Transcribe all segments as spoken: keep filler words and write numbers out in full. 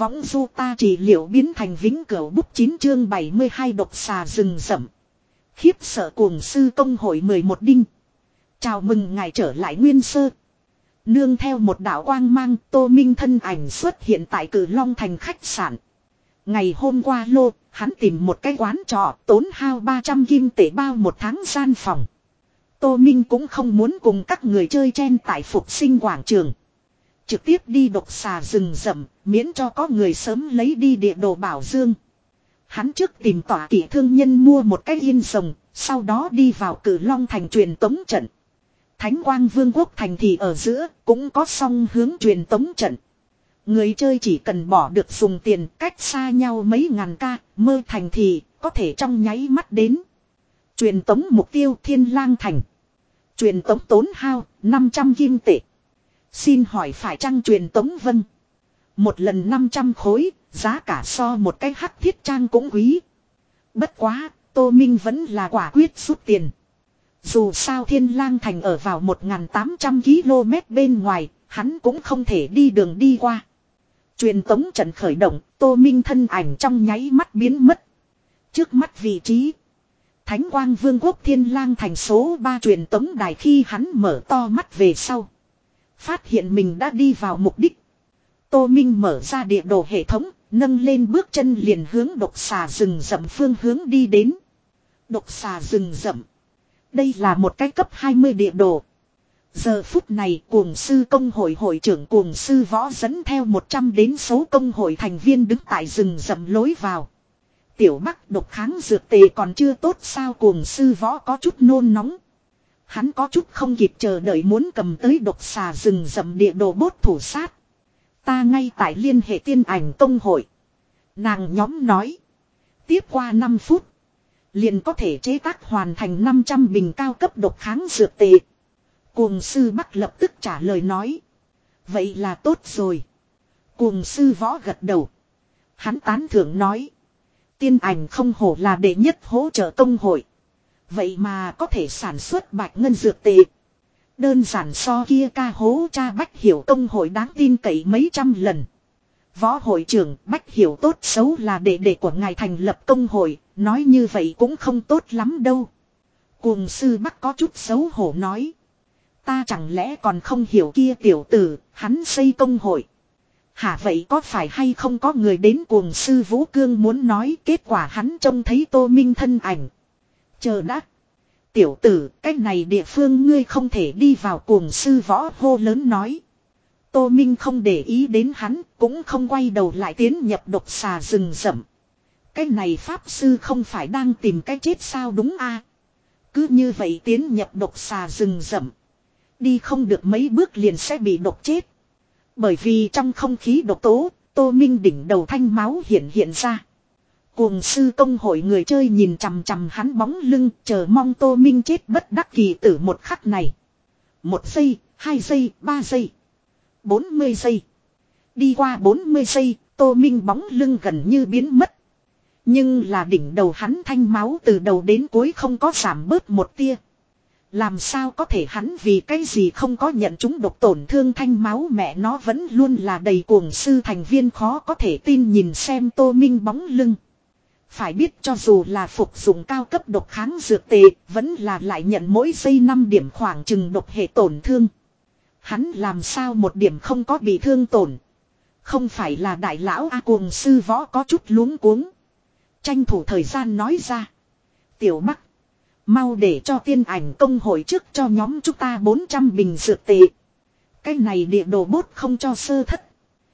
võng du ta trị liệu biến thành vĩnh cửu bút chín chương bảy mươi hai độc xà rừng rậm. Khiếp sợ cuồng sư công hội mười một đinh. Chào mừng ngài trở lại nguyên sơ. Nương theo một đạo quang mang, Tô Minh thân ảnh xuất hiện tại Cử Long Thành khách sạn. Ngày hôm qua lô, hắn tìm một cái quán trọ tốn hao ba trăm kim tệ bao một tháng gian phòng. Tô Minh cũng không muốn cùng các người chơi chen tại phục sinh quảng trường. Trực tiếp đi độc xà rừng rậm, miễn cho có người sớm lấy đi địa đồ bảo dương. Hắn trước tìm tỏa kỵ thương nhân mua một cái yên rồng, sau đó đi vào Cử Long Thành truyền tống trận. Thánh Quang Vương quốc thành thì ở giữa, cũng có song hướng truyền tống trận. Người chơi chỉ cần bỏ được dùng tiền cách xa nhau mấy ngàn ca, mơ thành thì có thể trong nháy mắt đến. Truyền tống mục tiêu Thiên Lang Thành. Truyền tống tốn hao năm trăm kim tệ. Xin hỏi phải chăng truyền tống vâng? Một lần năm trăm khối, giá cả so một cái hắc thiết trang cũng quý. Bất quá, Tô Minh vẫn là quả quyết rút tiền. Dù sao Thiên Lang Thành ở vào một nghìn tám trăm ki lô mét bên ngoài, hắn cũng không thể đi đường đi qua. Truyền tống trận khởi động, Tô Minh thân ảnh trong nháy mắt biến mất. Trước mắt vị trí Thánh Quang Vương quốc Thiên Lang Thành số ba truyền tống đài khi hắn mở to mắt về sau. Phát hiện mình đã đi vào mục đích. Tô Minh mở ra địa đồ hệ thống, nâng lên bước chân liền hướng độc xà rừng rậm phương hướng đi đến. Độc xà rừng rậm. Đây là một cái cấp hai mươi địa đồ. Giờ phút này cuồng sư công hội hội trưởng cuồng sư võ dẫn theo một trăm đến số công hội thành viên đứng tại rừng rậm lối vào. Tiểu Bắc độc kháng dược tề còn chưa tốt sao, cuồng sư võ có chút nôn nóng. Hắn có chút không kịp chờ đợi muốn cầm tới độc xà rừng rậm địa đồ bốt thủ sát. Ta ngay tại liên hệ tiên ảnh công hội. Nàng nhóm nói. Tiếp qua năm phút. Liền có thể chế tác hoàn thành năm trăm bình cao cấp độc kháng dược tệ. Cuồng sư Bắc lập tức trả lời nói. Vậy là tốt rồi. Cuồng sư võ gật đầu. Hắn tán thưởng nói. Tiên ảnh không hổ là đệ nhất hỗ trợ công hội. Vậy mà có thể sản xuất bạch ngân dược tệ. Đơn giản so kia ca hố cha Bách Hiểu công hội đáng tin cậy mấy trăm lần. Võ hội trưởng Bách Hiểu tốt xấu là đệ đệ của ngài thành lập công hội. Nói như vậy cũng không tốt lắm đâu. Cuồng sư Bắc có chút xấu hổ nói. Ta chẳng lẽ còn không hiểu kia tiểu tử, hắn xây công hội. Hả vậy có phải hay không có người đến, cuồng sư Vũ Cương muốn nói, kết quả hắn trông thấy Tô Minh thân ảnh. Chờ đã. Tiểu tử, cái này địa phương ngươi không thể đi vào, cuồng sư võ hô lớn nói. Tô Minh không để ý đến hắn, cũng không quay đầu lại tiến nhập độc xà rừng rậm. Cái này pháp sư không phải đang tìm cái chết sao đúng a? Cứ như vậy tiến nhập độc xà rừng rậm. Đi không được mấy bước liền sẽ bị độc chết. Bởi vì trong không khí độc tố, Tô Minh đỉnh đầu thanh máu hiện hiện ra. Cuồng sư công hội người chơi nhìn chằm chằm hắn bóng lưng, chờ mong Tô Minh chết bất đắc kỳ tử một khắc này. Một giây, hai giây, ba giây, bốn mươi giây. Đi qua bốn mươi giây, Tô Minh bóng lưng gần như biến mất. Nhưng là đỉnh đầu hắn thanh máu từ đầu đến cuối không có giảm bớt một tia. Làm sao có thể, hắn vì cái gì không có nhận chúng độc tổn thương thanh máu, mẹ nó vẫn luôn là đầy. Cuồng sư thành viên khó có thể tin nhìn xem Tô Minh bóng lưng. Phải biết cho dù là phục dụng cao cấp độc kháng dược tệ, vẫn là lại nhận mỗi giây năm điểm khoảng chừng độc hệ tổn thương. Hắn làm sao một điểm không có bị thương tổn. Không phải là đại lão a? Cuồng sư võ có chút luống cuống. Tranh thủ thời gian nói ra. Tiểu Bắc, mau để cho tiên ảnh công hội trước cho nhóm chúng ta bốn trăm bình dược tệ. Cái này địa đồ bốt không cho sơ thất.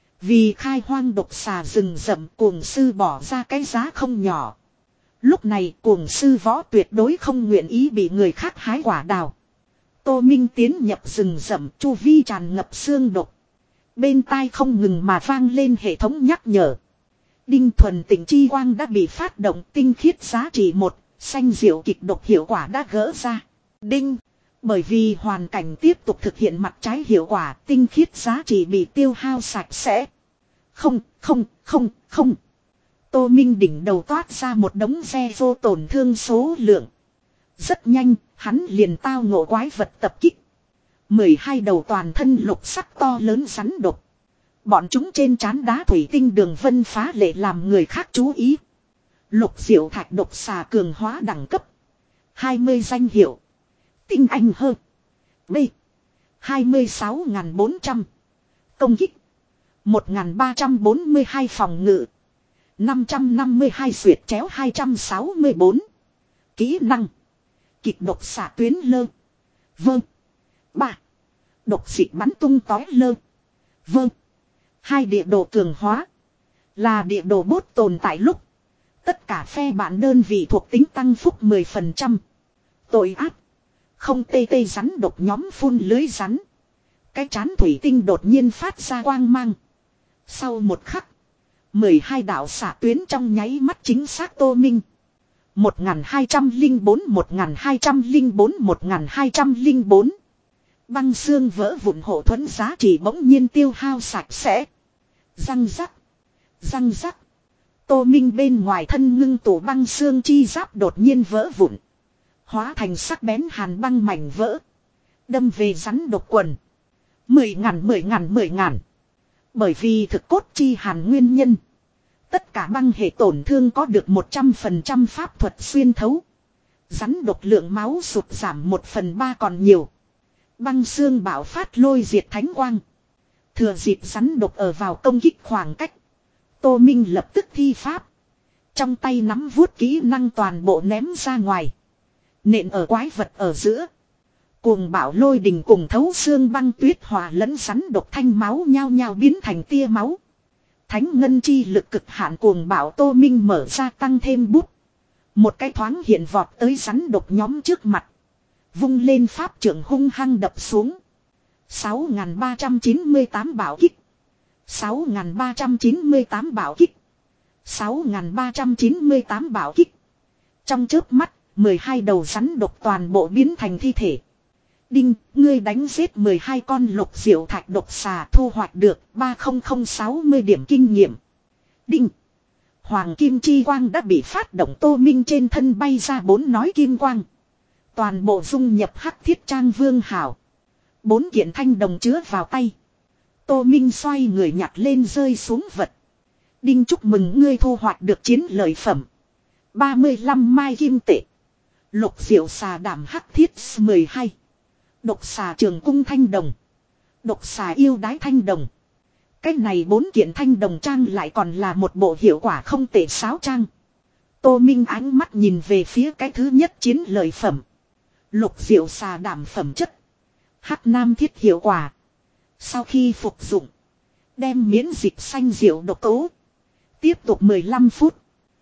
Vì khai hoang độc xà rừng rậm, cuồng sư bỏ ra cái giá không nhỏ. Lúc này cuồng sư võ tuyệt đối không nguyện ý bị người khác hái quả đào. Tô Minh tiến nhập rừng rậm, chu vi tràn ngập xương độc. Bên tai không ngừng mà vang lên hệ thống nhắc nhở. Đinh thuần tỉnh chi quang đã bị phát động, tinh khiết giá trị một, xanh diệu kịch độc hiệu quả đã gỡ ra. Đinh, bởi vì hoàn cảnh tiếp tục thực hiện mặt trái hiệu quả, tinh khiết giá trị bị tiêu hao sạch sẽ. Không, không, không, không. Tô Minh đỉnh đầu toát ra một đống xe vô tổn thương số lượng. Rất nhanh, hắn liền tao ngộ quái vật tập kích. mười hai đầu toàn thân lục sắc to lớn rắn độc. Bọn chúng trên trán đá thủy tinh đường vân phá lệ làm người khác chú ý. Lục diệu thạch độc xà cường hóa đẳng cấp. hai mươi danh hiệu. Tinh anh hơn. B. hai mươi sáu nghìn bốn trăm. Công kích. một nghìn ba trăm bốn mươi hai phòng ngự. năm trăm năm mươi hai xuyệt chéo hai trăm sáu mươi bốn. Kỹ năng. Kịch độc xạ tuyến lơ. Vâng. ba. Độc dịch bắn tung tói lơ. Vâng. Hai địa đồ cường hóa. Là địa đồ bốt tồn tại lúc. Tất cả phe bạn đơn vị thuộc tính tăng phúc mười phần trăm. Tội ác. Không tê tê rắn độc nhóm phun lưới rắn. Cái chán thủy tinh đột nhiên phát ra quang mang. Sau một khắc. mười hai đạo xạ tuyến trong nháy mắt chính xác tô minh. một nghìn hai trăm lẻ bốn, một nghìn hai trăm lẻ bốn, một nghìn hai trăm lẻ bốn. Băng xương vỡ vụn hộ thuẫn giá trị bỗng nhiên tiêu hao sạch sẽ. Răng rắc. Răng rắc. Tô minh bên ngoài thân ngưng tụ băng xương chi giáp đột nhiên vỡ vụn. Hóa thành sắc bén hàn băng mảnh vỡ. Đâm về rắn độc quần. Mười ngàn mười ngàn mười ngàn. Bởi vì thực cốt chi hàn nguyên nhân. Tất cả băng hệ tổn thương có được một trăm phần trăm pháp thuật xuyên thấu. Rắn độc lượng máu sụt giảm một phần ba còn nhiều. Băng xương bạo phát lôi diệt thánh quang. Thừa dịp rắn độc ở vào công kích khoảng cách. Tô Minh lập tức thi pháp. Trong tay nắm vuốt kỹ năng toàn bộ ném ra ngoài. Nện ở quái vật ở giữa. Cuồng bạo lôi đình cùng thấu xương băng tuyết hòa lẫn rắn độc thanh máu nhao nhao biến thành tia máu. Thánh ngân chi lực cực hạn cuồng bạo Tô Minh mở ra tăng thêm bút. Một cái thoáng hiện vọt tới rắn độc nhóm trước mặt. Vung lên pháp trưởng hung hăng đập xuống. sáu nghìn ba trăm chín mươi tám bảo kích. sáu nghìn ba trăm chín mươi tám bảo kích. sáu nghìn ba trăm chín mươi tám bảo kích. Trong chớp mắt, mười hai đầu rắn độc toàn bộ biến thành thi thể. Đinh, ngươi đánh giết mười hai con lục diệu thạch độc xà thu hoạch được ba nghìn sáu mươi điểm kinh nghiệm. Đinh, hoàng kim chi quang đã bị phát động. Tô Minh trên thân bay ra bốn nói kim quang. Toàn bộ dung nhập hắc thiết trang vương hảo. Bốn kiện thanh đồng chứa vào tay. Tô Minh xoay người nhặt lên rơi xuống vật. Đinh, chúc mừng ngươi thu hoạch được chiến lợi phẩm. ba mươi lăm mai kim tệ. Lục diệu xà đảm hắc thiết mười hai. Độc xà trường cung thanh đồng. Độc xà yêu đái thanh đồng. Cái này bốn kiện thanh đồng trang lại còn là một bộ hiệu quả không tệ sáo trang. Tô Minh ánh mắt nhìn về phía cái thứ nhất chiến lợi phẩm. Lục diệu xà đảm phẩm chất. Hắc nam thiết hiệu quả. Sau khi phục dụng. Đem miễn dịch xanh diệu độc tố. Tiếp tục mười lăm phút.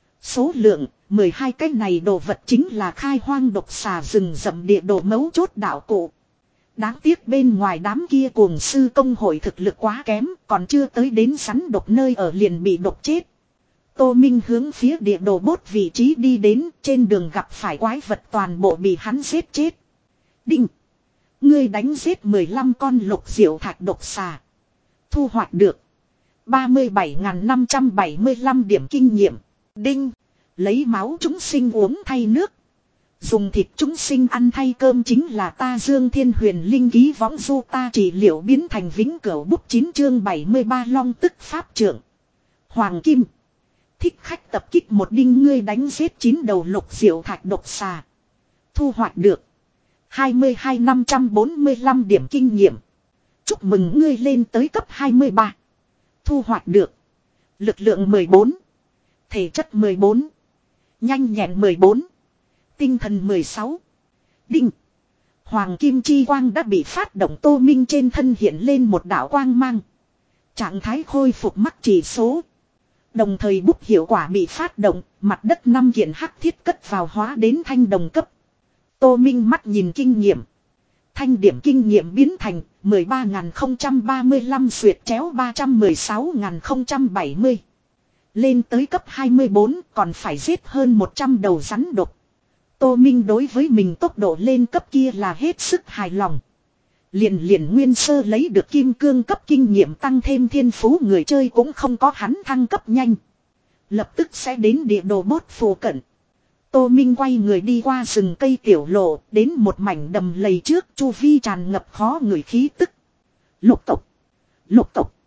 Số lượng mười hai cái này đồ vật chính là khai hoang độc xà rừng rậm địa đồ mấu chốt đạo cụ. Đáng tiếc bên ngoài đám kia cuồng sư công hội thực lực quá kém. Còn chưa tới đến rắn độc nơi ở liền bị độc chết. Tô Minh hướng phía địa đồ bốt vị trí đi đến. Trên đường gặp phải quái vật toàn bộ bị hắn giết chết. Đinh, ngươi đánh giết mười lăm con lục diệu thạch độc xà. Thu hoạch được ba mươi bảy nghìn năm trăm bảy mươi lăm điểm kinh nghiệm. Đinh, lấy máu chúng sinh uống thay nước. Dùng thịt chúng sinh ăn thay cơm chính là ta Dương Thiên Huyền Linh ký võng du ta trị liệu biến thành vĩnh cửu bút chín chương bảy mươi ba long tức pháp trưởng. Hoàng Kim. Thích khách tập kích một đinh, ngươi đánh giết chín đầu lục diệu thạch độc xà. Thu hoạch được hai mươi hai nghìn năm trăm bốn mươi lăm điểm kinh nghiệm. Chúc mừng ngươi lên tới cấp hai mươi ba. Thu hoạch được lực lượng mười bốn. Thể chất mười bốn. Nhanh nhẹn mười bốn. Tinh thần mười sáu. Đinh, hoàng kim chi quang đã bị phát động. Tô Minh trên thân hiện lên một đạo quang mang. Trạng thái khôi phục mắc chỉ số. Đồng thời bút hiệu quả bị phát động. Mặt đất năm kiện hắc thiết cất vào hóa đến thanh đồng cấp. Tô Minh mắt nhìn kinh nghiệm. Thanh điểm kinh nghiệm biến thành mười ba nghìn không trăm ba mươi lăm xuyệt chéo ba trăm mười sáu nghìn không trăm bảy mươi. Lên tới cấp hai mươi bốn còn phải giết hơn một trăm đầu rắn độc. Tô Minh đối với mình tốc độ lên cấp kia là hết sức hài lòng. Liền liền nguyên sơ lấy được kim cương cấp kinh nghiệm tăng thêm thiên phú người chơi cũng không có hắn thăng cấp nhanh. Lập tức sẽ đến địa đồ bốt phù cận. Tô Minh quay người đi qua rừng cây tiểu lộ đến một mảnh đầm lầy trước, chu vi tràn ngập khó người khí tức. Lục tộc. Lục tộc.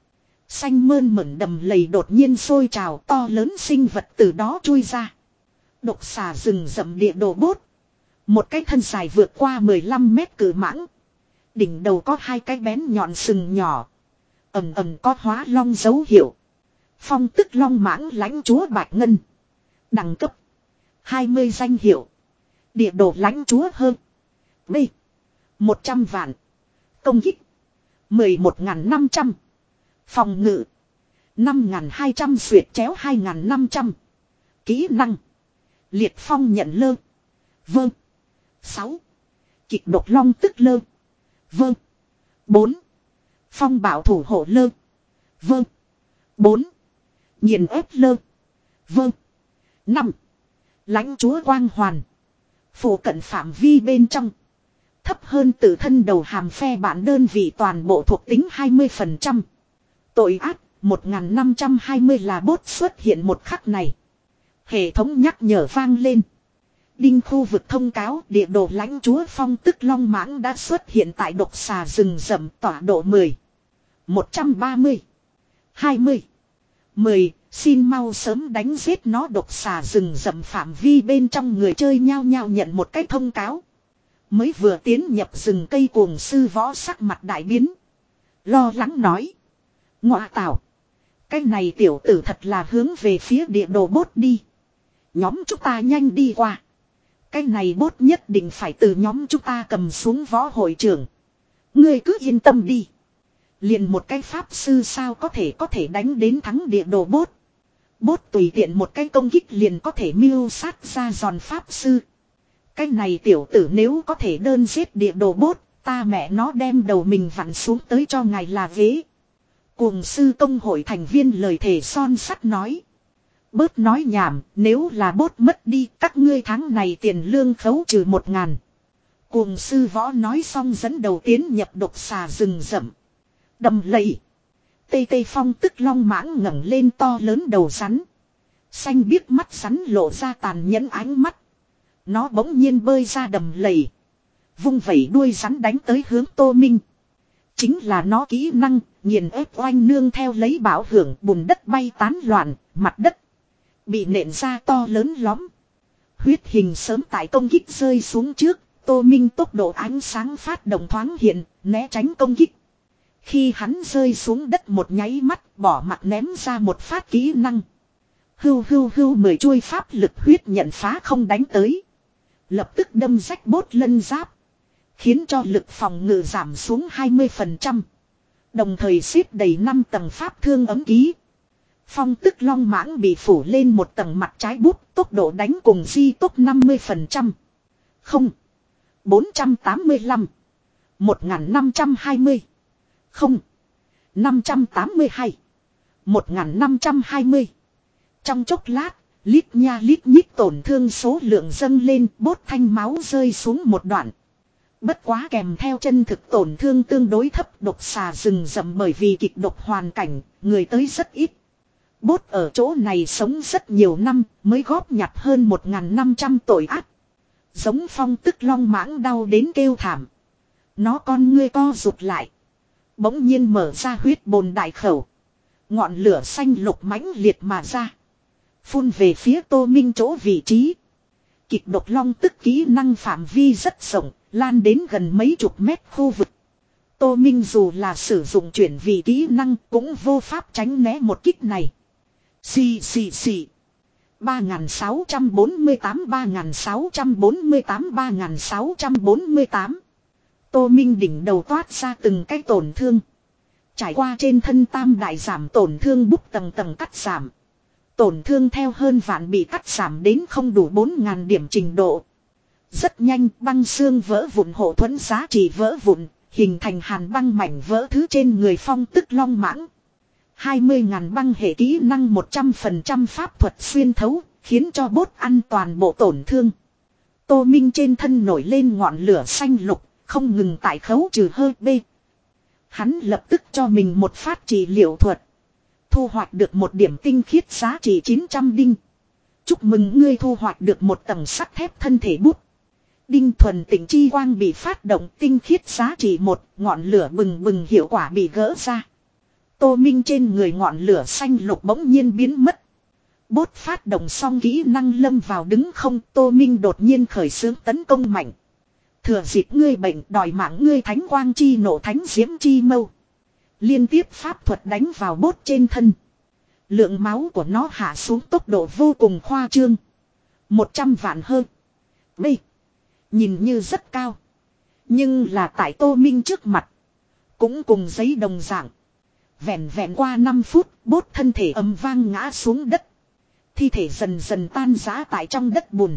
Xanh mơn mởn đầm lầy đột nhiên sôi trào, to lớn sinh vật từ đó chui ra. Độc xà rừng rậm địa đồ bốt. Một cái thân dài vượt qua mười lăm mét cự mãng. Đỉnh đầu có hai cái bén nhọn sừng nhỏ. Ầm ầm có hóa long dấu hiệu. Phong tức long mãng lãnh chúa bạch ngân. Đẳng cấp hai mươi danh hiệu. Địa đồ lãnh chúa hơn. B. một trăm vạn. Công kích mười một nghìn năm trăm. Phòng ngự năm nghìn hai trăm, xuyệt chéo hai nghìn năm trăm. Kỹ năng liệt phong nhận lơ. Vâng. sáu. Kịch độc long tức lơ. Vâng. bốn. Phong bảo thủ hộ lơ. Vâng. bốn. Nghiền ép lơ. Vâng. năm. Lãnh chúa quang hoàn. Phủ cận phạm vi bên trong. Thấp hơn tự thân đầu hàm phe bản đơn vị toàn bộ thuộc tính hai mươi phần trăm. Tội ác một nghìn năm trăm hai mươi là bốt xuất hiện một khắc này. Hệ thống nhắc nhở vang lên. Đinh khu vực thông cáo địa đồ lãnh chúa phong tức long mãng đã xuất hiện tại độc xà rừng rậm tọa độ mười. một trăm ba mươi. hai mươi. mười. Xin mau sớm đánh giết nó. Độc xà rừng rậm phạm vi bên trong người chơi nhao nhao nhận một cái thông cáo. Mới vừa tiến nhập rừng cây cuồng sư võ sắc mặt đại biến. Lo lắng nói. Ngọa tảo. Cái này tiểu tử thật là hướng về phía địa đồ bốt đi. Nhóm chúng ta nhanh đi qua. Cái này bốt nhất định phải từ nhóm chúng ta cầm xuống võ hội trưởng. Ngươi cứ yên tâm đi. Liền một cái pháp sư sao có thể có thể đánh đến thắng địa đồ bốt. Bốt tùy tiện một cái công kích liền có thể mưu sát ra giòn pháp sư. Cái này tiểu tử nếu có thể đơn giết địa đồ bốt, ta mẹ nó đem đầu mình vặn xuống tới cho ngài là ghế. Cuồng sư công hội thành viên lời thề son sắt nói. Bớt nói nhảm, nếu là bốt mất đi, các ngươi tháng này tiền lương khấu trừ một ngàn. Cuồng sư võ nói xong dẫn đầu tiến nhập độc xà rừng rậm. Đầm lầy. Tây tây phong tức long mãng ngẩng lên to lớn đầu rắn. Xanh biếc mắt rắn lộ ra tàn nhẫn ánh mắt. Nó bỗng nhiên bơi ra đầm lầy. Vung vẩy đuôi rắn đánh tới hướng Tô Minh. Chính là nó kỹ năng, nghiền ép oanh nương theo lấy bảo hưởng bùn đất bay tán loạn, mặt đất. Bị nện ra to lớn lóm. Huyết hình sớm tại công kích rơi xuống trước, Tô Minh tốc độ ánh sáng phát động thoáng hiện, né tránh công kích. Khi hắn rơi xuống đất một nháy mắt, bỏ mặt ném ra một phát kỹ năng. Hưu hưu hưu mười chuôi pháp lực huyết nhận phá không đánh tới. Lập tức đâm rách bốt lân giáp. Khiến cho lực phòng ngự giảm xuống hai mươi phần trăm. Đồng thời xếp đầy năm tầng pháp thương ấm ký. Phong tức long mãng bị phủ lên một tầng mặt trái bút, tốc độ đánh cùng di tốc năm mươi phần trăm. Không. bốn trăm tám mươi lăm. một nghìn năm trăm hai mươi. Không. năm trăm tám mươi hai. một nghìn năm trăm hai mươi. Trong chốc lát, lít nha lít nhít tổn thương số lượng dâng lên, bốt thanh máu rơi xuống một đoạn. Bất quá kèm theo chân thực tổn thương tương đối thấp, độc xà rừng rậm bởi vì kịch độc hoàn cảnh, người tới rất ít. Bốt ở chỗ này sống rất nhiều năm, mới góp nhặt hơn một nghìn năm trăm tội ác. Giống phong tức long mãng đau đến kêu thảm. Nó con ngươi co rụt lại. Bỗng nhiên mở ra huyết bồn đại khẩu. Ngọn lửa xanh lục mãnh liệt mà ra. Phun về phía Tô Minh chỗ vị trí. Kịch độc long tức kỹ năng phạm vi rất rộng, lan đến gần mấy chục mét khu vực. Tô Minh dù là sử dụng chuyển vị kỹ năng cũng vô pháp tránh né một kích này. Xì xì xì. ba nghìn sáu trăm bốn mươi tám ba nghìn sáu trăm bốn mươi tám ba nghìn sáu trăm bốn mươi tám. Tô Minh đỉnh đầu toát ra từng cái tổn thương. Trải qua trên thân tam đại giảm tổn thương bút tầng tầng cắt giảm. Tổn thương theo hơn vạn bị cắt giảm đến không đủ bốn nghìn điểm trình độ. Rất nhanh băng xương vỡ vụn hộ thuẫn giá trị vỡ vụn, hình thành hàn băng mảnh vỡ thứ trên người phong tức long mãng. hai mươi nghìn băng hệ kỹ năng một trăm phần trăm pháp thuật xuyên thấu, khiến cho bốt ăn toàn bộ tổn thương. Tô Minh trên thân nổi lên ngọn lửa xanh lục, không ngừng tại khấu trừ hơi B. Hắn lập tức cho mình một phát trị liệu thuật. Thu hoạch được một điểm tinh khiết giá trị chín trăm đinh. Chúc mừng ngươi thu hoạch được một tầng sắt thép thân thể bút. Đinh thuần tịnh chi quang bị phát động tinh khiết giá trị một, ngọn lửa bừng bừng hiệu quả bị gỡ ra. Tô Minh trên người ngọn lửa xanh lục bỗng nhiên biến mất. Bốt phát động xong kỹ năng lâm vào đứng không, Tô Minh đột nhiên khởi xướng tấn công mạnh. Thừa dịp ngươi bệnh đòi mạng ngươi thánh quang chi nộ thánh diễm chi mâu. Liên tiếp pháp thuật đánh vào bốt trên thân. Lượng máu của nó hạ xuống tốc độ vô cùng khoa trương. Một trăm vạn hơn. B. Nhìn như rất cao. Nhưng là tại Tô Minh trước mặt. Cũng cùng giấy đồng dạng. Vẹn vẹn qua năm phút, bốt thân thể ầm vang ngã xuống đất. Thi thể dần dần tan rã tại trong đất bùn.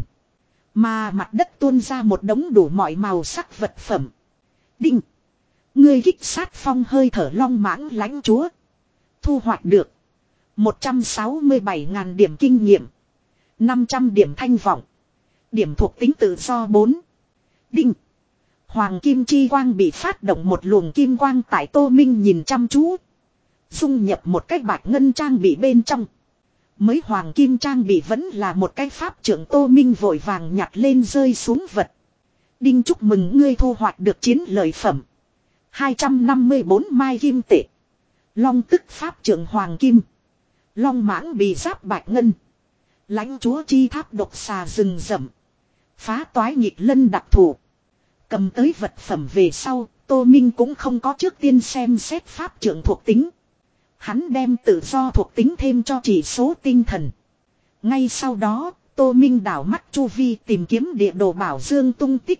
Mà mặt đất tuôn ra một đống đủ mọi màu sắc vật phẩm. Đinh. Ngươi kích sát phong hơi thở long mãng lãnh chúa. Thu hoạch được. một trăm sáu mươi bảy nghìn điểm kinh nghiệm. năm trăm điểm thanh vọng. Điểm thuộc tính tự do bốn. Đinh. Hoàng kim chi quang bị phát động một luồng kim quang tại Tô Minh nhìn chăm chú. Dung nhập một cái bạch ngân trang bị bên trong. Mới hoàng kim trang bị vẫn là một cái pháp trưởng Tô Minh vội vàng nhặt lên rơi xuống vật. Đinh chúc mừng ngươi thu hoạch được chiến lợi phẩm. hai trăm năm mươi bốn mai kim tệ. Long tức pháp trưởng hoàng kim. Long mãng bị giáp bạch ngân. Lãnh chúa chi tháp độc xà rừng rậm. Phá toái nhịp lân đặc thù. Cầm tới vật phẩm về sau, Tô Minh cũng không có trước tiên xem xét pháp trưởng thuộc tính. Hắn đem tự do thuộc tính thêm cho chỉ số tinh thần. Ngay sau đó, Tô Minh đảo mắt chu vi tìm kiếm địa đồ bảo dương tung tích.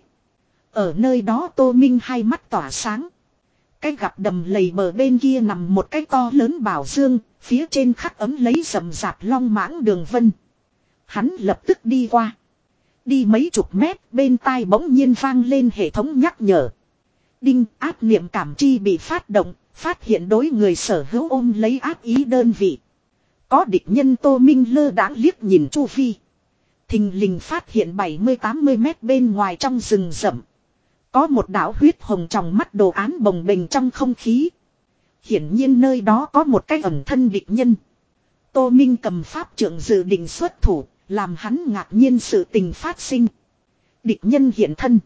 Ở nơi đó Tô Minh hai mắt tỏa sáng. Cái gặp đầm lầy bờ bên kia nằm một cái to lớn bảo dương, phía trên khắc ấm lấy rầm rạp long mãng đường vân. Hắn lập tức đi qua. Đi mấy chục mét, bên tai bỗng nhiên vang lên hệ thống nhắc nhở. Đinh, áp niệm cảm chi bị phát động, phát hiện đối người sở hữu ôm lấy ác ý đơn vị. Có địch nhân. Tô Minh lơ đãng liếc nhìn chu vi. Thình lình phát hiện bảy mươi tám mươi mét bên ngoài trong rừng rậm. Có một đảo huyết hồng trong mắt đồ án bồng bềnh trong không khí. Hiển nhiên nơi đó có một cái ẩn thân địch nhân. Tô Minh cầm pháp trượng dự định xuất thủ, làm hắn ngạc nhiên sự tình phát sinh. Địch nhân hiện thân.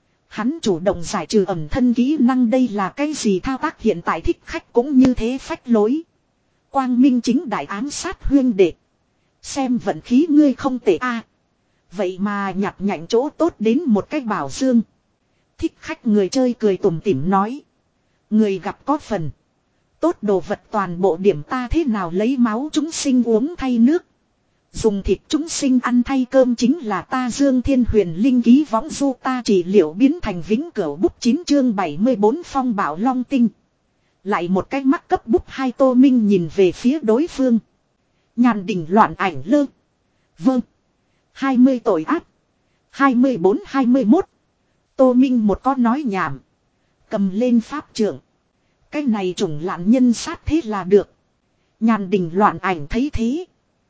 Hắn chủ động giải trừ ẩn thân kỹ năng, đây là cái gì thao tác hiện tại thích khách cũng như thế phách lối. Quang minh chính đại ám sát huyên đệ. Xem vận khí ngươi không tệ a. Vậy mà nhặt nhạnh chỗ tốt đến một cái bảo dương. Thích khách người chơi cười tủm tỉm nói. Người gặp có phần. Tốt đồ vật toàn bộ điểm ta thế nào lấy máu chúng sinh uống thay nước. Dùng thịt chúng sinh ăn thay cơm chính là ta Dương Thiên Huyền Linh ký võng du ta trị liệu biến thành vĩnh cửu bút chín chương bảy mươi bốn phong bảo long tinh. Lại một cái mắt cấp bút hai. Tô Minh nhìn về phía đối phương. Nhàn đỉnh loạn ảnh lơ. Vâng. hai mươi tội ác. hai mươi bốn hai mươi mốt. Tô Minh một con nói nhảm. Cầm lên pháp trượng. Cái này trùng lạn nhân sát thế là được. Nhàn đỉnh loạn ảnh thấy thế.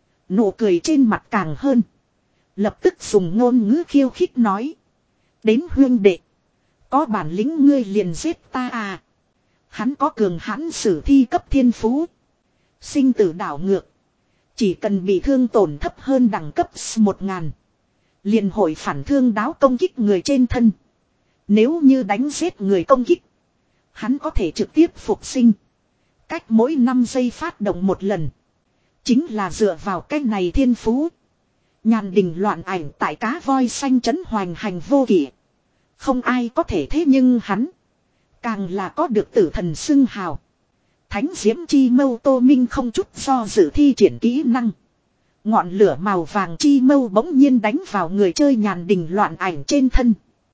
Nụ cười trên mặt càng hơn. Lập tức dùng ngôn ngữ khiêu khích nói. Đến huyên đệ. Có bản lĩnh ngươi liền giết ta à. Hắn có cường hãn sử thi cấp thiên phú. Sinh tử đảo ngược. Chỉ cần bị thương tổn thấp hơn đẳng cấp một ngàn. Liền hội phản thương đáo công kích người trên thân. Nếu như đánh giết người công kích. Hắn có thể trực tiếp phục sinh. Cách mỗi năm giây phát động một lần. Chính là dựa vào cách này thiên phú. Nhàn đình loạn ảnh tại cá voi xanh trấn hoành hành vô kỷ. Không ai có thể thế nhưng hắn. Càng là có được tử thần xưng hào. Thánh diễm chi mâu. Tô Minh không chút do dự thi triển kỹ năng. Ngọn lửa màu vàng chi mâu bỗng nhiên đánh vào người chơi nhàn đình loạn ảnh trên thân.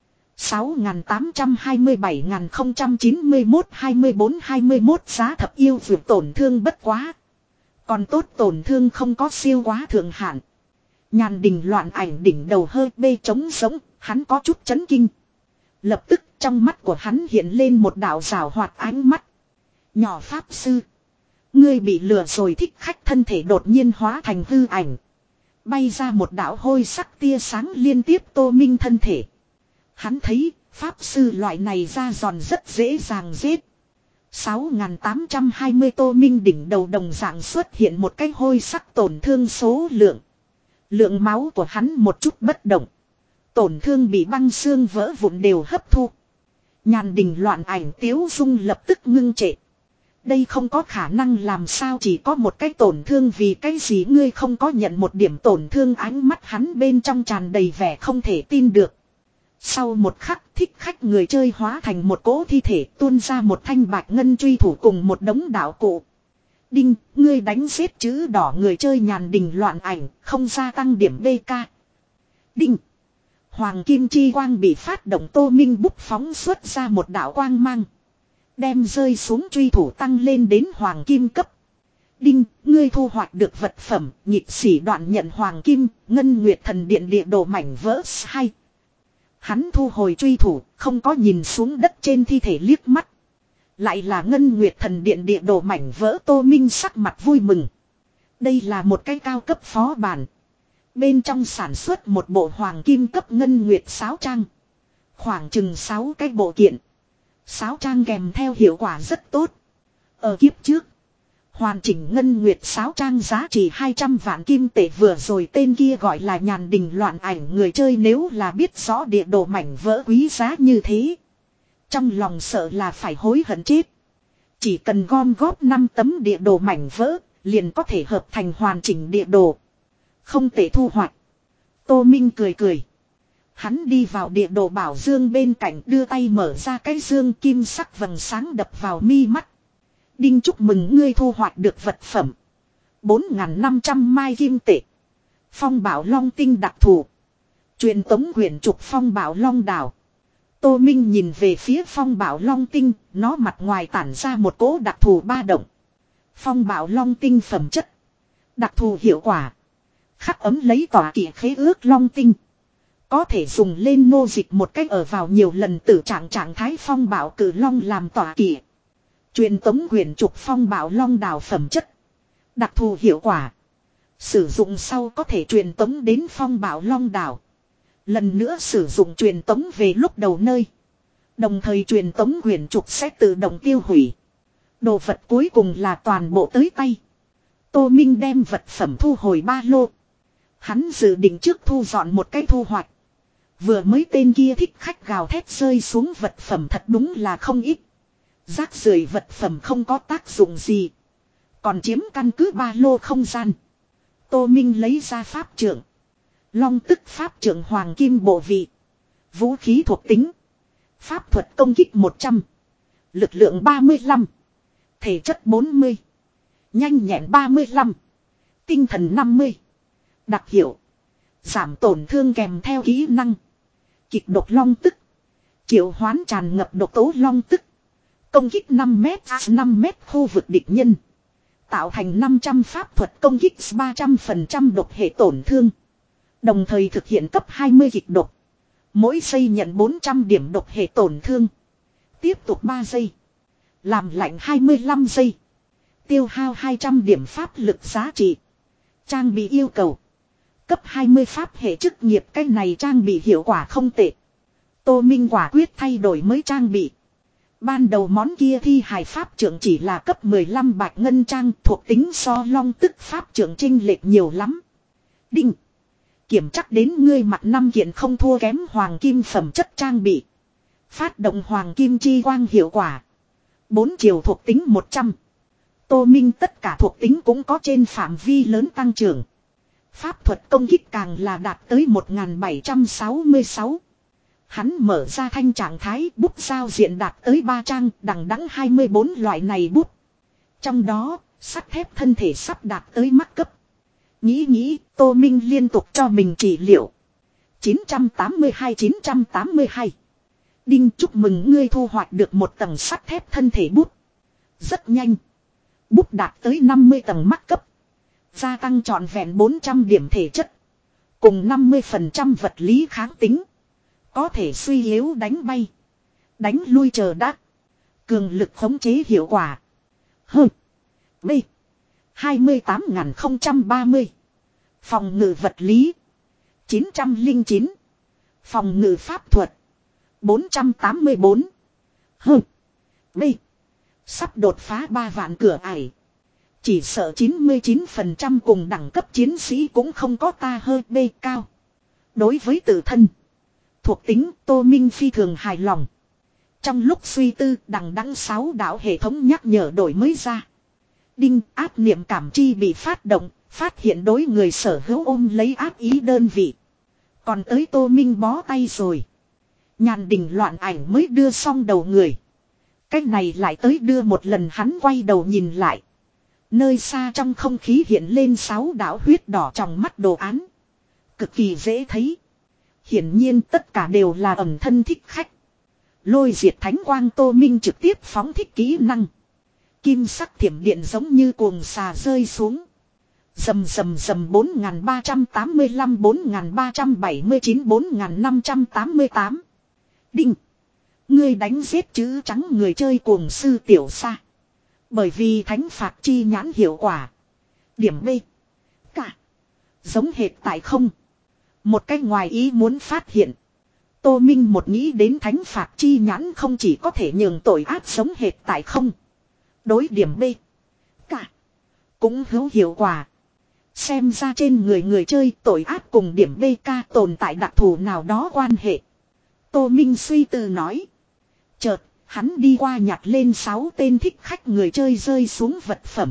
sáu tám hai bảy không chín mốt hai bốn hai mốt giá thập yêu vượt tổn thương bất quá. Còn tốt tổn thương không có siêu quá thượng hạn. Nhàn đình loạn ảnh đỉnh đầu hơi bê trống sống, hắn có chút chấn kinh. Lập tức trong mắt của hắn hiện lên một đạo rào hoạt ánh mắt. Nhỏ pháp sư. Ngươi bị lừa rồi. Thích khách thân thể đột nhiên hóa thành hư ảnh. Bay ra một đạo hôi sắc tia sáng liên tiếp Tô Minh thân thể. Hắn thấy pháp sư loại này ra giòn rất dễ dàng giết. sáu tám hai mươi Tô Minh đỉnh đầu đồng dạng xuất hiện một cái hôi sắc tổn thương số lượng. Lượng máu của hắn một chút bất động. Tổn thương bị băng xương vỡ vụn đều hấp thu. Nhàn đình loạn ảnh tiếu dung lập tức ngưng trệ. Đây không có khả năng, làm sao chỉ có một cái tổn thương, vì cái gì ngươi không có nhận một điểm tổn thương? Ánh mắt hắn bên trong tràn đầy vẻ không thể tin được. Sau một khắc, thích khách người chơi hóa thành một cỗ thi thể, tuôn ra một thanh bạch ngân truy thủ cùng một đống đạo cụ. Đinh, ngươi đánh giết chữ đỏ người chơi Nhàn Đình Loạn Ảnh, không gia tăng điểm bê ca. Đinh, hoàng kim chi quang bị phát động. Tô Minh bút phóng xuất ra một đạo quang mang, đem rơi xuống truy thủ tăng lên đến hoàng kim cấp. Đinh, ngươi thu hoạch được vật phẩm nhịp xỉ đoạn nhận hoàng kim, ngân nguyệt thần điện địa đồ mảnh vỡ hai. Hắn thu hồi truy thủ, không có nhìn xuống đất trên thi thể liếc mắt. Lại là ngân nguyệt thần điện địa đồ mảnh vỡ. Tô Minh sắc mặt vui mừng. Đây là một cái cao cấp phó bản. Bên trong sản xuất một bộ hoàng kim cấp ngân nguyệt sáo trang. Khoảng chừng sáu cái bộ kiện. Sáo trang kèm theo hiệu quả rất tốt. Ở kiếp trước, hoàn chỉnh ngân nguyệt sáo trang giá trị hai trăm vạn kim tệ. Vừa rồi tên kia gọi là Nhàn Đình Loạn Ảnh người chơi nếu là biết rõ địa đồ mảnh vỡ quý giá như thế, trong lòng sợ là phải hối hận chết. Chỉ cần gom góp năm tấm địa đồ mảnh vỡ, liền có thể hợp thành hoàn chỉnh địa đồ. Không thể thu hoạch. Tô Minh cười cười. Hắn đi vào địa đồ bảo dương bên cạnh, đưa tay mở ra cái dương, kim sắc vầng sáng đập vào mi mắt. Đinh, chúc mừng ngươi thu hoạch được vật phẩm bốn nghìn năm trăm mai kim tệ. Phong Bảo Long tinh đặc thù. Truyền tống quyển trục Phong Bảo Long đảo. Tô Minh nhìn về phía Phong Bảo Long tinh, nó mặt ngoài tản ra một cỗ đặc thù ba động. Phong Bảo Long tinh phẩm chất, đặc thù hiệu quả, khắc ấm lấy tỏa kỵ khế ước long tinh. Có thể dùng lên nô dịch một cách ở vào nhiều lần tử trạng trạng thái Phong Bảo Cử Long làm tỏa kỵ. Truyền tống quyển trục Phong Bảo Long đảo phẩm chất, đặc thù hiệu quả, sử dụng sau có thể truyền tống đến Phong Bảo Long đảo. Lần nữa sử dụng truyền tống về lúc đầu nơi. Đồng thời truyền tống quyển trục sẽ tự động tiêu hủy. Đồ vật cuối cùng là toàn bộ tới tay. Tô Minh đem vật phẩm thu hồi ba lô. Hắn dự định trước thu dọn một cái thu hoạch. Vừa mới tên kia thích khách gào thét rơi xuống vật phẩm thật đúng là không ít. Rác rưởi vật phẩm không có tác dụng gì, còn chiếm căn cứ ba lô không gian. Tô Minh lấy ra pháp trượng. Long tức pháp trượng hoàng kim bộ vị. Vũ khí thuộc tính. Pháp thuật công kích một trăm. Lực lượng ba mươi lăm. Thể chất bốn mươi. Nhanh nhẹn ba mươi lăm. Tinh thần năm mươi. Đặc hiệu. Giảm tổn thương kèm theo kỹ năng. Kịch độc long tức. Triệu hoán tràn ngập độc tố long tức. Công kích năm mét, năm mét khu vực địch nhân. Tạo thành năm trăm pháp thuật công kích ba trăm phần trăm độc hệ tổn thương. Đồng thời thực hiện cấp hai mươi kịch độc. Mỗi giây nhận bốn trăm điểm độc hệ tổn thương. Tiếp tục ba giây. Làm lạnh hai mươi lăm giây. Tiêu hao hai trăm điểm pháp lực giá trị. Trang bị yêu cầu. Cấp hai mươi pháp hệ chức nghiệp, cái này trang bị hiệu quả không tệ. Tô Minh quả quyết thay đổi mới trang bị. Ban đầu món kia thi hài pháp trượng chỉ là cấp mười lăm bạch ngân trang, thuộc tính so long tức pháp trượng chênh lệch nhiều lắm. Đinh. Kiểm chắc đến ngươi mặt năm kiện không thua kém hoàng kim phẩm chất trang bị. Phát động hoàng kim chi quang hiệu quả. Bốn chiều thuộc tính một trăm. Tô Minh tất cả thuộc tính cũng có trên phạm vi lớn tăng trưởng. Pháp thuật công kích càng là đạt tới một nghìn bảy trăm sáu mươi sáu. Hắn mở ra thanh trạng thái, bút giao diện đạt tới ba trang, đằng đẵng hai mươi bốn loại này bút. Trong đó, sắt thép thân thể sắp đạt tới mắt cấp. Nghĩ nghĩ, Tô Minh liên tục cho mình trị liệu. chín trăm tám mươi hai chín trăm tám mươi hai. Đinh, chúc mừng ngươi thu hoạch được một tầng sắt thép thân thể bút. Rất nhanh. Bút đạt tới năm mươi tầng mắt cấp. Gia tăng trọn vẹn bốn trăm điểm thể chất. Cùng năm mươi phần trăm vật lý kháng tính. Có thể suy yếu đánh bay. Đánh lui chờ đắc. Cường lực khống chế hiệu quả. H. B. hai mươi tám nghìn không trăm ba mươi. Phòng ngự vật lý. chín trăm lẻ chín. Phòng ngự pháp thuật. bốn trăm tám mươi bốn. H. B. Sắp đột phá ba vạn cửa ải. Chỉ sợ chín mươi chín phần trăm cùng đẳng cấp chiến sĩ cũng không có ta hơi B cao. Đối với tự thân thuộc tính, Tô Minh phi thường hài lòng. Trong lúc suy tư, đằng đẵng sáu đạo hệ thống nhắc nhở đổi mới ra. Đinh, áp niệm cảm chi bị phát động, phát hiện đối người sở hữu ôm lấy áp ý đơn vị. Còn tới Tô Minh bó tay rồi. Nhàn đình loạn ảnh mới đưa xong đầu người. Cách này lại tới đưa một lần, hắn quay đầu nhìn lại. Nơi xa trong không khí hiện lên sáu đạo huyết đỏ trong mắt đồ án. Cực kỳ dễ thấy. Hiển nhiên tất cả đều là ẩn thân thích khách. Lôi diệt thánh quang, Tô Minh trực tiếp phóng thích kỹ năng. Kim sắc thiểm điện giống như cuồng xà rơi xuống. Rầm rầm rầm bốn nghìn ba trăm tám mươi lăm, bốn nghìn ba trăm bảy mươi chín, bốn nghìn năm trăm tám mươi tám. Đinh. Ngươi đánh giết chữ trắng người chơi cuồng sư tiểu sa. Bởi vì thánh phạt chi nhãn hiệu quả. Điểm B. Cả. Giống hệt tại không. Một cách ngoài ý muốn phát hiện. Tô Minh một nghĩ đến thánh phạt chi nhãn không chỉ có thể nhường tội ác giống hệt tại không. Đối điểm B. Cả. Cũng hữu hiệu quả. Xem ra trên người người chơi tội ác cùng điểm B K tồn tại đặc thù nào đó quan hệ. Tô Minh suy tư nói. Chợt, hắn đi qua nhặt lên sáu tên thích khách người chơi rơi xuống vật phẩm.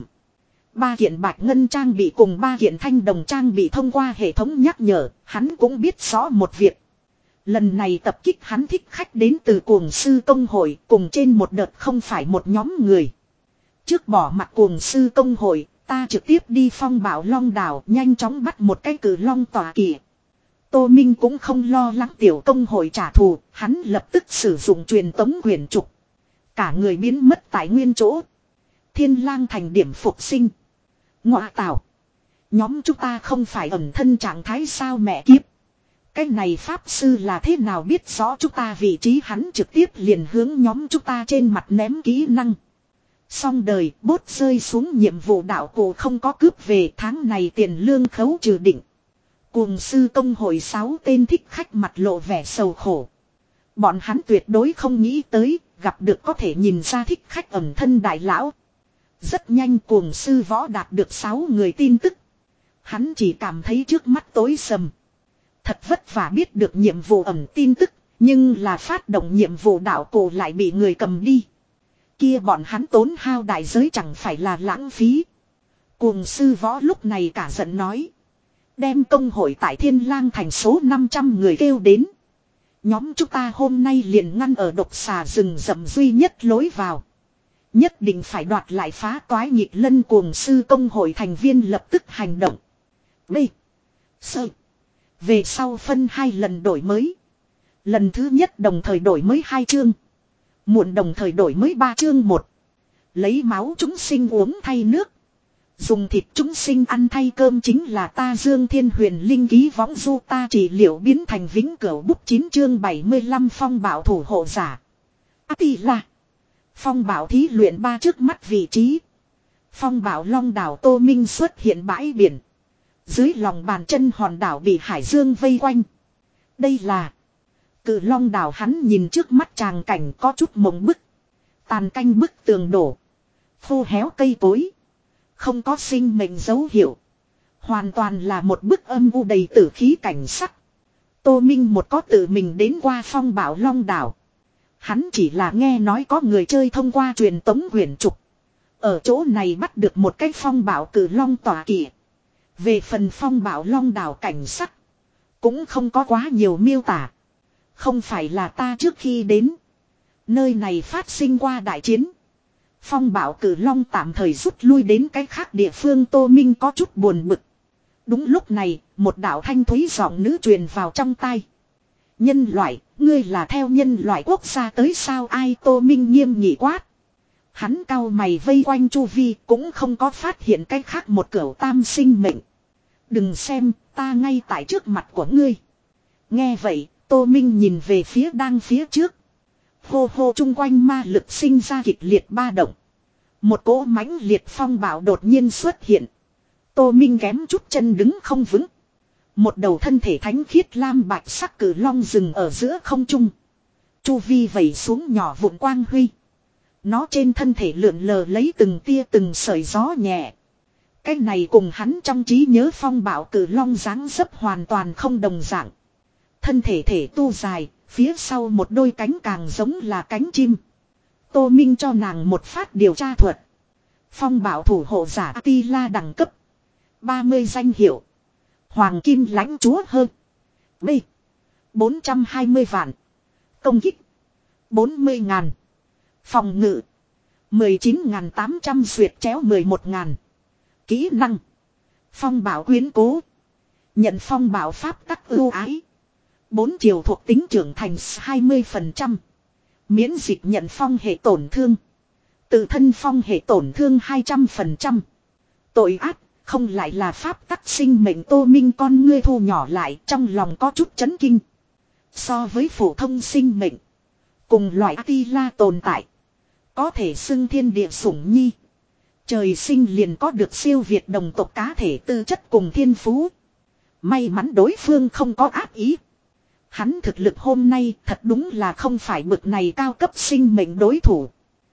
Ba kiện bạch ngân trang bị cùng ba kiện thanh đồng trang bị thông qua hệ thống nhắc nhở, hắn cũng biết rõ một việc. Lần này tập kích hắn thích khách đến từ cuồng sư công hội, cùng trên một đợt không phải một nhóm người. Trước bỏ mặt cuồng sư công hội, ta trực tiếp đi phong bảo long đảo, nhanh chóng bắt một cái cử long tỏa kỳ. Tô Minh cũng không lo lắng tiểu công hội trả thù, hắn lập tức sử dụng truyền tống quyển trục. Cả người biến mất tại nguyên chỗ. Thiên lang thành điểm phục sinh. Ngọa tảo. Nhóm chúng ta không phải ẩn thân trạng thái sao mẹ kiếp. Cái này pháp sư là thế nào biết rõ chúng ta vị trí, hắn trực tiếp liền hướng nhóm chúng ta trên mặt ném kỹ năng. Xong đời, bốt rơi xuống nhiệm vụ đạo cụ không có cướp về, tháng này tiền lương khấu trừ định. Cuồng sư công hội sáu tên thích khách mặt lộ vẻ sầu khổ. Bọn hắn tuyệt đối không nghĩ tới, gặp được có thể nhìn ra thích khách ẩn thân đại lão. Rất nhanh cuồng sư võ đạt được sáu người tin tức. Hắn chỉ cảm thấy trước mắt tối sầm. Thật vất vả biết được nhiệm vụ ẩn tin tức, nhưng là phát động nhiệm vụ đạo cụ lại bị người cầm đi. Kia bọn hắn tốn hao đại giới chẳng phải là lãng phí. Cuồng sư võ lúc này cả giận nói. Đem công hội tại Thiên Lang thành số năm trăm người kêu đến. Nhóm chúng ta hôm nay liền ngăn ở độc xà rừng rậm duy nhất lối vào. Nhất định phải đoạt lại phá toái nhịp lân. Cuồng sư công hội thành viên lập tức hành động. B. Sơ. Về sau phân hai lần đổi mới. Lần thứ nhất đồng thời đổi mới hai chương. Muộn đồng thời đổi mới ba chương một. Lấy máu chúng sinh uống thay nước. Dùng thịt chúng sinh ăn thay cơm chính là ta Dương Thiên Huyền Linh ký võng du ta trị liệu biến thành vĩnh cửu bút chín chương bảy mươi lăm phong bảo thủ hộ giả. Attila. Phong bảo thí luyện ba trước mắt vị trí. Phong bảo long đảo Tô Minh xuất hiện bãi biển. Dưới lòng bàn chân hòn đảo bị hải dương vây quanh. Đây là Cự long đảo, hắn nhìn trước mắt tràng cảnh có chút mộng bức. Tàn canh bức tường đổ. Khô héo cây cối. Không có sinh mệnh dấu hiệu. Hoàn toàn là một bức âm u đầy tử khí cảnh sắc. Tô Minh một có tự mình đến qua phong bảo long đảo. Hắn chỉ là nghe nói có người chơi thông qua truyền tống quyển trục. Ở chỗ này bắt được một cái phong bảo cử long tỏa kỵ. Về phần phong bảo long đảo cảnh sắc. Cũng không có quá nhiều miêu tả. Không phải là ta trước khi đến. Nơi này phát sinh qua đại chiến. Phong bảo cử long tạm thời rút lui đến cái khác địa phương. Tô Minh có chút buồn bực. Đúng lúc này, một đạo thanh thúy giọng nữ truyền vào trong tai. Nhân loại, ngươi là theo nhân loại quốc gia tới sao? Ai? Tô Minh nghiêm nghị quát. Hắn cau mày vây quanh chu vi, cũng không có phát hiện cái khác một cửu tam sinh mệnh. Đừng xem, ta ngay tại trước mặt của ngươi. Nghe vậy, Tô Minh nhìn về phía đang phía trước. Hô hô, chung quanh ma lực sinh ra kịch liệt ba động. Một cỗ mãnh liệt phong bạo đột nhiên xuất hiện. Tô Minh kém chút chân đứng không vững. Một đầu thân thể thánh khiết lam bạch sắc cử long rừng ở giữa không trung. Chu vi vẩy xuống nhỏ vụn quang huy. Nó trên thân thể lượn lờ lấy từng tia từng sợi gió nhẹ. Cái này cùng hắn trong trí nhớ phong bạo cử long dáng dấp hoàn toàn không đồng dạng. Thân thể thể tu dài, phía sau một đôi cánh càng giống là cánh chim. Tô Minh cho nàng một phát điều tra thuật. Phong bảo thủ hộ giả Attila đẳng cấp ba mươi danh hiệu. Hoàng kim lãnh chúa hơn. B. bốn trăm hai mươi vạn. Công kích bốn mươi ngàn. Phòng ngự mười chín ngàn tám trăm duyệt chéo mười một ngàn. Kỹ năng phong bảo quyến cố. Nhận phong bảo pháp tắc ưu ái. Bốn chiều thuộc tính trưởng thành hai mươi phần trăm. Miễn dịch nhận phong hệ tổn thương. Tự thân phong hệ tổn thương hai trăm phần trăm. Tội ác không lại là pháp tắc sinh mệnh. Tô Minh con ngươi thu nhỏ lại, trong lòng có chút chấn kinh. So với phổ thông sinh mệnh, cùng loại Attila tồn tại, có thể xưng thiên địa sủng nhi. Trời sinh liền có được siêu việt đồng tộc cá thể tư chất cùng thiên phú. May mắn đối phương không có ác ý. Hắn thực lực hôm nay thật đúng là không phải bực này cao cấp sinh mệnh đối thủ.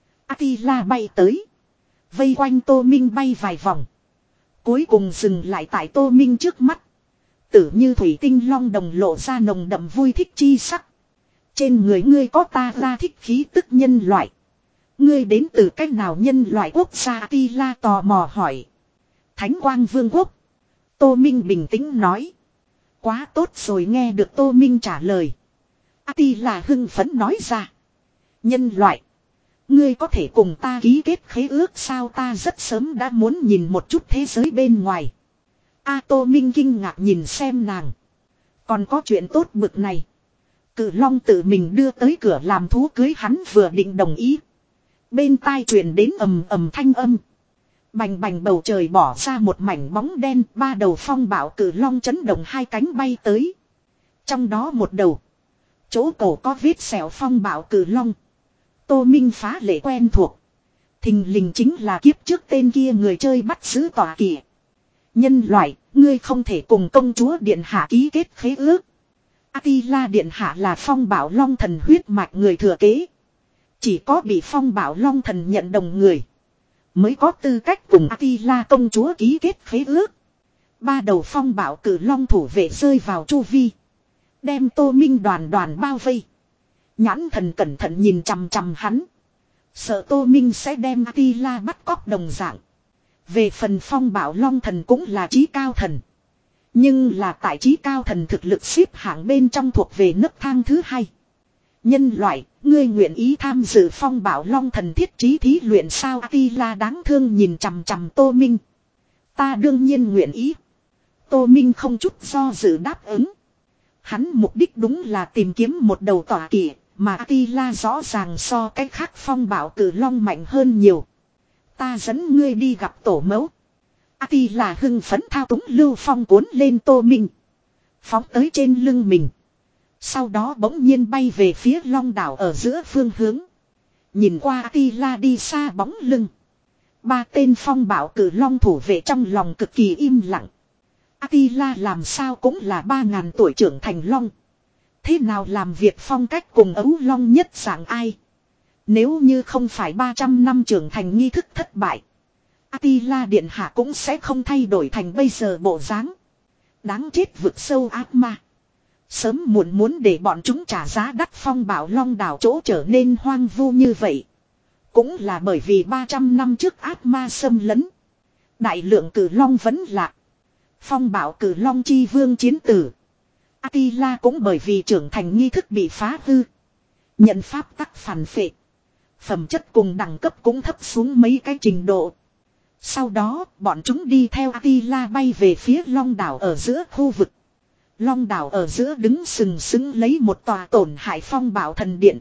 Attila bay tới, vây quanh Tô Minh bay vài vòng, cuối cùng dừng lại tại Tô Minh trước mắt. Tử như thủy tinh long đồng lộ ra nồng đậm vui thích chi sắc. Trên người ngươi có ta ra thích khí tức nhân loại. Ngươi đến từ cách nào nhân loại quốc gia? Attila tò mò hỏi. Thánh Quang Vương quốc. Tô Minh bình tĩnh nói. Quá tốt rồi. Nghe được Tô Minh trả lời, Attila hưng phấn nói ra. Nhân loại, ngươi có thể cùng ta ký kết khế ước sao? Ta rất sớm đã muốn nhìn một chút thế giới bên ngoài. A Tô Minh kinh ngạc nhìn xem nàng. Còn có chuyện tốt bực này. Cự long tự mình đưa tới cửa làm thú cưới, hắn vừa định đồng ý, bên tai truyền đến ầm ầm thanh âm. Bành bành bầu trời bỏ ra một mảnh bóng đen, ba đầu phong bạo cự long chấn động hai cánh bay tới. Trong đó một đầu, chỗ cổ có vết sẹo phong bạo cự long. Tô Minh phá lệ quen thuộc. Thình lình chính là kiếp trước tên kia người chơi bắt giữ tỏa kỵ. Nhân loại, ngươi không thể cùng công chúa điện hạ ký kết khế ước. Attila điện hạ là phong bảo long thần huyết mạch người thừa kế. Chỉ có bị phong bảo long thần nhận đồng người mới có tư cách cùng Attila công chúa ký kết khế ước. Ba đầu phong bảo cử long thủ vệ rơi vào chu vi, đem Tô Minh đoàn đoàn bao vây. Nhãn thần cẩn thận nhìn chằm chằm hắn, sợ Tô Minh sẽ đem Attila bắt cóc đồng dạng. Về phần phong bảo long thần cũng là chí cao thần, nhưng là tại chí cao thần thực lực xếp hạng bên trong thuộc về nấc thang thứ hai. Nhân loại, ngươi nguyện ý tham dự phong bảo long thần thiết trí thí luyện sao? Attila đáng thương nhìn chằm chằm Tô Minh. Ta đương nhiên nguyện ý. Tô Minh không chút do dự đáp ứng. Hắn mục đích đúng là tìm kiếm một đầu tỏa kỵ, mà Attila rõ ràng so cách khác phong bảo cử long mạnh hơn nhiều. Ta dẫn ngươi đi gặp tổ mẫu. Attila hưng phấn thao túng lưu phong cuốn lên Tô Minh, phóng tới trên lưng mình. Sau đó bỗng nhiên bay về phía long đảo ở giữa phương hướng. Nhìn qua Attila đi xa bóng lưng, ba tên phong bảo cử long thủ vệ trong lòng cực kỳ im lặng. Attila làm sao cũng là ba ngàn tuổi trưởng thành long. Thế nào làm việc phong cách cùng ấu long nhất dạng ai? Nếu như không phải ba trăm năm trưởng thành nghi thức thất bại, Attila điện hạ cũng sẽ không thay đổi thành bây giờ bộ dáng. Đáng chết vực sâu ác ma. Sớm muộn muốn để bọn chúng trả giá đắt. Phong bảo long đảo chỗ trở nên hoang vu như vậy, cũng là bởi vì ba trăm năm trước ác ma xâm lấn. Đại lượng cử long vẫn lạc. Phong bảo cử long chi vương chiến tử. Attila cũng bởi vì trưởng thành nghi thức bị phá hư, nhận pháp tắc phản phệ, phẩm chất cùng đẳng cấp cũng thấp xuống mấy cái trình độ. Sau đó bọn chúng đi theo Attila bay về phía long đảo ở giữa khu vực. Long đảo ở giữa đứng sừng sững lấy một tòa tổn hại phong bảo thần điện.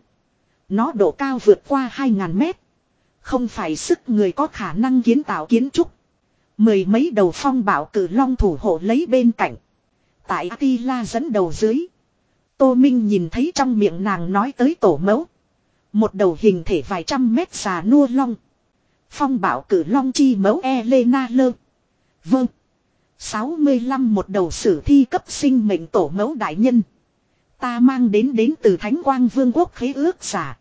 Nó độ cao vượt qua hai ngàn mét, không phải sức người có khả năng kiến tạo kiến trúc. Mười mấy đầu phong bảo cử long thủ hộ lấy bên cạnh. Tại Attila dẫn đầu dưới, Tô Minh nhìn thấy trong miệng nàng nói tới tổ mẫu, một đầu hình thể vài trăm mét già nua long. Phong bảo cử long chi mẫu Elena Lơ. Vâng. sáu mươi lăm một đầu sử thi cấp sinh mệnh tổ mẫu đại nhân. Ta mang đến đến từ Thánh Quang Vương quốc khế ước giả.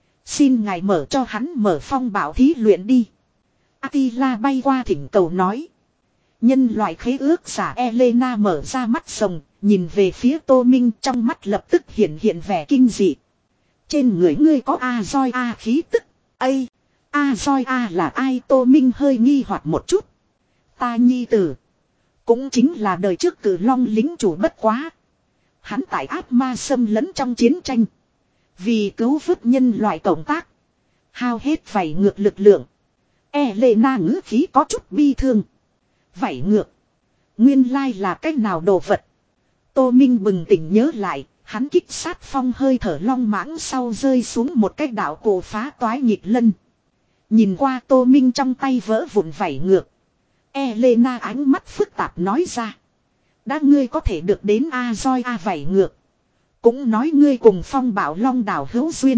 Xin ngài mở cho hắn mở phong bảo thí luyện đi. Attila bay qua thỉnh cầu nói. Nhân loại khế ước giả Elena mở ra mắt rồng, nhìn về phía Tô Minh, trong mắt lập tức hiện hiện vẻ kinh dị. Trên người ngươi có Azoi A khí tức. Ây! Azoi A là ai? Tô Minh hơi nghi hoặc một chút. Ta nhi tử. Cũng chính là đời trước cử long lính chủ bất quá. Hắn tại ác ma xâm lấn trong chiến tranh. Vì cứu vớt nhân loại cộng tác. Hao hết vảy ngược lực lượng. Elena ngữ khí có chút bi thương. Vảy ngược. Nguyên lai là cách nào đồ vật. Tô Minh bừng tỉnh nhớ lại. Hắn kích sát phong hơi thở long mãng sau rơi xuống một cái đạo cổ phá toái nhịp lân. Nhìn qua Tô Minh trong tay vỡ vụn vảy ngược. Elena ánh mắt phức tạp nói ra. Đã ngươi có thể được đến Azoi A vảy ngược. Cũng nói ngươi cùng phong bảo long đảo hữu duyên.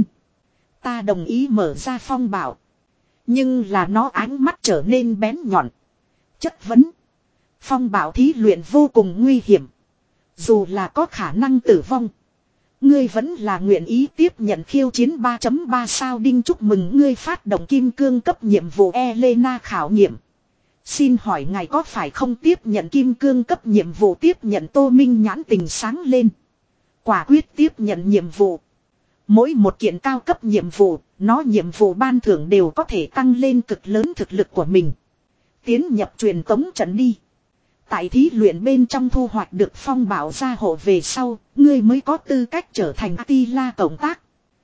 Ta đồng ý mở ra phong bảo. Nhưng là nó ánh mắt trở nên bén nhọn. Chất vấn. Phong bảo thí luyện vô cùng nguy hiểm. Dù là có khả năng tử vong. Ngươi vẫn là nguyện ý tiếp nhận khiêu chiến ba chấm ba sao đinh chúc mừng ngươi phát động kim cương cấp nhiệm vụ Elena khảo nghiệm. Xin hỏi ngài có phải không tiếp nhận kim cương cấp nhiệm vụ tiếp nhận Tô Minh nhãn tình sáng lên. Quả quyết tiếp nhận nhiệm vụ. Mỗi một kiện cao cấp nhiệm vụ, nó nhiệm vụ ban thưởng đều có thể tăng lên cực lớn thực lực của mình. Tiến nhập truyền tống trận đi. Tại thí luyện bên trong thu hoạch được phong bảo gia hộ về sau, ngươi mới có tư cách trở thành Attila cộng tác.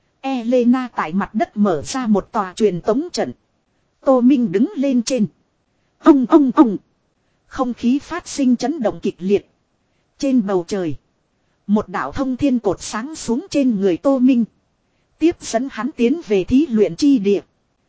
Elena tại mặt đất mở ra một tòa truyền tống trận. Tô Minh đứng lên trên. Ông ông ông. Không khí phát sinh chấn động kịch liệt. Trên bầu trời. Một đạo thông thiên cột sáng xuống trên người Tô Minh. Tiếp dẫn hắn tiến về thí luyện chi địa.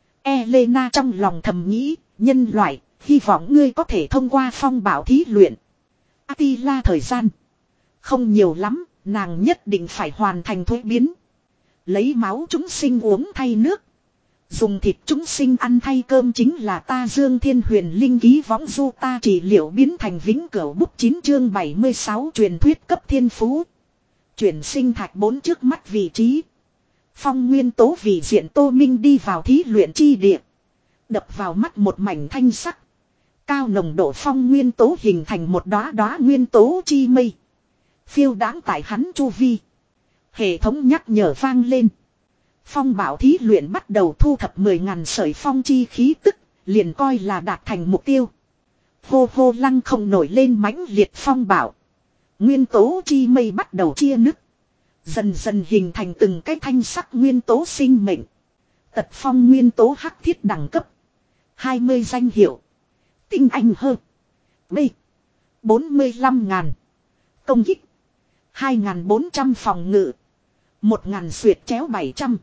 Elena trong lòng thầm nghĩ, nhân loại, hy vọng ngươi có thể thông qua phong bảo thí luyện. Attila thời gian. Không nhiều lắm, nàng nhất định phải hoàn thành thuế biến. Lấy máu chúng sinh uống thay nước. Dùng thịt chúng sinh ăn thay cơm chính là ta Dương Thiên Huyền Linh ký võng du ta trị liệu biến thành vĩnh cửu bút chín chương bảy mươi sáu truyền thuyết cấp thiên phú. Chuyển sinh thạch bốn trước mắt vị trí. Phong nguyên tố vì diện Tô Minh đi vào thí luyện chi địa. Đập vào mắt một mảnh thanh sắc. Cao nồng độ phong nguyên tố hình thành một đóa đóa nguyên tố chi mây. Phiêu đáng tại hắn chu vi. Hệ thống nhắc nhở vang lên. Phong bảo thí luyện bắt đầu thu thập mười ngàn sợi phong chi khí tức, liền coi là đạt thành mục tiêu. Hô hô lăng không nổi lên mãnh liệt phong bảo. Nguyên tố chi mây bắt đầu chia nứt. Dần dần hình thành từng cái thanh sắc nguyên tố sinh mệnh. Tật phong nguyên tố hắc thiết đẳng cấp. hai mươi danh hiệu. Tinh anh hơn. B. bốn mươi lăm ngàn. Công kích. hai ngàn bốn trăm phòng ngự. một ngàn xuyệt chéo bảy trăm.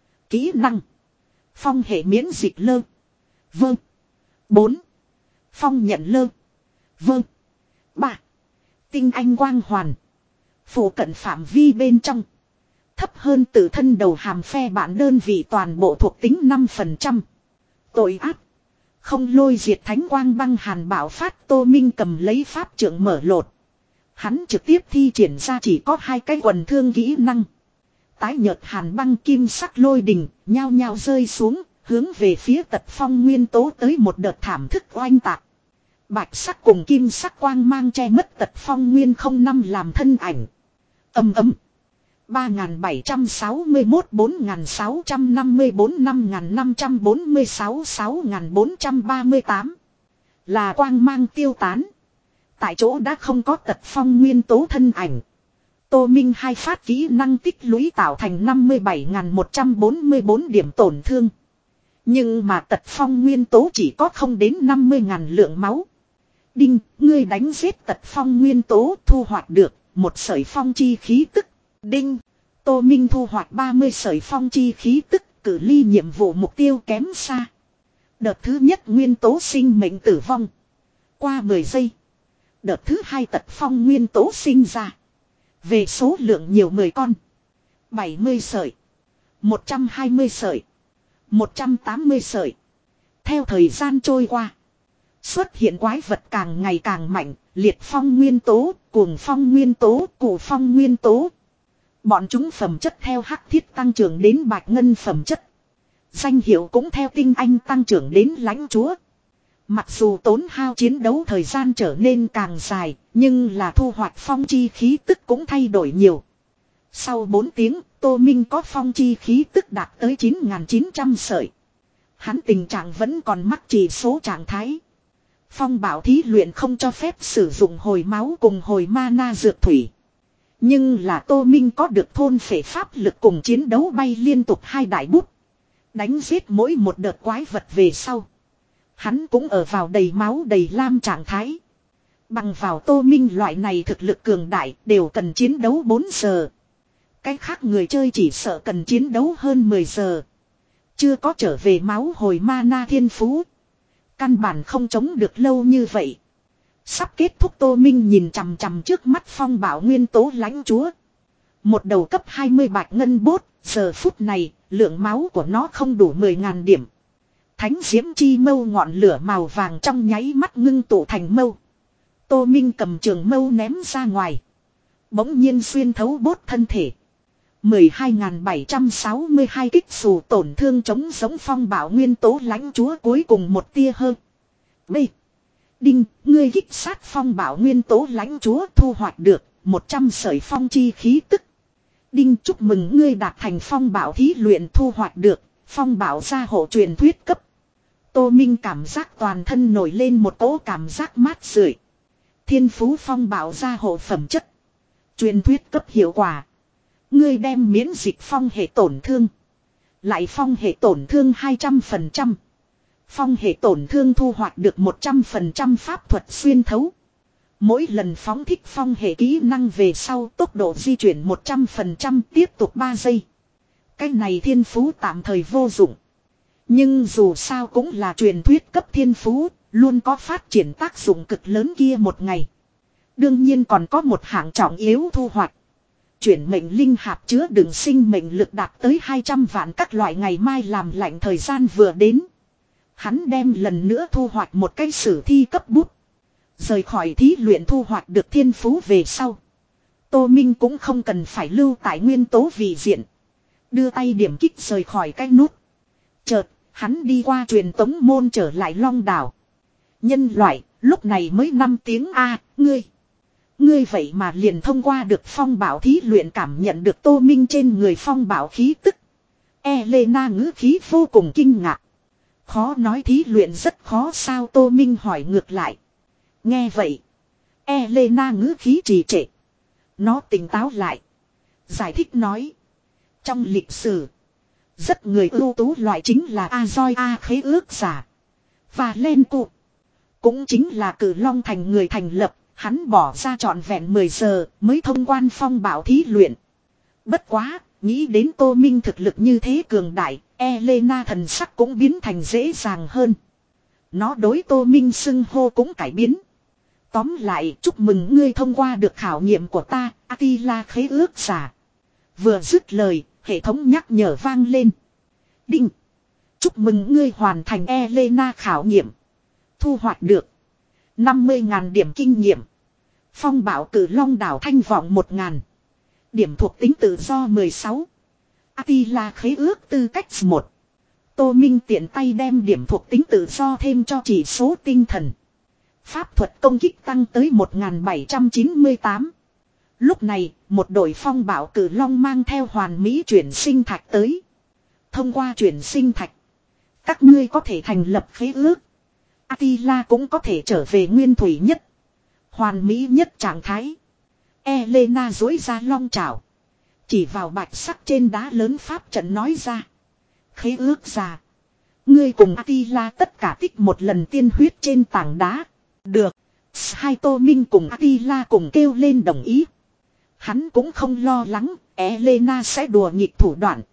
Kỹ năng. Phong hệ miễn dịch lơ. Vâng. bốn. Phong nhận lơ. Vâng. ba. Tinh anh quang hoàn. Phủ cận phạm vi bên trong. Thấp hơn tự thân đầu hàm phe bản đơn vị toàn bộ thuộc tính năm phần trăm. Tội ác. Không lôi diệt thánh quang băng hàn bảo phát. Tô Minh cầm lấy pháp trượng mở lột. Hắn trực tiếp thi triển ra chỉ có hai cái quần thương kỹ năng. Tái nhợt hàn băng kim sắc lôi đình, nhao nhao rơi xuống, hướng về phía tật phong nguyên tố tới một đợt thảm thức oanh tạc. Bạch sắc cùng kim sắc quang mang che mất tật phong nguyên không năm làm thân ảnh. Âm ấm. ba nghìn bảy trăm sáu mươi mốt, bốn nghìn sáu trăm năm mươi bốn, năm nghìn năm trăm bốn mươi sáu, sáu nghìn bốn trăm ba mươi tám. Là quang mang tiêu tán. Tại chỗ đã không có tật phong nguyên tố thân ảnh. Tô Minh hai phát kỹ năng tích lũy tạo thành năm mươi bảy nghìn một trăm bốn mươi bốn điểm tổn thương. Nhưng mà tật phong nguyên tố chỉ có không đến năm mươi nghìn lượng máu. Đinh, ngươi đánh giết tật phong nguyên tố thu hoạch được một sợi phong chi khí tức. Đinh, Tô Minh thu hoạch ba mươi sợi phong chi khí tức, cử ly nhiệm vụ mục tiêu kém xa. Đợt thứ nhất nguyên tố sinh mệnh tử vong. Qua mười giây. Đợt thứ hai tật phong nguyên tố sinh ra. Về số lượng nhiều mười con. bảy mươi sợi. một trăm hai mươi sợi. một trăm tám mươi sợi. Theo thời gian trôi qua. Xuất hiện quái vật càng ngày càng mạnh. Liệt phong nguyên tố, cuồng phong nguyên tố, cụ phong nguyên tố. Bọn chúng phẩm chất theo hắc thiết tăng trưởng đến bạch ngân phẩm chất. Danh hiệu cũng theo tinh anh tăng trưởng đến lãnh chúa. Mặc dù tốn hao chiến đấu thời gian trở nên càng dài, nhưng là thu hoạch phong chi khí tức cũng thay đổi nhiều. Sau bốn tiếng, Tô Minh có phong chi khí tức đạt tới chín nghìn chín trăm sợi. Hắn tình trạng vẫn còn mắc chỉ số trạng thái. Phong bảo thí luyện không cho phép sử dụng hồi máu cùng hồi mana dược thủy. Nhưng là Tô Minh có được thôn phệ pháp lực cùng chiến đấu bay liên tục hai đại bút. Đánh giết mỗi một đợt quái vật về sau. Hắn cũng ở vào đầy máu đầy lam trạng thái. Bằng vào Tô Minh loại này thực lực cường đại đều cần chiến đấu bốn giờ. Cái khác người chơi chỉ sợ cần chiến đấu hơn mười giờ. Chưa có trở về máu hồi mana thiên phú. Căn bản không chống được lâu như vậy. Sắp kết thúc Tô Minh nhìn chằm chằm trước mắt phong bảo nguyên tố lãnh chúa. Một đầu cấp hai mươi bạch ngân bốt, giờ phút này, lượng máu của nó không đủ mười nghìn điểm. Thánh diễm chi mâu ngọn lửa màu vàng trong nháy mắt ngưng tụ thành mâu. Tô Minh cầm trường mâu ném ra ngoài. Bỗng nhiên xuyên thấu bốt thân thể. mười hai nghìn bảy trăm sáu mươi hai kích xù tổn thương chống giống phong bảo nguyên tố lãnh chúa cuối cùng một tia hơn. B. Đinh, ngươi kích sát phong bảo nguyên tố lãnh chúa thu hoạch được một trăm sợi phong chi khí tức. Đinh, chúc mừng ngươi đạt thành phong bảo thí luyện thu hoạch được phong bảo gia hộ truyền thuyết cấp. Tô Minh cảm giác toàn thân nổi lên một cỗ cảm giác mát rượi. Thiên phú phong bảo gia hộ phẩm chất. Truyền thuyết cấp hiệu quả. Ngươi đem miễn dịch phong hệ tổn thương. Lại phong hệ tổn thương hai trăm phần trăm. Phong hệ tổn thương thu hoạch được một trăm phần trăm pháp thuật xuyên thấu. Mỗi lần phóng thích phong hệ kỹ năng về sau tốc độ di chuyển một trăm phần trăm tiếp tục ba giây. Cái này thiên phú tạm thời vô dụng. Nhưng dù sao cũng là truyền thuyết cấp thiên phú, luôn có phát triển tác dụng cực lớn kia một ngày. Đương nhiên còn có một hạng trọng yếu thu hoạch. Chuyển mệnh linh hạt chứa đựng sinh mệnh lực đạt tới hai trăm vạn các loại ngày mai làm lạnh thời gian vừa đến. Hắn đem lần nữa thu hoạch một cái sử thi cấp bút. Rời khỏi thí luyện thu hoạch được thiên phú về sau. Tô Minh cũng không cần phải lưu tại nguyên tố vị diện. Đưa tay điểm kích rời khỏi cái nút. Chợt, hắn đi qua truyền tống môn trở lại Long đảo. Nhân loại, lúc này mới năm tiếng A, ngươi. Ngươi vậy mà liền thông qua được phong bảo thí luyện cảm nhận được Tô Minh trên người phong bảo khí tức. Elena ngữ khí vô cùng kinh ngạc. Khó nói thí luyện rất khó sao Tô Minh hỏi ngược lại. Nghe vậy. Elena ngữ khí trì trệ. Nó tỉnh táo lại. Giải thích nói. Trong lịch sử. Rất người ưu tú loại chính là Azoi A khế ước giả. Và Len Cụ. Cũng chính là cử long thành người thành lập. Hắn bỏ ra trọn vẹn mười giờ mới thông quan phong bảo thí luyện. Bất quá, nghĩ đến Tô Minh thực lực như thế cường đại, Elena thần sắc cũng biến thành dễ dàng hơn. Nó đối Tô Minh xưng hô cũng cải biến. Tóm lại, chúc mừng ngươi thông qua được khảo nghiệm của ta, Attila khế ước giả. Vừa dứt lời, hệ thống nhắc nhở vang lên. Đinh! Chúc mừng ngươi hoàn thành Elena khảo nghiệm. Thu hoạch được năm mươi nghìn điểm kinh nghiệm. Phong bảo cử long đảo thanh vọng một nghìn. Điểm thuộc tính tự do mười sáu. Attila khế ước tư cách một. Tô Minh tiện tay đem điểm thuộc tính tự do thêm cho chỉ số tinh thần. Pháp thuật công kích tăng tới một nghìn bảy trăm chín mươi tám. Lúc này, một đội phong bảo cử long mang theo hoàn mỹ chuyển sinh thạch tới. Thông qua chuyển sinh thạch, các ngươi có thể thành lập khế ước. Attila cũng có thể trở về nguyên thủy nhất, hoàn mỹ nhất trạng thái. Elena duỗi ra long chảo, chỉ vào bạch sắc trên đá lớn pháp trận nói ra. Khế ước ra. Ngươi cùng Attila tất cả tích một lần tiên huyết trên tảng đá. Được. Hai Tô Minh cùng Attila cùng kêu lên đồng ý. Hắn cũng không lo lắng Elena sẽ đùa nghịch thủ đoạn.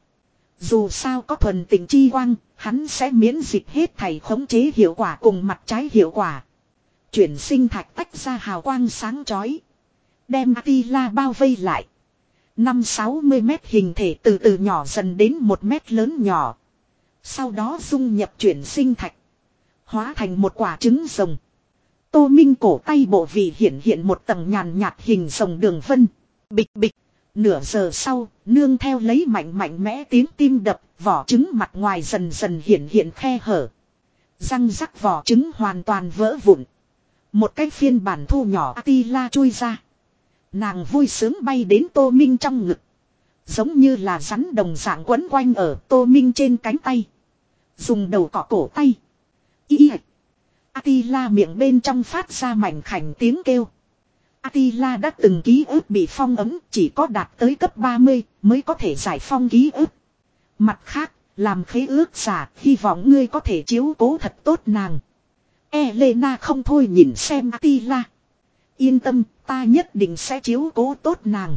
Dù sao có thuần tình chi quang, hắn sẽ miễn dịch hết thảy khống chế hiệu quả cùng mặt trái hiệu quả. Chuyển sinh thạch tách ra hào quang sáng chói, đem Attila bao vây lại. Năm sáu mươi mét hình thể từ từ nhỏ dần đến một mét lớn nhỏ. Sau đó dung nhập chuyển sinh thạch, hóa thành một quả trứng rồng. Tô Minh cổ tay bộ vị hiện hiện một tầng nhàn nhạt hình rồng đường vân. Bịch bịch. Nửa giờ sau, nương theo lấy mạnh mạnh mẽ tiếng tim đập, vỏ trứng mặt ngoài dần dần hiện hiện khe hở. Răng rắc vỏ trứng hoàn toàn vỡ vụn. Một cái phiên bản thu nhỏ Attila chui ra. Nàng vui sướng bay đến Tô Minh trong ngực. Giống như là rắn đồng dạng quấn quanh ở Tô Minh trên cánh tay. Dùng đầu cọ cổ tay. Ý Attila miệng bên trong phát ra mảnh khảnh tiếng kêu. Attila đã từng ký ức bị phong ấn, chỉ có đạt tới cấp ba mươi mới có thể giải phong ký ức. Mặt khác, làm khế ước giả, hy vọng ngươi có thể chiếu cố thật tốt nàng. Elena không thôi nhìn xem Attila. Yên tâm, ta nhất định sẽ chiếu cố tốt nàng.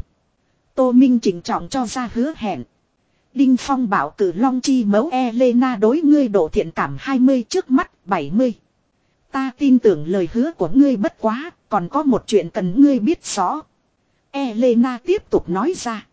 Tô Minh chỉnh trọng cho ra hứa hẹn. Đinh Phong bảo cử long chi mẫu Elena đối ngươi độ thiện cảm hai mươi trước mắt bảy mươi. Ta tin tưởng lời hứa của ngươi bất quá, còn có một chuyện cần ngươi biết rõ. Elena tiếp tục nói ra.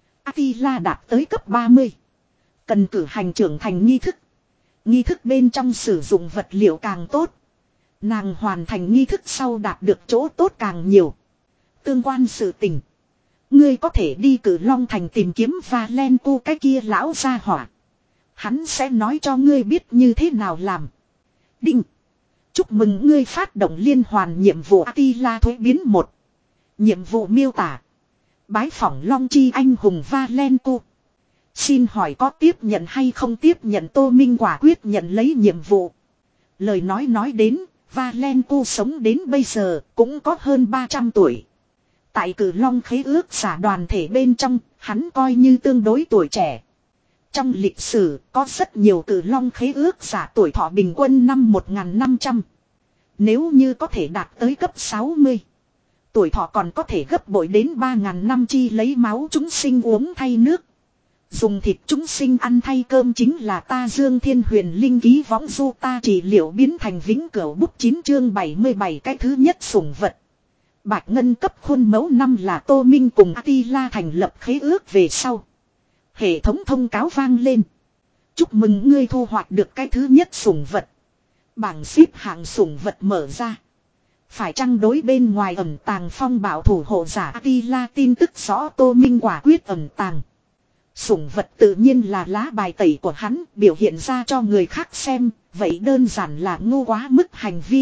Attila đạt tới cấp ba mươi. Cần cử hành trưởng thành nghi thức. Nghi thức bên trong sử dụng vật liệu càng tốt. Nàng hoàn thành nghi thức sau đạt được chỗ tốt càng nhiều. Tương quan sự tình. Ngươi có thể đi cử Long Thành tìm kiếm Valenco cái kia lão gia hỏa. Hắn sẽ nói cho ngươi biết như thế nào làm. Đinh. Chúc mừng ngươi phát động liên hoàn nhiệm vụ Attila thuế biến một. Nhiệm vụ miêu tả. Bái phỏng Long Chi anh hùng Valenco. Xin hỏi có tiếp nhận hay không tiếp nhận. Tô Minh quả quyết nhận lấy nhiệm vụ. Lời nói nói đến, Valenco sống đến bây giờ cũng có hơn ba trăm tuổi. Tại cử long khế ước giả đoàn thể bên trong, hắn coi như tương đối tuổi trẻ. Trong lịch sử, có rất nhiều cử long khế ước giả tuổi thọ bình quân năm một nghìn năm trăm. Nếu như có thể đạt tới cấp sáu mươi, tuổi thọ còn có thể gấp bội đến ba nghìn năm. Chi lấy máu chúng sinh uống thay nước. Dùng thịt chúng sinh ăn thay cơm chính là ta Dương Thiên Huyền Linh ký võng du ta trị liệu biến thành vĩnh cửu bút chín chương bảy mươi bảy cái thứ nhất sủng vật. Bạch Ngân cấp khuôn mẫu năm là Tô Minh cùng Attila thành lập khế ước về sau. Hệ thống thông cáo vang lên. Chúc mừng ngươi thu hoạch được cái thứ nhất sủng vật. Bảng xếp hạng sủng vật mở ra. Phải chăng đối bên ngoài ẩn tàng phong bảo thủ hộ giả Attila tin tức rõ Tô Minh quả quyết ẩn tàng. Sủng vật tự nhiên là lá bài tẩy của hắn biểu hiện ra cho người khác xem. Vậy đơn giản là ngu quá mức hành vi.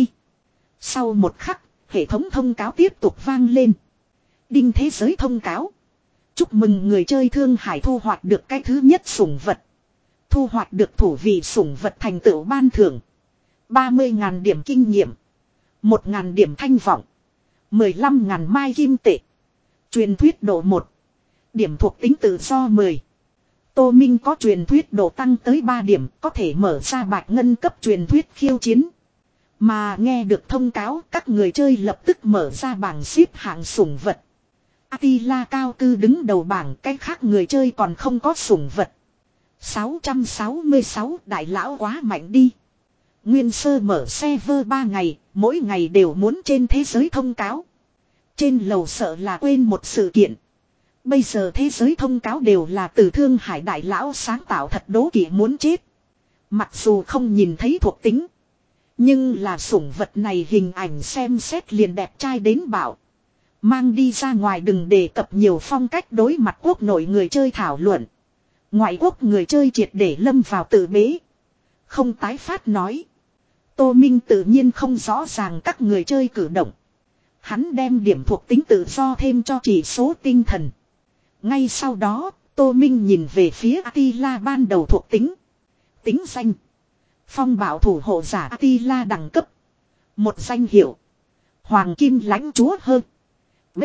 Sau một khắc. Hệ thống thông cáo tiếp tục vang lên. Đinh thế giới thông cáo. Chúc mừng người chơi Thương Hải thu hoạch được cái thứ nhất sủng vật. Thu hoạch được thủ vị sủng vật thành tựu ban thưởng. ba mươi nghìn điểm kinh nghiệm. một nghìn điểm thanh vọng. mười lăm nghìn mai kim tệ. Truyền thuyết độ một. Điểm thuộc tính tự do mười. Tô Minh có truyền thuyết độ tăng tới ba điểm. Có thể mở ra bạch ngân cấp truyền thuyết khiêu chiến. Mà nghe được thông cáo các người chơi lập tức mở ra bảng xếp hạng sủng vật. Attila cao cư đứng đầu bảng, cái khác người chơi còn không có sủng vật. sáu trăm sáu mươi sáu đại lão quá mạnh đi. Nguyên sơ mở server ba ngày, mỗi ngày đều muốn trên thế giới thông cáo. Trên lầu sợ là quên một sự kiện. Bây giờ thế giới thông cáo đều là từ Thương Hải đại lão sáng tạo thật đố kỵ muốn chết. Mặc dù không nhìn thấy thuộc tính. Nhưng là sủng vật này hình ảnh xem xét liền đẹp trai đến bảo. Mang đi ra ngoài đừng đề cập nhiều phong cách đối mặt quốc nội người chơi thảo luận. Ngoại quốc người chơi triệt để lâm vào tự bế. Không tái phát nói. Tô Minh tự nhiên không rõ ràng các người chơi cử động. Hắn đem điểm thuộc tính tự do thêm cho chỉ số tinh thần. Ngay sau đó, Tô Minh nhìn về phía Attila ban đầu thuộc tính. Tính danh. Phong bảo thủ hộ giả Attila đẳng cấp. Một danh hiệu. Hoàng kim lãnh chúa hơn. B.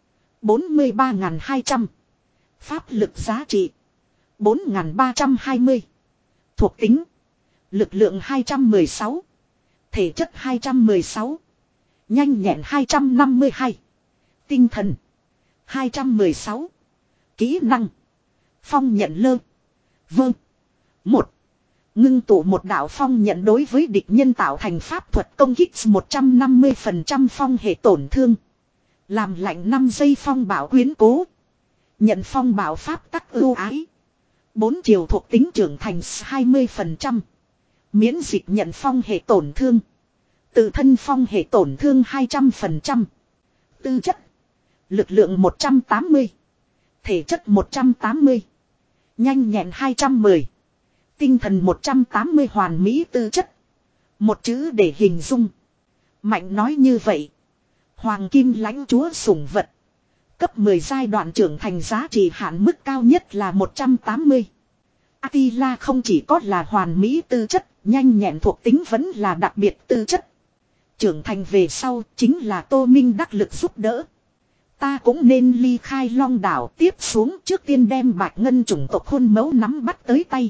bốn mươi ba nghìn hai trăm. Pháp lực giá trị. bốn nghìn ba trăm hai mươi. Thuộc tính. Lực lượng hai trăm mười sáu. Thể chất hai trăm mười sáu. Nhanh nhẹn hai trăm năm mươi hai. Tinh thần. hai trăm mười sáu. Kỹ năng. Phong nhận lơ. Vâng. một. Ngưng tụ một đạo phong nhận đối với địch nhân tạo thành pháp thuật công kích một trăm năm mươi phần trăm phong hệ tổn thương. Làm lạnh năm giây phong bảo quyến cố. Nhận phong bảo pháp tắc ưu ái. bốn chiều thuộc tính trưởng thành hai mươi phần trăm. Miễn dịch nhận phong hệ tổn thương. Tự thân phong hệ tổn thương hai trăm phần trăm. Tư chất. Lực lượng một trăm tám mươi. Thể chất một trăm tám mươi. Nhanh nhẹn hai trăm mười. Tinh thần một trăm tám mươi hoàn mỹ tư chất. Một chữ để hình dung. Mạnh nói như vậy. Hoàng kim lãnh chúa sủng vật. Cấp mười giai đoạn trưởng thành giá trị hạn mức cao nhất là một trăm tám mươi. Attila không chỉ có là hoàn mỹ tư chất, nhanh nhẹn thuộc tính vẫn là đặc biệt tư chất. Trưởng thành về sau chính là Tô Minh đắc lực giúp đỡ. Ta cũng nên ly khai Long đảo tiếp xuống trước tiên đem Bạch Ngân chủng tộc khuôn mẫu nắm bắt tới tay.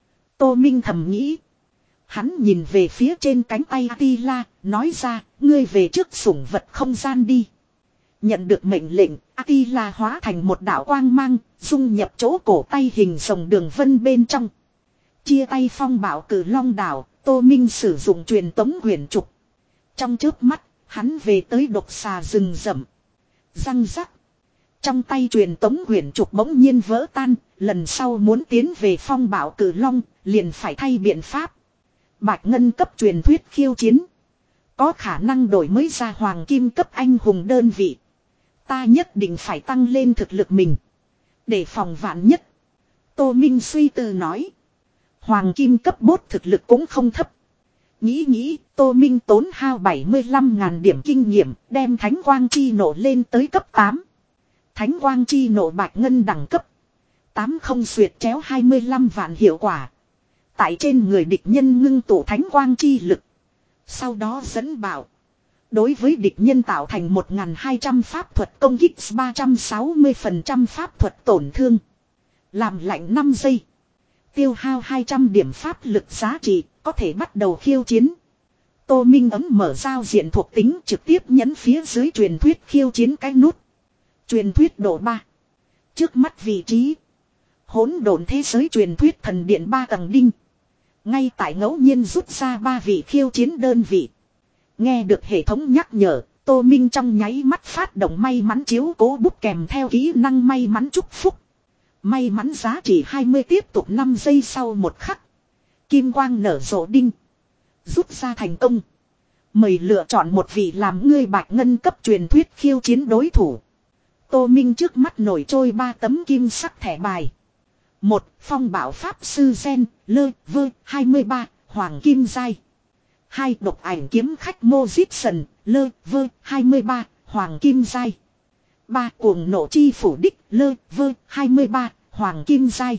Tô Minh thầm nghĩ. Hắn nhìn về phía trên cánh tay Attila, nói ra, ngươi về trước sủng vật không gian đi. Nhận được mệnh lệnh, Attila hóa thành một đạo quang mang, dung nhập chỗ cổ tay hình rồng đường vân bên trong. Chia tay phong bảo cử Long đảo, Tô Minh sử dụng truyền tống huyền trục. Trong chớp mắt, hắn về tới độc xà rừng rậm. Răng rắc. Trong tay truyền tống huyền trục bỗng nhiên vỡ tan, lần sau muốn tiến về phong bảo cử Long, liền phải thay biện pháp. Bạch Ngân cấp truyền thuyết khiêu chiến. Có khả năng đổi mới ra hoàng kim cấp anh hùng đơn vị. Ta nhất định phải tăng lên thực lực mình. Để phòng vạn nhất. Tô Minh suy tư nói. Hoàng kim cấp bốt thực lực cũng không thấp. Nghĩ nghĩ, Tô Minh tốn hao bảy mươi lăm ngàn điểm kinh nghiệm, đem Thánh Quang Chi Nộ lên tới cấp tám. Thánh Quang Chi Nộ Bạch Ngân đẳng cấp. tám không xuyệt chéo hai mươi lăm vạn hiệu quả. Tại trên người địch nhân ngưng tụ Thánh Quang Chi lực. Sau đó dẫn bảo. Đối với địch nhân tạo thành một nghìn hai trăm pháp thuật công kích ba trăm sáu mươi phần trăm pháp thuật tổn thương. Làm lạnh năm giây. Tiêu hao hai trăm điểm pháp lực giá trị, có thể bắt đầu khiêu chiến. Tô Minh ấm mở giao diện thuộc tính trực tiếp nhấn phía dưới truyền thuyết khiêu chiến cái nút. Truyền thuyết độ ba. Trước mắt vị trí. Hỗn độn thế giới truyền thuyết thần điện ba tầng đinh. Ngay tại ngẫu nhiên rút ra ba vị khiêu chiến đơn vị. Nghe được hệ thống nhắc nhở, Tô Minh trong nháy mắt phát động may mắn chiếu cố bút kèm theo kỹ năng may mắn chúc phúc. May mắn giá trị hai mươi tiếp tục năm giây sau một khắc. Kim quang nở rộ đinh. Rút ra thành công. Mời lựa chọn một vị làm ngươi Bạch Ngân cấp truyền thuyết khiêu chiến đối thủ. Tô Minh trước mắt nổi trôi ba tấm kim sắc thẻ bài. Một, Phong bảo pháp sư Gen, lơ, vơ, hai mươi ba, Hoàng Kim Giai. Hai, Độc ảnh kiếm khách Mojitson, lơ, vơ, hai mươi ba, Hoàng Kim Giai. Ba, Cuồng nộ chi phủ đích, lơ, vơ, hai mươi ba, Hoàng Kim Giai.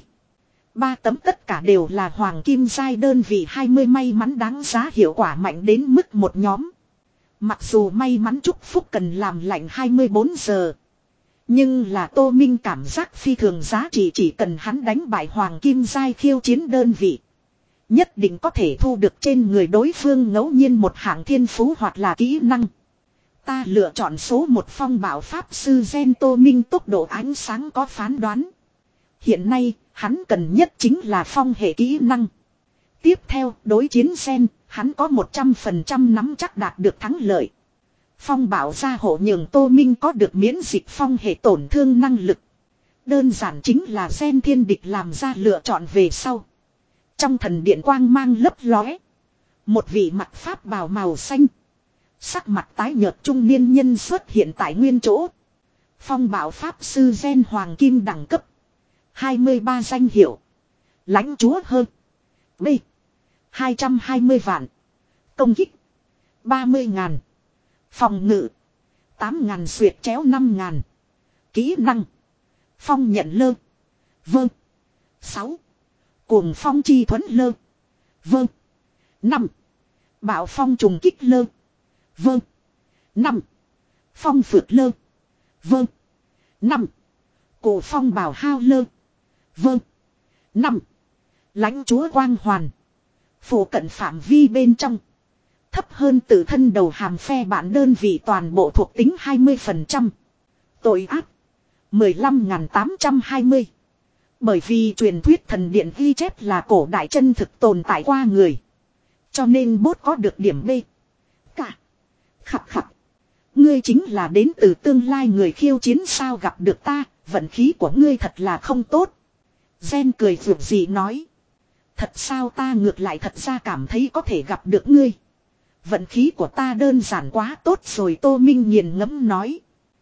Ba tấm tất cả đều là Hoàng Kim Giai đơn vị hai mươi may mắn đáng giá hiệu quả mạnh đến mức một nhóm. Mặc dù may mắn chúc phúc cần làm lạnh hai mươi bốn giờ. Nhưng là Tô Minh cảm giác phi thường giá trị chỉ cần hắn đánh bại Hoàng Kim Giai khiêu chiến đơn vị. Nhất định có thể thu được trên người đối phương ngẫu nhiên một hạng thiên phú hoặc là kỹ năng. Ta lựa chọn số một phong bảo pháp sư Gen. Tô Minh tốc độ ánh sáng có phán đoán. Hiện nay, hắn cần nhất chính là phong hệ kỹ năng. Tiếp theo, đối chiến Gen, hắn có một trăm phần trăm nắm chắc đạt được thắng lợi. Phong bảo gia hộ nhường Tô Minh có được miễn dịch phong hệ tổn thương năng lực. Đơn giản chính là Gen thiên địch làm ra lựa chọn về sau. Trong thần điện quang mang lấp lóe. Một vị mặt pháp bào màu xanh. Sắc mặt tái nhợt trung niên nhân xuất hiện tại nguyên chỗ. Phong bảo pháp sư Gen Hoàng Kim đẳng cấp. hai mươi ba danh hiệu. Lãnh chúa hơn. B. hai trăm hai mươi vạn. Công kích. ba mươi ngàn. Phòng ngự. tám ngàn xuyệt chéo năm ngàn. Kỹ năng. Phong nhận lơ. Vâng. sáu. Cuồng phong chi thuẫn lơ. Vâng. năm. Bạo phong trùng kích lơ. Vâng. năm. Phong phượt lơ. Vâng. năm. Cổ phong bảo hao lơ. Vâng. năm. Lãnh chúa quang hoàn. Phủ cận phạm vi bên trong. Thấp hơn tự thân đầu hàm phe bản đơn vị toàn bộ thuộc tính hai mươi phần trăm. Tội ác. mười lăm nghìn tám trăm hai mươi. Bởi vì truyền thuyết thần điện ghi chép là cổ đại chân thực tồn tại qua người. Cho nên bốt có được điểm B. Cả. Khập khập. Ngươi chính là đến từ tương lai người khiêu chiến sao gặp được ta, vận khí của ngươi thật là không tốt. Gen cười vượt gì nói. Thật sao ta ngược lại thật ra cảm thấy có thể gặp được ngươi. Vận khí của ta đơn giản quá tốt rồi Tô Minh nghiền ngẫm nói.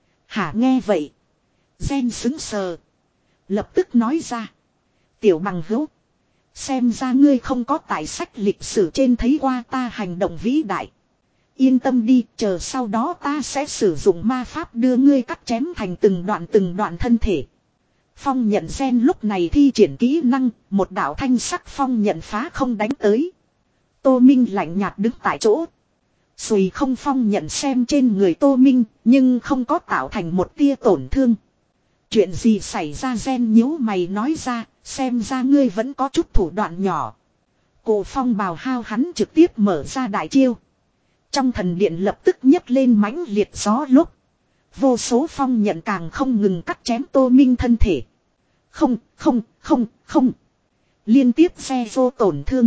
Hả nghe vậy. Gen sững sờ. Lập tức nói ra. Tiểu bằng hữu. Xem ra ngươi không có tại sách lịch sử trên thấy qua ta hành động vĩ đại. Yên tâm đi, chờ sau đó ta sẽ sử dụng ma pháp đưa ngươi cắt chém thành từng đoạn từng đoạn thân thể. Phong nhận gen lúc này thi triển kỹ năng, một đạo thanh sắc phong nhận phá không đánh tới. Tô Minh lạnh nhạt đứng tại chỗ. Xùy không phong nhận xem trên người Tô Minh, nhưng không có tạo thành một tia tổn thương. Chuyện gì xảy ra gen nhíu mày nói ra, xem ra ngươi vẫn có chút thủ đoạn nhỏ. Cổ phong bào hao hắn trực tiếp mở ra đại chiêu. Trong thần điện lập tức nhấc lên mãnh liệt gió lúc. Vô số phong nhận càng không ngừng cắt chém Tô Minh thân thể. Không, không, không, không. Liên tiếp xe vô tổn thương.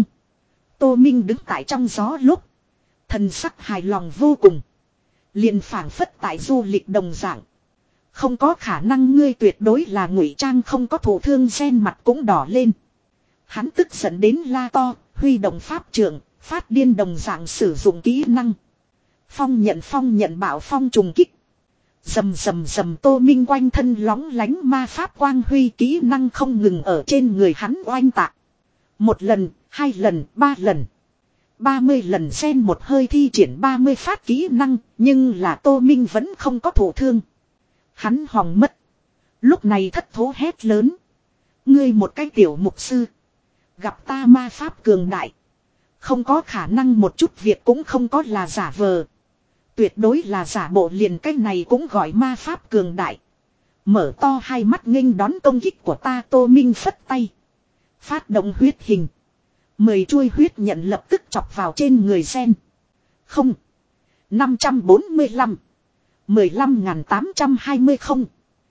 Tô Minh đứng tại trong gió lúc. Thần sắc hài lòng vô cùng. Liền phảng phất tại du lịch đồng dạng. Không có khả năng ngươi tuyệt đối là ngụy trang không có thủ thương gen mặt cũng đỏ lên. Hắn tức giận đến la to, huy động pháp trượng, phát điên đồng dạng sử dụng kỹ năng. Phong nhận phong nhận bảo phong trùng kích. Dầm dầm dầm Tô Minh quanh thân lóng lánh ma pháp quang huy kỹ năng không ngừng ở trên người hắn oanh tạc. Một lần, hai lần, ba lần. Ba mươi lần xen một hơi thi triển ba mươi phát kỹ năng, nhưng là Tô Minh vẫn không có thủ thương. Hắn hòng mất. Lúc này thất thố hét lớn. Ngươi một cái tiểu mục sư. Gặp ta ma pháp cường đại. Không có khả năng một chút việc cũng không có là giả vờ. Tuyệt đối là giả bộ liền cái này cũng gọi ma pháp cường đại. Mở to hai mắt nghênh đón công kích của ta. Tô Minh phất tay. Phát động huyết hình. Mười chuôi huyết nhận lập tức chọc vào trên người sen. Không. năm trăm bốn mươi lăm. mười lăm nghìn tám trăm hai mươi không.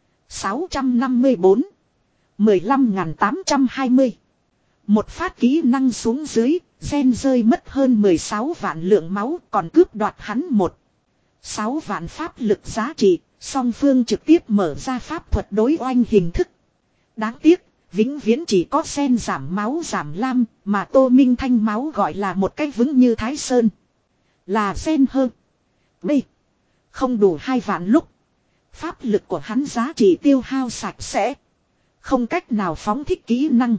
sáu trăm năm mươi bốn. mười lăm nghìn tám trăm hai mươi. Một phát kỹ năng xuống dưới. Gen rơi mất hơn mười sáu vạn lượng máu còn cướp đoạt hắn một. sáu vạn pháp lực giá trị. Song phương trực tiếp mở ra pháp thuật đối oanh hình thức. Đáng tiếc. Vĩnh viễn chỉ có sen giảm máu giảm lam. Mà Tô Minh thanh máu gọi là một cách vững như Thái Sơn. Là sen hơn. B. Không đủ hai vạn lúc. Pháp lực của hắn giá trị tiêu hao sạch sẽ. Không cách nào phóng thích kỹ năng.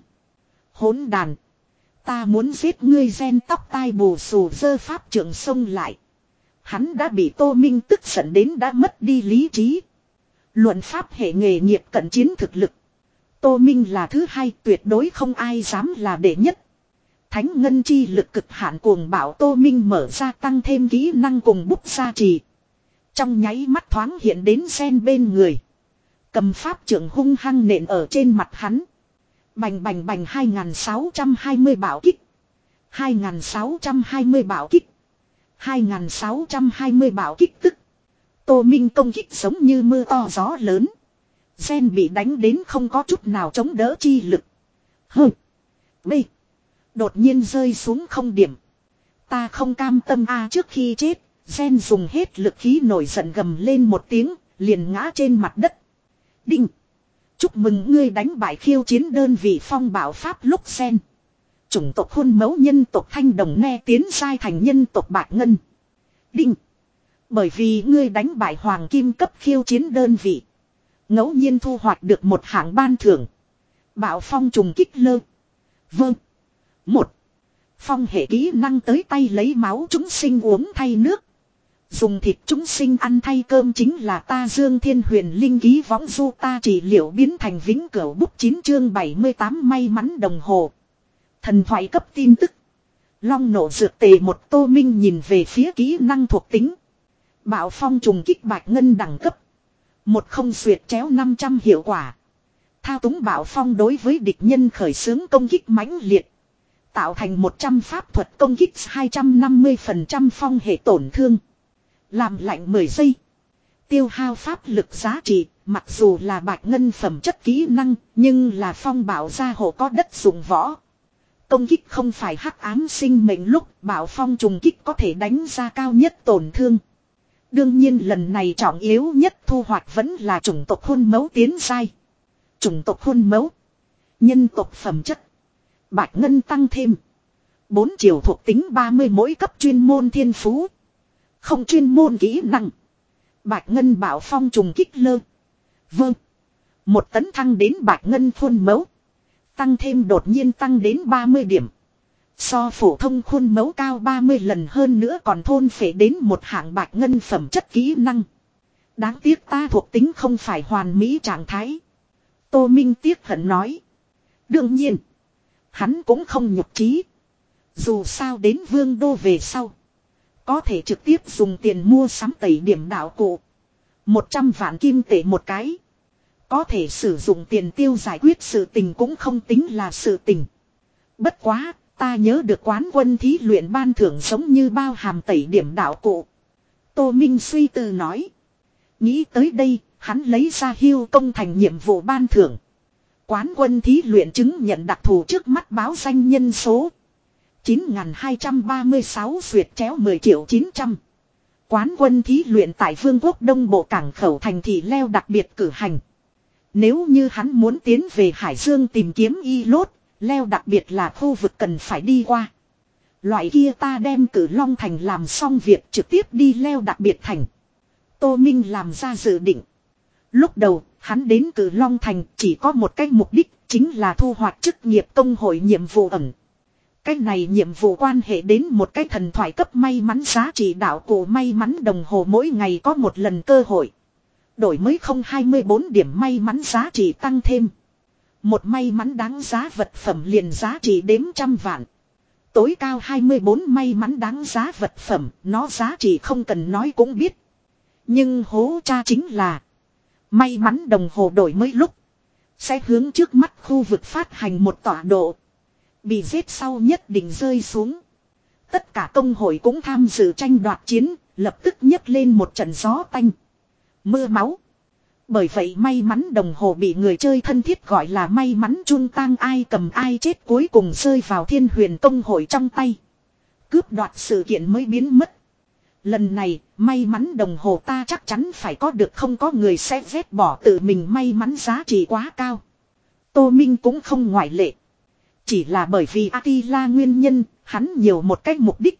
Hỗn đàn. Ta muốn giết ngươi gen tóc tai bù xù dơ pháp trưởng xông lại. Hắn đã bị Tô Minh tức giận đến đã mất đi lý trí. Luận pháp hệ nghề nghiệp cận chiến thực lực. Tô Minh là thứ hai tuyệt đối không ai dám là đệ nhất. Thánh ngân chi lực cực hạn cuồng bạo Tô Minh mở ra tăng thêm kỹ năng cùng bút gia trì. Trong nháy mắt thoáng hiện đến sen bên người. Cầm pháp trưởng hung hăng nện ở trên mặt hắn. Bành bành bành hai nghìn sáu trăm hai mươi bảo kích. hai nghìn sáu trăm hai mươi bảo kích. hai nghìn sáu trăm hai mươi bảo kích tức. Tô Minh công kích giống như mưa to gió lớn. Sen bị đánh đến không có chút nào chống đỡ chi lực. Hừ. B. Đột nhiên rơi xuống không điểm. Ta không cam tâm a trước khi chết. Sen dùng hết lực khí nổi giận gầm lên một tiếng. Liền ngã trên mặt đất. Đinh. Chúc mừng ngươi đánh bại khiêu chiến đơn vị phong bảo pháp lúc sen. Chủng tộc khuôn mẫu nhân tộc thanh đồng ne tiến sai thành nhân tộc bạc ngân. Đinh. Bởi vì ngươi đánh bại hoàng kim cấp khiêu chiến đơn vị. Ngẫu nhiên thu hoạch được một hạng ban thưởng. Bạo phong trùng kích lơ. Vâng. Một. Phong hệ kỹ năng tới tay lấy máu chúng sinh uống thay nước. Dùng thịt chúng sinh ăn thay cơm chính là ta Dương Thiên Huyền Linh ký võng du ta trị liệu biến thành vĩnh cửu bút chín chương bảy mươi tám may mắn đồng hồ. Thần thoại cấp tin tức. Long nổ dược tề một Tô Minh nhìn về phía kỹ năng thuộc tính. Bạo phong trùng kích bạch ngân đẳng cấp. Một không xuyệt chéo năm trăm hiệu quả. Thao túng bạo phong đối với địch nhân khởi xướng công kích mãnh liệt. Tạo thành một trăm pháp thuật công kích hai trăm năm mươi phần trăm phong hệ tổn thương. Làm lạnh mười giây. Tiêu hao pháp lực giá trị, mặc dù là bạch ngân phẩm chất kỹ năng, nhưng là phong bảo gia hộ có đất dụng võ. Công kích không phải hắc ám sinh mệnh lúc bảo phong trùng kích có thể đánh ra cao nhất tổn thương. Đương nhiên lần này trọng yếu nhất thu hoạch vẫn là chủng tộc khuôn mẫu tiến giai. Chủng tộc khuôn mẫu. Nhân tộc phẩm chất. Bạch ngân tăng thêm. Bốn chiều thuộc tính ba mươi mỗi cấp chuyên môn thiên phú. Không chuyên môn kỹ năng. Bạch ngân bảo phong trùng kích lơ. Vâng. Một tấn thăng đến bạch ngân khuôn mẫu. Tăng thêm đột nhiên tăng đến ba mươi điểm. So phổ thông khuôn mẫu cao ba mươi lần hơn nữa còn thôn phệ đến một hạng bạch ngân phẩm chất kỹ năng. Đáng tiếc ta thuộc tính không phải hoàn mỹ trạng thái. Tô Minh tiếc hận nói. Đương nhiên. Hắn cũng không nhục trí. Dù sao đến vương đô về sau. Có thể trực tiếp dùng tiền mua sắm tẩy điểm đạo cụ. một trăm vạn kim tệ một cái. Có thể sử dụng tiền tiêu giải quyết sự tình cũng không tính là sự tình. Bất quá, ta nhớ được quán quân thí luyện ban thưởng giống như bao hàm tẩy điểm đạo cụ. Tô Minh suy tư nói. Nghĩ tới đây, hắn lấy ra hưu công thành nhiệm vụ ban thưởng. Quán quân thí luyện chứng nhận đặc thù trước mắt báo danh nhân số. chín nghìn hai trăm ba mươi sáu duyệt chéo mười triệu chín trăm. Quán quân thí luyện tại Vương quốc Đông Bộ Cảng Khẩu thành thị leo đặc biệt cử hành. Nếu như hắn muốn tiến về Hải Dương tìm kiếm y lốt, leo đặc biệt là khu vực cần phải đi qua. Loại kia ta đem Cử Long Thành làm xong việc trực tiếp đi leo đặc biệt thành. Tô Minh làm ra dự định. Lúc đầu, hắn đến Cử Long Thành chỉ có một cái mục đích, chính là thu hoạch chức nghiệp công hội nhiệm vụ ẩn. Cái này nhiệm vụ quan hệ đến một cái thần thoại cấp may mắn giá trị đạo cụ may mắn đồng hồ mỗi ngày có một lần cơ hội. Đổi mới không hai mươi bốn điểm may mắn giá trị tăng thêm. Một may mắn đáng giá vật phẩm liền giá trị đếm trăm vạn. Tối cao hai mươi bốn may mắn đáng giá vật phẩm, nó giá trị không cần nói cũng biết. Nhưng hố cha chính là may mắn đồng hồ đổi mới lúc sẽ hướng trước mắt khu vực phát hành một tọa độ. Bị giết sau nhất định rơi xuống. Tất cả công hội cũng tham dự tranh đoạt chiến, lập tức nhấc lên một trận gió tanh. Mưa máu. Bởi vậy may mắn đồng hồ bị người chơi thân thiết gọi là may mắn chun tang, ai cầm ai chết, cuối cùng rơi vào Thiên Huyền công hội trong tay. Cướp đoạt sự kiện mới biến mất. Lần này, may mắn đồng hồ ta chắc chắn phải có được, không có người sẽ vét bỏ tự mình may mắn giá trị quá cao. Tô Minh cũng không ngoại lệ. Chỉ là bởi vì Attila nguyên nhân, hắn nhiều một cách mục đích.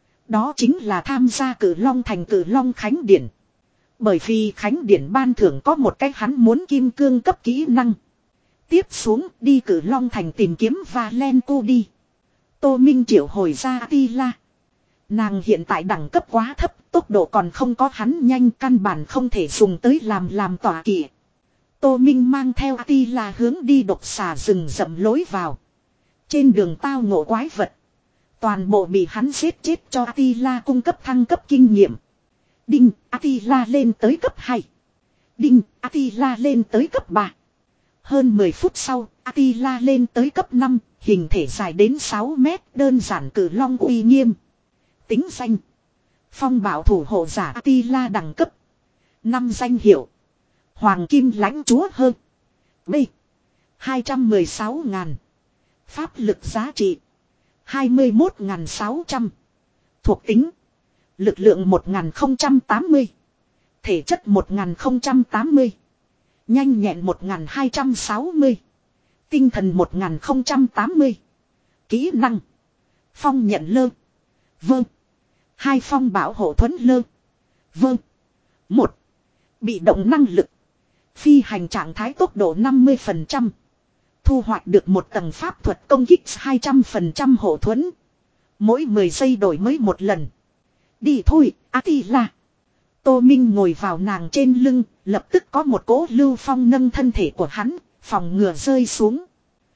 Đó chính là tham gia Cử Long Thành Cử Long Khánh Điển. Bởi vì Khánh Điển ban thưởng có một cách hắn muốn kim cương cấp kỹ năng. Tiếp xuống đi Cử Long Thành tìm kiếm Valenco đi. Tô Minh triệu hồi ra Attila. Nàng hiện tại đẳng cấp quá thấp, tốc độ còn không có hắn nhanh, căn bản không thể dùng tới làm làm tọa kỵ. Tô Minh mang theo Attila hướng đi độc xà rừng rậm lối vào. Trên đường tao ngộ quái vật. Toàn bộ bị hắn giết chết cho Attila cung cấp thăng cấp kinh nghiệm. Đinh, Attila lên tới cấp hai. Đinh, Attila lên tới cấp ba. Hơn mười phút sau, Attila lên tới cấp năm, hình thể dài đến sáu mét, đơn giản cử long uy nghiêm. Tính danh: Phong bảo thủ hộ giả Attila, đẳng cấp năm, danh hiệu Hoàng Kim Lãnh Chúa hơn. B. hai trăm mười sáu ngàn. Pháp lực giá trị hai mươi mốt nghìn sáu trăm. Thuộc tính: lực lượng một nghìn không trăm tám mươi. Thể chất một nghìn không trăm tám mươi. Nhanh nhẹn một nghìn hai trăm sáu mươi. Tinh thần một nghìn không trăm tám mươi. Kỹ năng: Phong nhận lơ. Vâng. Hai phong bảo hộ thuẫn lơ. Vâng. Một. Bị động năng lực: phi hành trạng thái tốc độ năm mươi phần trăm. Thu hoạch được một tầng pháp thuật công kích hai trăm phần trăm hộ thuẫn. Mỗi mười giây đổi mới một lần. Đi thôi, Attila. Tô Minh ngồi vào nàng trên lưng, lập tức có một cỗ lưu phong nâng thân thể của hắn, phòng ngừa rơi xuống.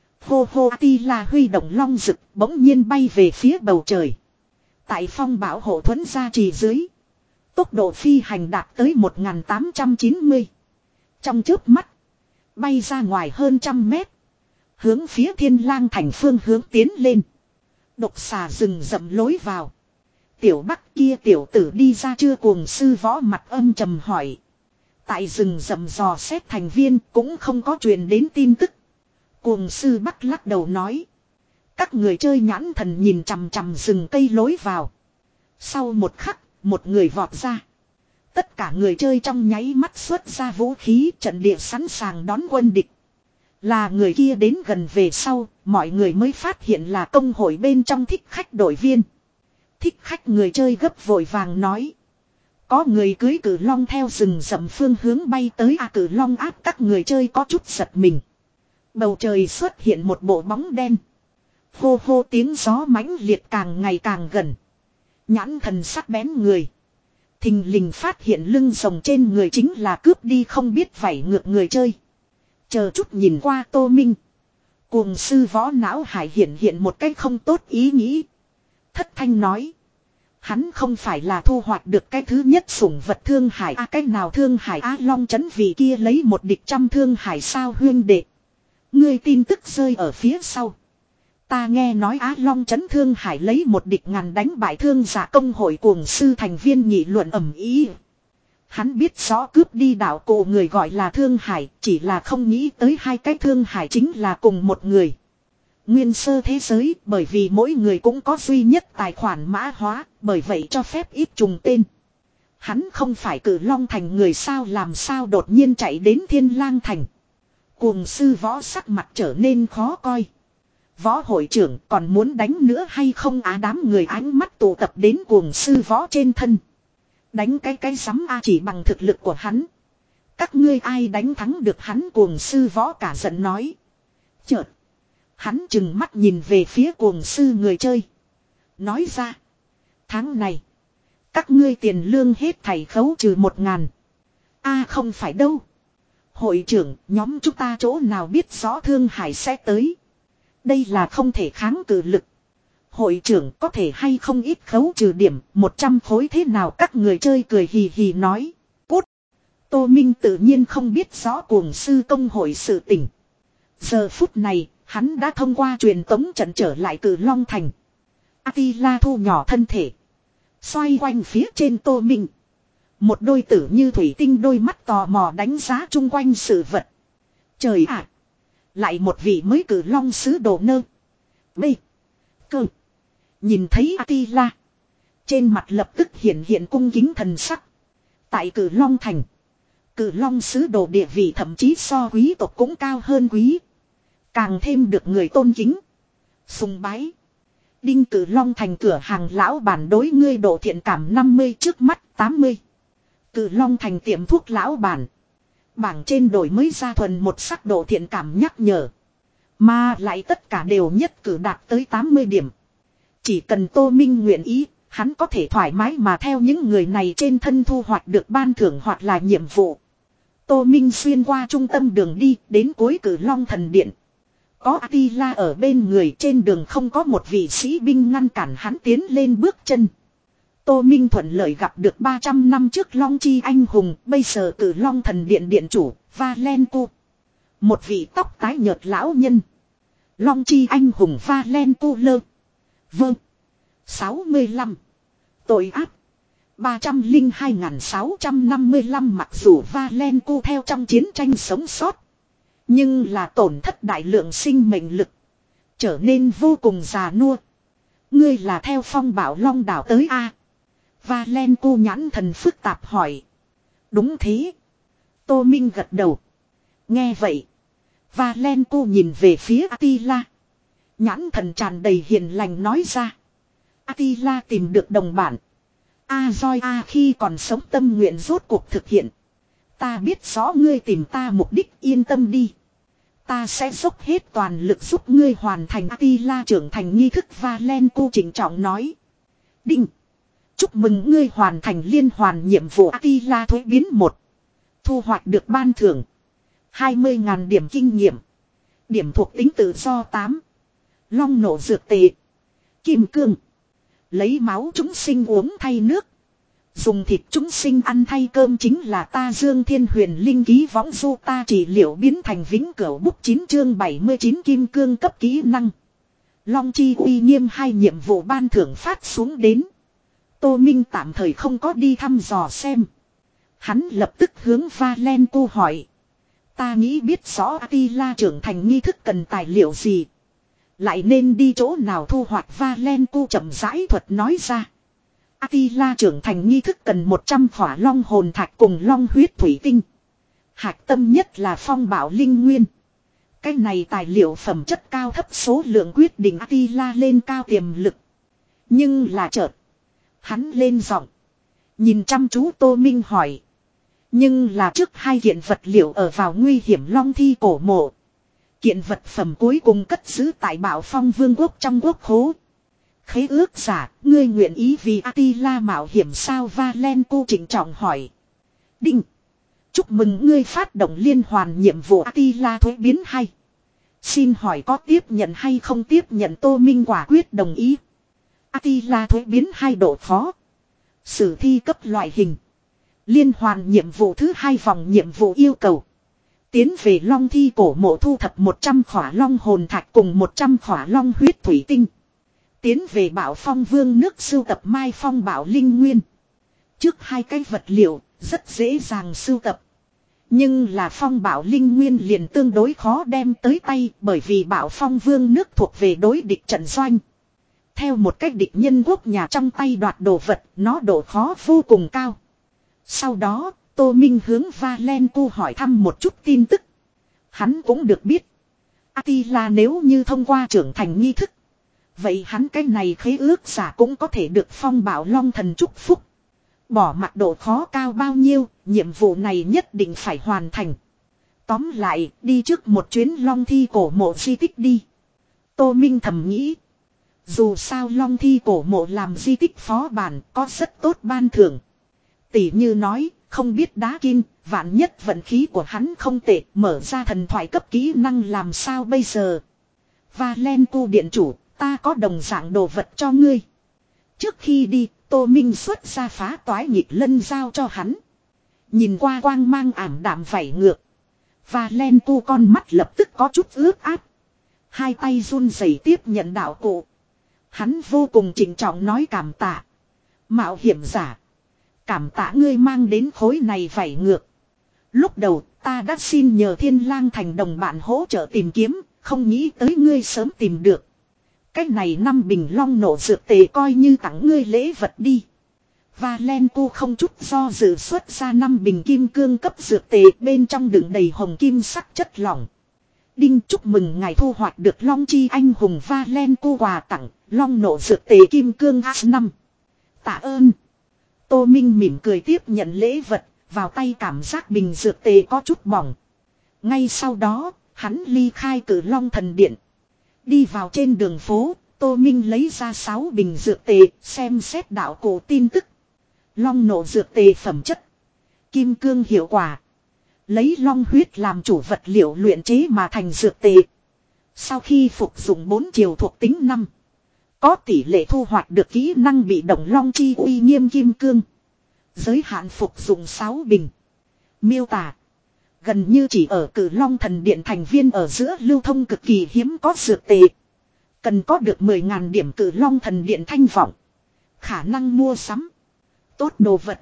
Hô hô, Attila huy động long rực, bỗng nhiên bay về phía bầu trời. Tại phong bảo hộ thuẫn gia trì dưới, tốc độ phi hành đạt tới một nghìn tám trăm chín mươi. Trong chớp mắt, bay ra ngoài hơn trăm mét. Hướng phía Thiên Lang Thành phương hướng tiến lên. Độc xà rừng rậm lối vào. Tiểu Bắc kia tiểu tử đi ra chưa? Cuồng sư võ mặt âm trầm hỏi. Tại rừng rậm dò xét thành viên cũng không có truyền đến tin tức. Cuồng sư Bắc lắc đầu nói. Các người chơi nhãn thần nhìn chằm chằm rừng cây lối vào. Sau một khắc, một người vọt ra. Tất cả người chơi trong nháy mắt xuất ra vũ khí, trận địa sẵn sàng đón quân địch. Là người kia đến gần về sau, mọi người mới phát hiện là công hội bên trong thích khách đội viên. Thích khách người chơi gấp vội vàng nói. Có người cưới cử long theo rừng rậm phương hướng bay tới. À, cử long áp các người chơi có chút giật mình. Bầu trời xuất hiện một bộ bóng đen. Hô hô tiếng gió mãnh liệt càng ngày càng gần. Nhãn thần sắc bén người. Thình lình phát hiện lưng rồng trên người chính là cướp đi không biết vảy ngược người chơi. Chờ chút nhìn qua Tô Minh. Cuồng sư võ não hải hiện hiện một cách không tốt ý nghĩ. Thất thanh nói. Hắn không phải là thu hoạch được cái thứ nhất sủng vật thương hải a à, cái nào thương hải á long chấn vì kia lấy một địch trăm thương hải sao huyên đệ. Ngươi tin tức rơi ở phía sau. Ta nghe nói Á Long chấn thương hải lấy một địch ngàn đánh bại thương giả công hội cuồng sư thành viên nghị luận ầm ý. Hắn biết rõ cướp đi đạo cổ người gọi là thương hải, chỉ là không nghĩ tới hai cái thương hải chính là cùng một người. Nguyên sơ thế giới, bởi vì mỗi người cũng có duy nhất tài khoản mã hóa, bởi vậy cho phép ít trùng tên. Hắn không phải Cử Long thành người sao làm sao đột nhiên chạy đến Thiên Lang thành. Cuồng sư võ sắc mặt trở nên khó coi. Võ hội trưởng còn muốn đánh nữa hay không á đám người ánh mắt tụ tập đến cuồng sư võ trên thân. Đánh cái cái sắm a chỉ bằng thực lực của hắn. Các ngươi ai đánh thắng được hắn cuồng sư võ cả giận nói. Chợt. Hắn chừng mắt nhìn về phía cuồng sư người chơi. Nói ra. Tháng này. Các ngươi tiền lương hết thảy khấu trừ một ngàn. A không phải đâu. Hội trưởng nhóm chúng ta chỗ nào biết rõ Thương Hải sẽ tới. Đây là không thể kháng cự lực. Hội trưởng có thể hay không ít khấu trừ điểm một trăm khối thế nào các người chơi cười hì hì nói. Cút. Tô Minh tự nhiên không biết rõ cuồng sư công hội sự tình. Giờ phút này hắn đã thông qua truyền tống trận trở lại Cử Long thành. Atila thu nhỏ thân thể. Xoay quanh phía trên Tô Minh. Một đôi tử như thủy tinh đôi mắt tò mò đánh giá chung quanh sự vật. Trời ạ. À, lại một vị mới Cử Long sứ đồ nơ. B. Cơ. Nhìn thấy Atila. Trên mặt lập tức hiện hiện cung kính thần sắc. Tại Cử Long thành. Cử Long sứ đồ địa vị thậm chí so quý tộc cũng cao hơn quý. Càng thêm được người tôn kính. Sùng bái. Đinh Cử Long thành cửa hàng lão bản đối ngươi độ thiện cảm năm mươi trước mắt tám mươi. Cử Long thành tiệm thuốc lão bản. Bảng trên đổi mới ra thuần một sắc độ thiện cảm nhắc nhở. Mà lại tất cả đều nhất cử đạt tới tám mươi điểm. Chỉ cần Tô Minh nguyện ý, hắn có thể thoải mái mà theo những người này trên thân thu hoạch được ban thưởng hoặc là nhiệm vụ. Tô Minh xuyên qua trung tâm đường đi đến cuối Cử Long thần điện. Có Atila ở bên người trên đường không có một vị sĩ binh ngăn cản hắn tiến lên bước chân. Tô Minh thuận lợi gặp được ba trăm năm trước Long Chi anh hùng, bây giờ Cử Long thần điện điện chủ, Valentu. Một vị tóc tái nhợt lão nhân. Long Chi anh hùng Valentu lơ. Vâng. sáu mươi lăm. Tội ác. ba trăm lẻ hai nghìn sáu trăm năm mươi lăm mặc dù Valentu theo trong chiến tranh sống sót. Nhưng là tổn thất đại lượng sinh mệnh lực. Trở nên vô cùng già nua. Ngươi là theo phong bảo long đảo tới A. Valentu nhãn thần phức tạp hỏi. Đúng thế. Tô Minh gật đầu. Nghe vậy. Valentu nhìn về phía Atila. Nhãn thần tràn đầy hiền lành nói ra. Atila tìm được đồng bản. A Doi A khi còn sống tâm nguyện rốt cuộc thực hiện. Ta biết rõ ngươi tìm ta mục đích yên tâm đi. Ta sẽ dốc hết toàn lực giúp ngươi hoàn thành Atila trưởng thành nghi thức Valentu chỉnh trọng nói. Đinh. Chúc mừng ngươi hoàn thành liên hoàn nhiệm vụ Atila thuế biến một. Thu hoạch được ban thưởng. hai mươi nghìn điểm kinh nghiệm. Điểm thuộc tính tự do tám. Long nổ dược tệ. Kim cương. Lấy máu chúng sinh uống thay nước. Dùng thịt chúng sinh ăn thay cơm chính là ta Dương Thiên Huyền Linh ký võng du ta chỉ liệu biến thành vĩnh cửu bút chín chương bảy mươi chín kim cương cấp kỹ năng. Long chi uy nghiêm hai nhiệm vụ ban thưởng phát xuống đến. Tô Minh tạm thời không có đi thăm dò xem. Hắn lập tức hướng Valentu hỏi. Ta nghĩ biết rõ Atila trưởng thành nghi thức cần tài liệu gì. Lại nên đi chỗ nào thu hoạch Valentu chậm rãi thuật nói ra. Atila trưởng thành nghi thức cần một trăm khỏa long hồn thạch cùng long huyết thủy tinh. Hạch tâm nhất là phong bảo linh nguyên. Cái này tài liệu phẩm chất cao thấp số lượng quyết định Atila lên cao tiềm lực. Nhưng là chợt. Hắn lên giọng. Nhìn chăm chú Tô Minh hỏi. Nhưng là trước hai kiện vật liệu ở vào nguy hiểm long thi cổ mộ. Kiện vật phẩm cuối cùng cất giữ tại Bảo Phong Vương quốc trong quốc khố. Khế ước giả, ngươi nguyện ý vì Attila mạo hiểm sao? Valenco trịnh trọng hỏi. Đinh. Chúc mừng ngươi phát động liên hoàn nhiệm vụ Attila thuế biến hay. Xin hỏi có tiếp nhận hay không tiếp nhận? Tô Minh quả quyết đồng ý. Attila thuế biến hai độ khó. Sử thi cấp loại hình. Liên hoàn nhiệm vụ thứ hai vòng nhiệm vụ yêu cầu. Tiến về Long Thi cổ mộ thu thập một trăm khỏa long hồn thạch cùng một trăm khỏa long huyết thủy tinh. Tiến về Bảo Phong Vương nước sưu tập Mai Phong Bảo Linh Nguyên. Trước hai cái vật liệu rất dễ dàng sưu tập. Nhưng là Phong Bảo Linh Nguyên liền tương đối khó đem tới tay, bởi vì Bảo Phong Vương nước thuộc về đối địch trận doanh. Theo một cách địch nhân quốc nhà trong tay đoạt đồ vật, nó độ khó vô cùng cao. Sau đó, Tô Minh hướng Valenco hỏi thăm một chút tin tức. Hắn cũng được biết. Attila nếu như thông qua trưởng thành nghi thức. Vậy hắn cái này khế ước giả cũng có thể được Phong Bảo Long Thần chúc phúc. Bỏ mặc độ khó cao bao nhiêu, nhiệm vụ này nhất định phải hoàn thành. Tóm lại, đi trước một chuyến Long Thi cổ mộ di tích đi. Tô Minh thầm nghĩ. Dù sao Long Thi cổ mộ làm di tích phó bản có rất tốt ban thưởng. Tỷ như nói, không biết đá kim, vạn nhất vận khí của hắn không tệ, mở ra thần thoại cấp kỹ năng làm sao bây giờ. Valenco điện chủ, ta có đồng dạng đồ vật cho ngươi. Trước khi đi, Tô Minh xuất ra phá toái nhịp lân giao cho hắn. Nhìn qua quang mang ảm đạm vảy ngược. Valenco con mắt lập tức có chút ướt át. Hai tay run rẩy tiếp nhận đạo cụ. Hắn vô cùng trịnh trọng nói cảm tạ. Mạo hiểm giả. Cảm tạ ngươi mang đến khối này vảy ngược. Lúc đầu ta đã xin nhờ Thiên Lang thành đồng bạn hỗ trợ tìm kiếm. Không nghĩ tới ngươi sớm tìm được. Cách này năm bình long nổ dược tề coi như tặng ngươi lễ vật đi. Valenco không chút do dự xuất ra năm bình kim cương cấp dược tề, bên trong đựng đầy hồng kim sắc chất lỏng. Đinh, chúc mừng ngài thu hoạch được long chi anh hùng. Valenco quà tặng long nổ dược tề kim cương ác năm. Tạ ơn. Tô Minh mỉm cười tiếp nhận lễ vật, vào tay cảm giác bình dược tề có chút bỏng. Ngay sau đó, hắn ly khai Cử Long thần điện. Đi vào trên đường phố, Tô Minh lấy ra sáu bình dược tề, xem xét đạo cổ tin tức. Long nổ dược tề phẩm chất. Kim cương hiệu quả. Lấy long huyết làm chủ vật liệu luyện chế mà thành dược tề. Sau khi phục dụng bốn chiều thuộc tính năm. Có tỷ lệ thu hoạch được kỹ năng bị động long chi uy nghiêm kim cương. Giới hạn phục dụng sáu bình. Miêu tả. Gần như chỉ ở Cử Long thần điện thành viên ở giữa lưu thông cực kỳ hiếm có dược tệ. Cần có được mười nghìn điểm Cử Long thần điện thanh vọng. Khả năng mua sắm. Tốt đồ vật.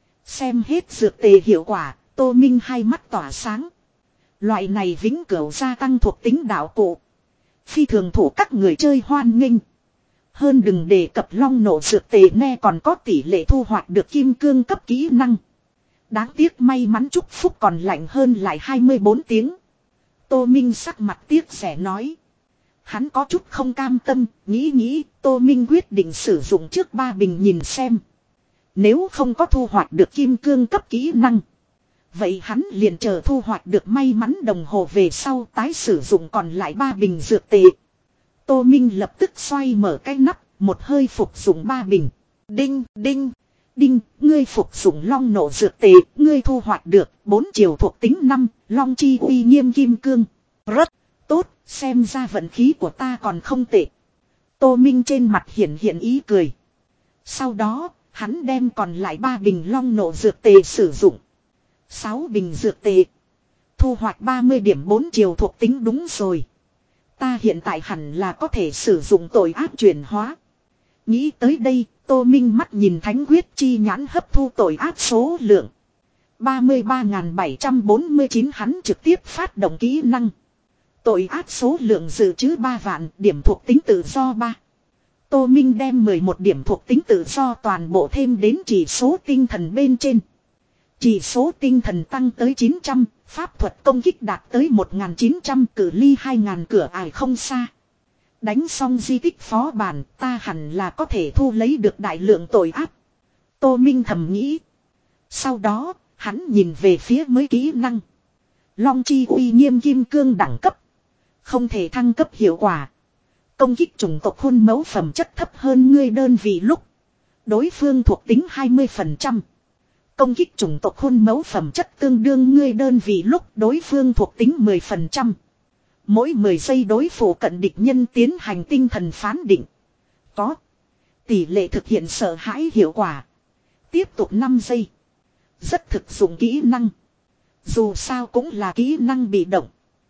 Xem hết dược tề hiệu quả, Tô Minh hai mắt tỏa sáng. Loại này vĩnh cửu gia tăng thuộc tính đạo cụ. Phi thường thủ các người chơi hoan nghênh. Hơn đừng đề cập long nổ dược tề ne còn có tỷ lệ thu hoạch được kim cương cấp kỹ năng. Đáng tiếc may mắn chúc phúc còn lạnh hơn lại hai mươi bốn tiếng. Tô Minh sắc mặt tiếc rẻ nói. Hắn có chút không cam tâm, nghĩ nghĩ, Tô Minh quyết định sử dụng trước ba bình nhìn xem. Nếu không có thu hoạch được kim cương cấp kỹ năng. Vậy hắn liền chờ thu hoạch được may mắn đồng hồ về sau tái sử dụng còn lại ba bình dược tệ. Tô Minh lập tức xoay mở cái nắp, một hơi phục dụng ba bình. Đinh, đinh, đinh, ngươi phục dụng long nổ dược tệ, ngươi thu hoạch được bốn chiều thuộc tính năm, long chi uy nghiêm kim cương. Rất tốt, xem ra vận khí của ta còn không tệ. Tô Minh trên mặt hiển hiện ý cười. Sau đó, hắn đem còn lại ba bình long nổ dược tệ sử dụng. sáu bình dược tệ. Thu hoạch ba mươi điểm bốn chiều thuộc tính đúng rồi. Ta hiện tại hẳn là có thể sử dụng tội ác chuyển hóa. Nghĩ tới đây, Tô Minh mắt nhìn thánh quyết chi nhãn hấp thu tội ác số lượng. ba mươi ba nghìn bảy trăm bốn mươi chín hắn trực tiếp phát động kỹ năng. Tội ác số lượng dự trữ ba vạn, điểm thuộc tính tự do ba. Tô Minh đem mười một điểm thuộc tính tự do toàn bộ thêm đến chỉ số tinh thần bên trên. Chỉ số tinh thần tăng tới chín trăm, pháp thuật công kích đạt tới một nghìn chín trăm, cự ly hai nghìn cửa ải không xa. Đánh xong di tích phó bản, ta hẳn là có thể thu lấy được đại lượng tội ác. Tô Minh thầm nghĩ. Sau đó, hắn nhìn về phía mới kỹ năng. Long chi uy nghiêm kim cương đẳng cấp. Không thể thăng cấp hiệu quả. Công kích chủng tộc khuôn mẫu phẩm chất thấp hơn ngươi đơn vị lúc. Đối phương thuộc tính hai mươi phần trăm. Công kích chủng tộc khuôn mẫu phẩm chất tương đương ngươi đơn vị lúc đối phương thuộc tính mười phần trăm. Mỗi mười giây đối phủ cận địch nhân tiến hành tinh thần phán định. Có. Tỷ lệ thực hiện sợ hãi hiệu quả. Tiếp tục năm giây. Rất thực dụng kỹ năng. Dù sao cũng là kỹ năng bị động.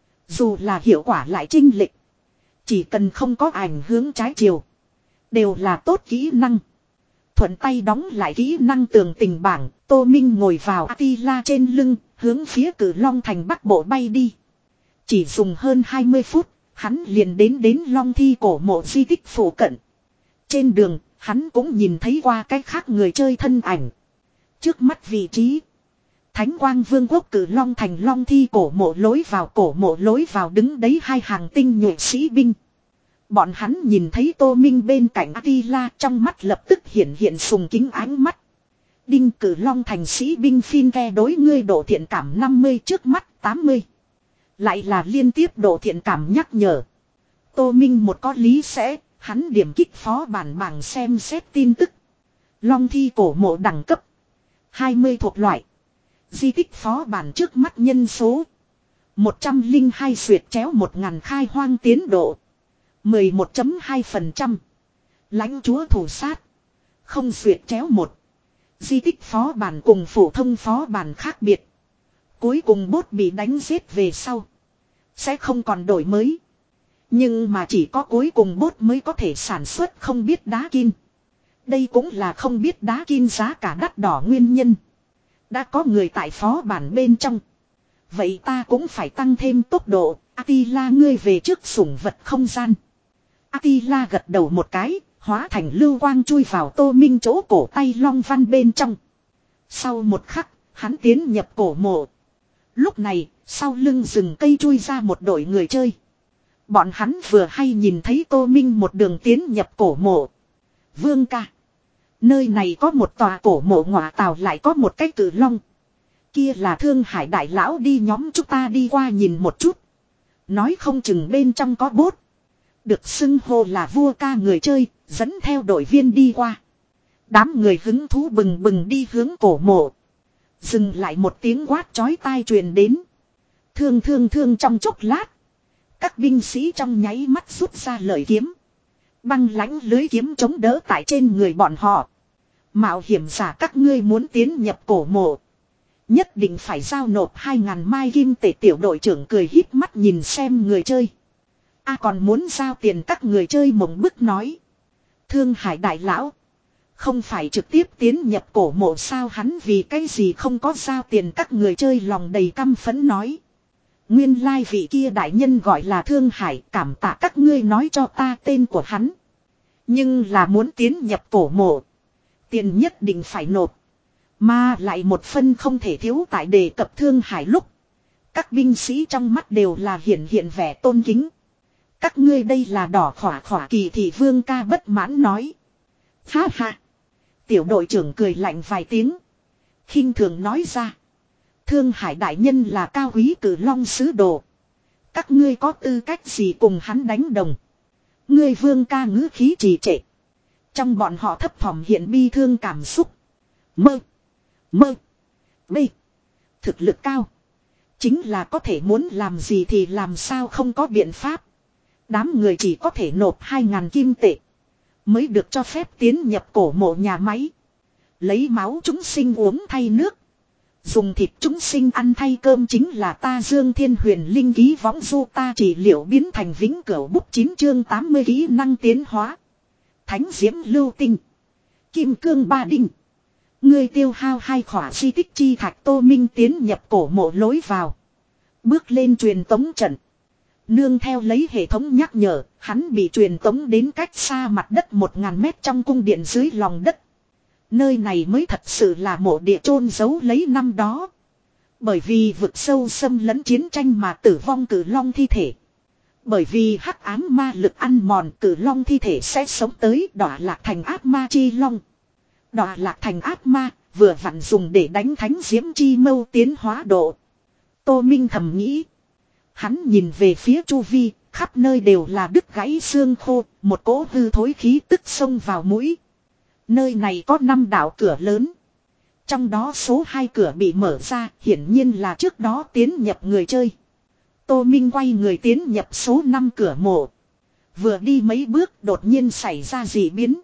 Dù là hiệu quả lại chênh lệch. Chỉ cần không có ảnh hướng trái chiều. Đều là tốt kỹ năng. Thuận tay đóng lại kỹ năng tường tình bảng. Tô Minh ngồi vào Attila trên lưng. Hướng phía Cử Long thành bắc bộ bay đi. Chỉ dùng hơn hai mươi phút. Hắn liền đến đến Long Thi cổ mộ di tích phủ cận. Trên đường hắn cũng nhìn thấy qua cái khác người chơi thân ảnh. Trước mắt vị trí. Thánh Quang Vương quốc Cử Long thành Long Thi cổ mộ lối vào cổ mộ lối vào đứng đấy hai hàng tinh nhuệ sĩ binh. Bọn hắn nhìn thấy Tô Minh bên cạnh Attila trong mắt lập tức hiện hiện sùng kính ánh mắt. Đinh Cử Long thành sĩ binh phiên ke đối ngươi độ thiện cảm năm mươi trước mắt tám mươi. Lại là liên tiếp độ thiện cảm nhắc nhở. Tô Minh một có lý sẽ, hắn điểm kích phó bản bảng xem xét tin tức. Long Thi cổ mộ đẳng cấp. hai mươi thuộc loại. Di tích phó bản trước mắt nhân số. một trăm lẻ hai xuyệt chéo một ngàn khai hoang tiến độ. mười một phẩy hai phần trăm. Lãnh chúa thủ sát. Không xuyệt chéo một. Di tích phó bản cùng phổ thông phó bản khác biệt. Cuối cùng bốt bị đánh giết về sau. Sẽ không còn đổi mới. Nhưng mà chỉ có cuối cùng bốt mới có thể sản xuất không biết đá kim. Đây cũng là không biết đá kim giá cả đắt đỏ nguyên nhân. Đã có người tại phó bản bên trong. Vậy ta cũng phải tăng thêm tốc độ. Attila ngươi về trước sủng vật không gian. Attila gật đầu một cái. Hóa thành lưu quang chui vào Tô Minh chỗ cổ tay long văn bên trong. Sau một khắc, hắn tiến nhập cổ mộ. Lúc này, sau lưng rừng cây chui ra một đội người chơi. Bọn hắn vừa hay nhìn thấy Tô Minh một đường tiến nhập cổ mộ. Vương ca. Nơi này có một tòa cổ mộ ngọa tàu lại có một cái cử long. Kia là Thương Hải đại lão đi nhóm chúng ta đi qua nhìn một chút. Nói không chừng bên trong có bốt. Được xưng hô là vua ca người chơi, dẫn theo đội viên đi qua. Đám người hứng thú bừng bừng đi hướng cổ mộ. Dừng lại một tiếng quát chói tai truyền đến. Thương thương thương trong chốc lát. Các binh sĩ trong nháy mắt rút ra lợi kiếm. Băng lãnh lưới kiếm chống đỡ tại trên người bọn họ. Mạo hiểm giả các ngươi muốn tiến nhập cổ mộ. Nhất định phải giao nộp hai ngàn mai kim tệ tiểu đội trưởng cười híp mắt nhìn xem người chơi. A còn muốn giao tiền các người chơi mộng bức nói. Thương Hải đại lão. Không phải trực tiếp tiến nhập cổ mộ sao hắn vì cái gì không có giao tiền các người chơi lòng đầy căm phẫn nói. Nguyên lai vị kia đại nhân gọi là Thương Hải cảm tạ các ngươi nói cho ta tên của hắn. Nhưng là muốn tiến nhập cổ mộ. Tiền nhất định phải nộp. Mà lại một phân không thể thiếu tại đề cập Thương Hải lúc. Các binh sĩ trong mắt đều là hiện hiện vẻ tôn kính. Các ngươi đây là đỏ khỏa khỏa kỳ thị vương ca bất mãn nói. Ha ha. Tiểu đội trưởng cười lạnh vài tiếng. Khinh thường nói ra. Thương Hải đại nhân là cao quý cử long sứ đồ. Các ngươi có tư cách gì cùng hắn đánh đồng. Ngươi vương ca ngữ khí trì trệ. Trong bọn họ thấp thỏm hiện bi thương cảm xúc. Mơ. Mơ. Bê. Thực lực cao. Chính là có thể muốn làm gì thì làm sao không có biện pháp. Đám người chỉ có thể nộp hai ngàn kim tệ. Mới được cho phép tiến nhập cổ mộ nhà máy. Lấy máu chúng sinh uống thay nước. Dùng thịt chúng sinh ăn thay cơm chính là ta Dương Thiên Huyền Linh ký võng du ta chỉ liệu biến thành vĩnh cửu bút chín chương tám mươi kỹ năng tiến hóa. Thánh diễm lưu tinh. Kim cương ba đinh. Người tiêu hao hai khỏa di tích chi thạch Tô Minh tiến nhập cổ mộ lối vào. Bước lên truyền tống trận. Nương theo lấy hệ thống nhắc nhở, hắn bị truyền tống đến cách xa mặt đất một ngàn mét trong cung điện dưới lòng đất. Nơi này mới thật sự là mộ địa chôn giấu lấy năm đó. Bởi vì vực sâu xâm lấn chiến tranh mà tử vong cử long thi thể. Bởi vì hắc ám ma lực ăn mòn cử long thi thể sẽ sống tới đọa lạc thành ác ma chi long. Đọa lạc thành ác ma vừa vặn dùng để đánh thánh diễm chi mâu tiến hóa độ. Tô Minh thầm nghĩ. Hắn nhìn về phía chu vi, Khắp nơi đều là đứt gãy xương khô, một cỗ hư thối khí tức xông vào mũi. Nơi này có năm đạo cửa lớn. Trong đó số hai cửa bị mở ra, hiển nhiên là trước đó tiến nhập người chơi. Tô Minh quay người tiến nhập số năm cửa mộ. Vừa đi mấy bước đột nhiên xảy ra dị biến.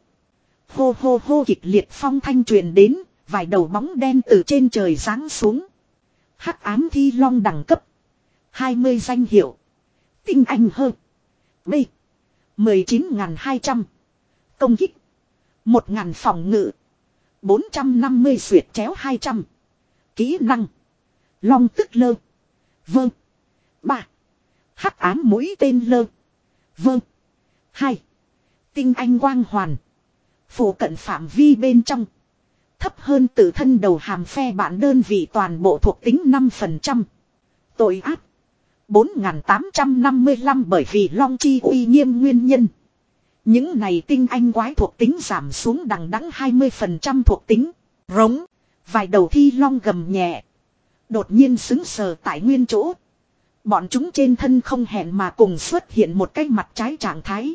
Hô hô hô kịch liệt phong thanh truyền đến, vài đầu bóng đen từ trên trời giáng xuống. Hắc ám thi long đẳng cấp hai mươi danh hiệu. Tinh anh hơn B mười chín nghìn hai trăm. Công kích một nghìn phòng ngự bốn trăm năm mươi xuyệt chéo hai trăm. Kỹ năng long tức lơ. Vâng. ba. Hắc ám mũi tên lơ. Vâng. hai. Tinh anh quang hoàn. Phủ cận phạm vi bên trong. Thấp hơn tự thân đầu hàm phe bạn đơn vị toàn bộ thuộc tính năm phần trăm. Tội ác bốn nghìn tám trăm năm mươi lăm bởi vì long chi uy nghiêm nguyên nhân. Những này tinh anh quái thuộc tính giảm xuống đằng đẵng hai mươi phần trăm thuộc tính. Rống. Vài đầu thi long gầm nhẹ. Đột nhiên xứng sờ tại nguyên chỗ. Bọn chúng trên thân không hẹn mà cùng xuất hiện một cái mặt trái trạng thái.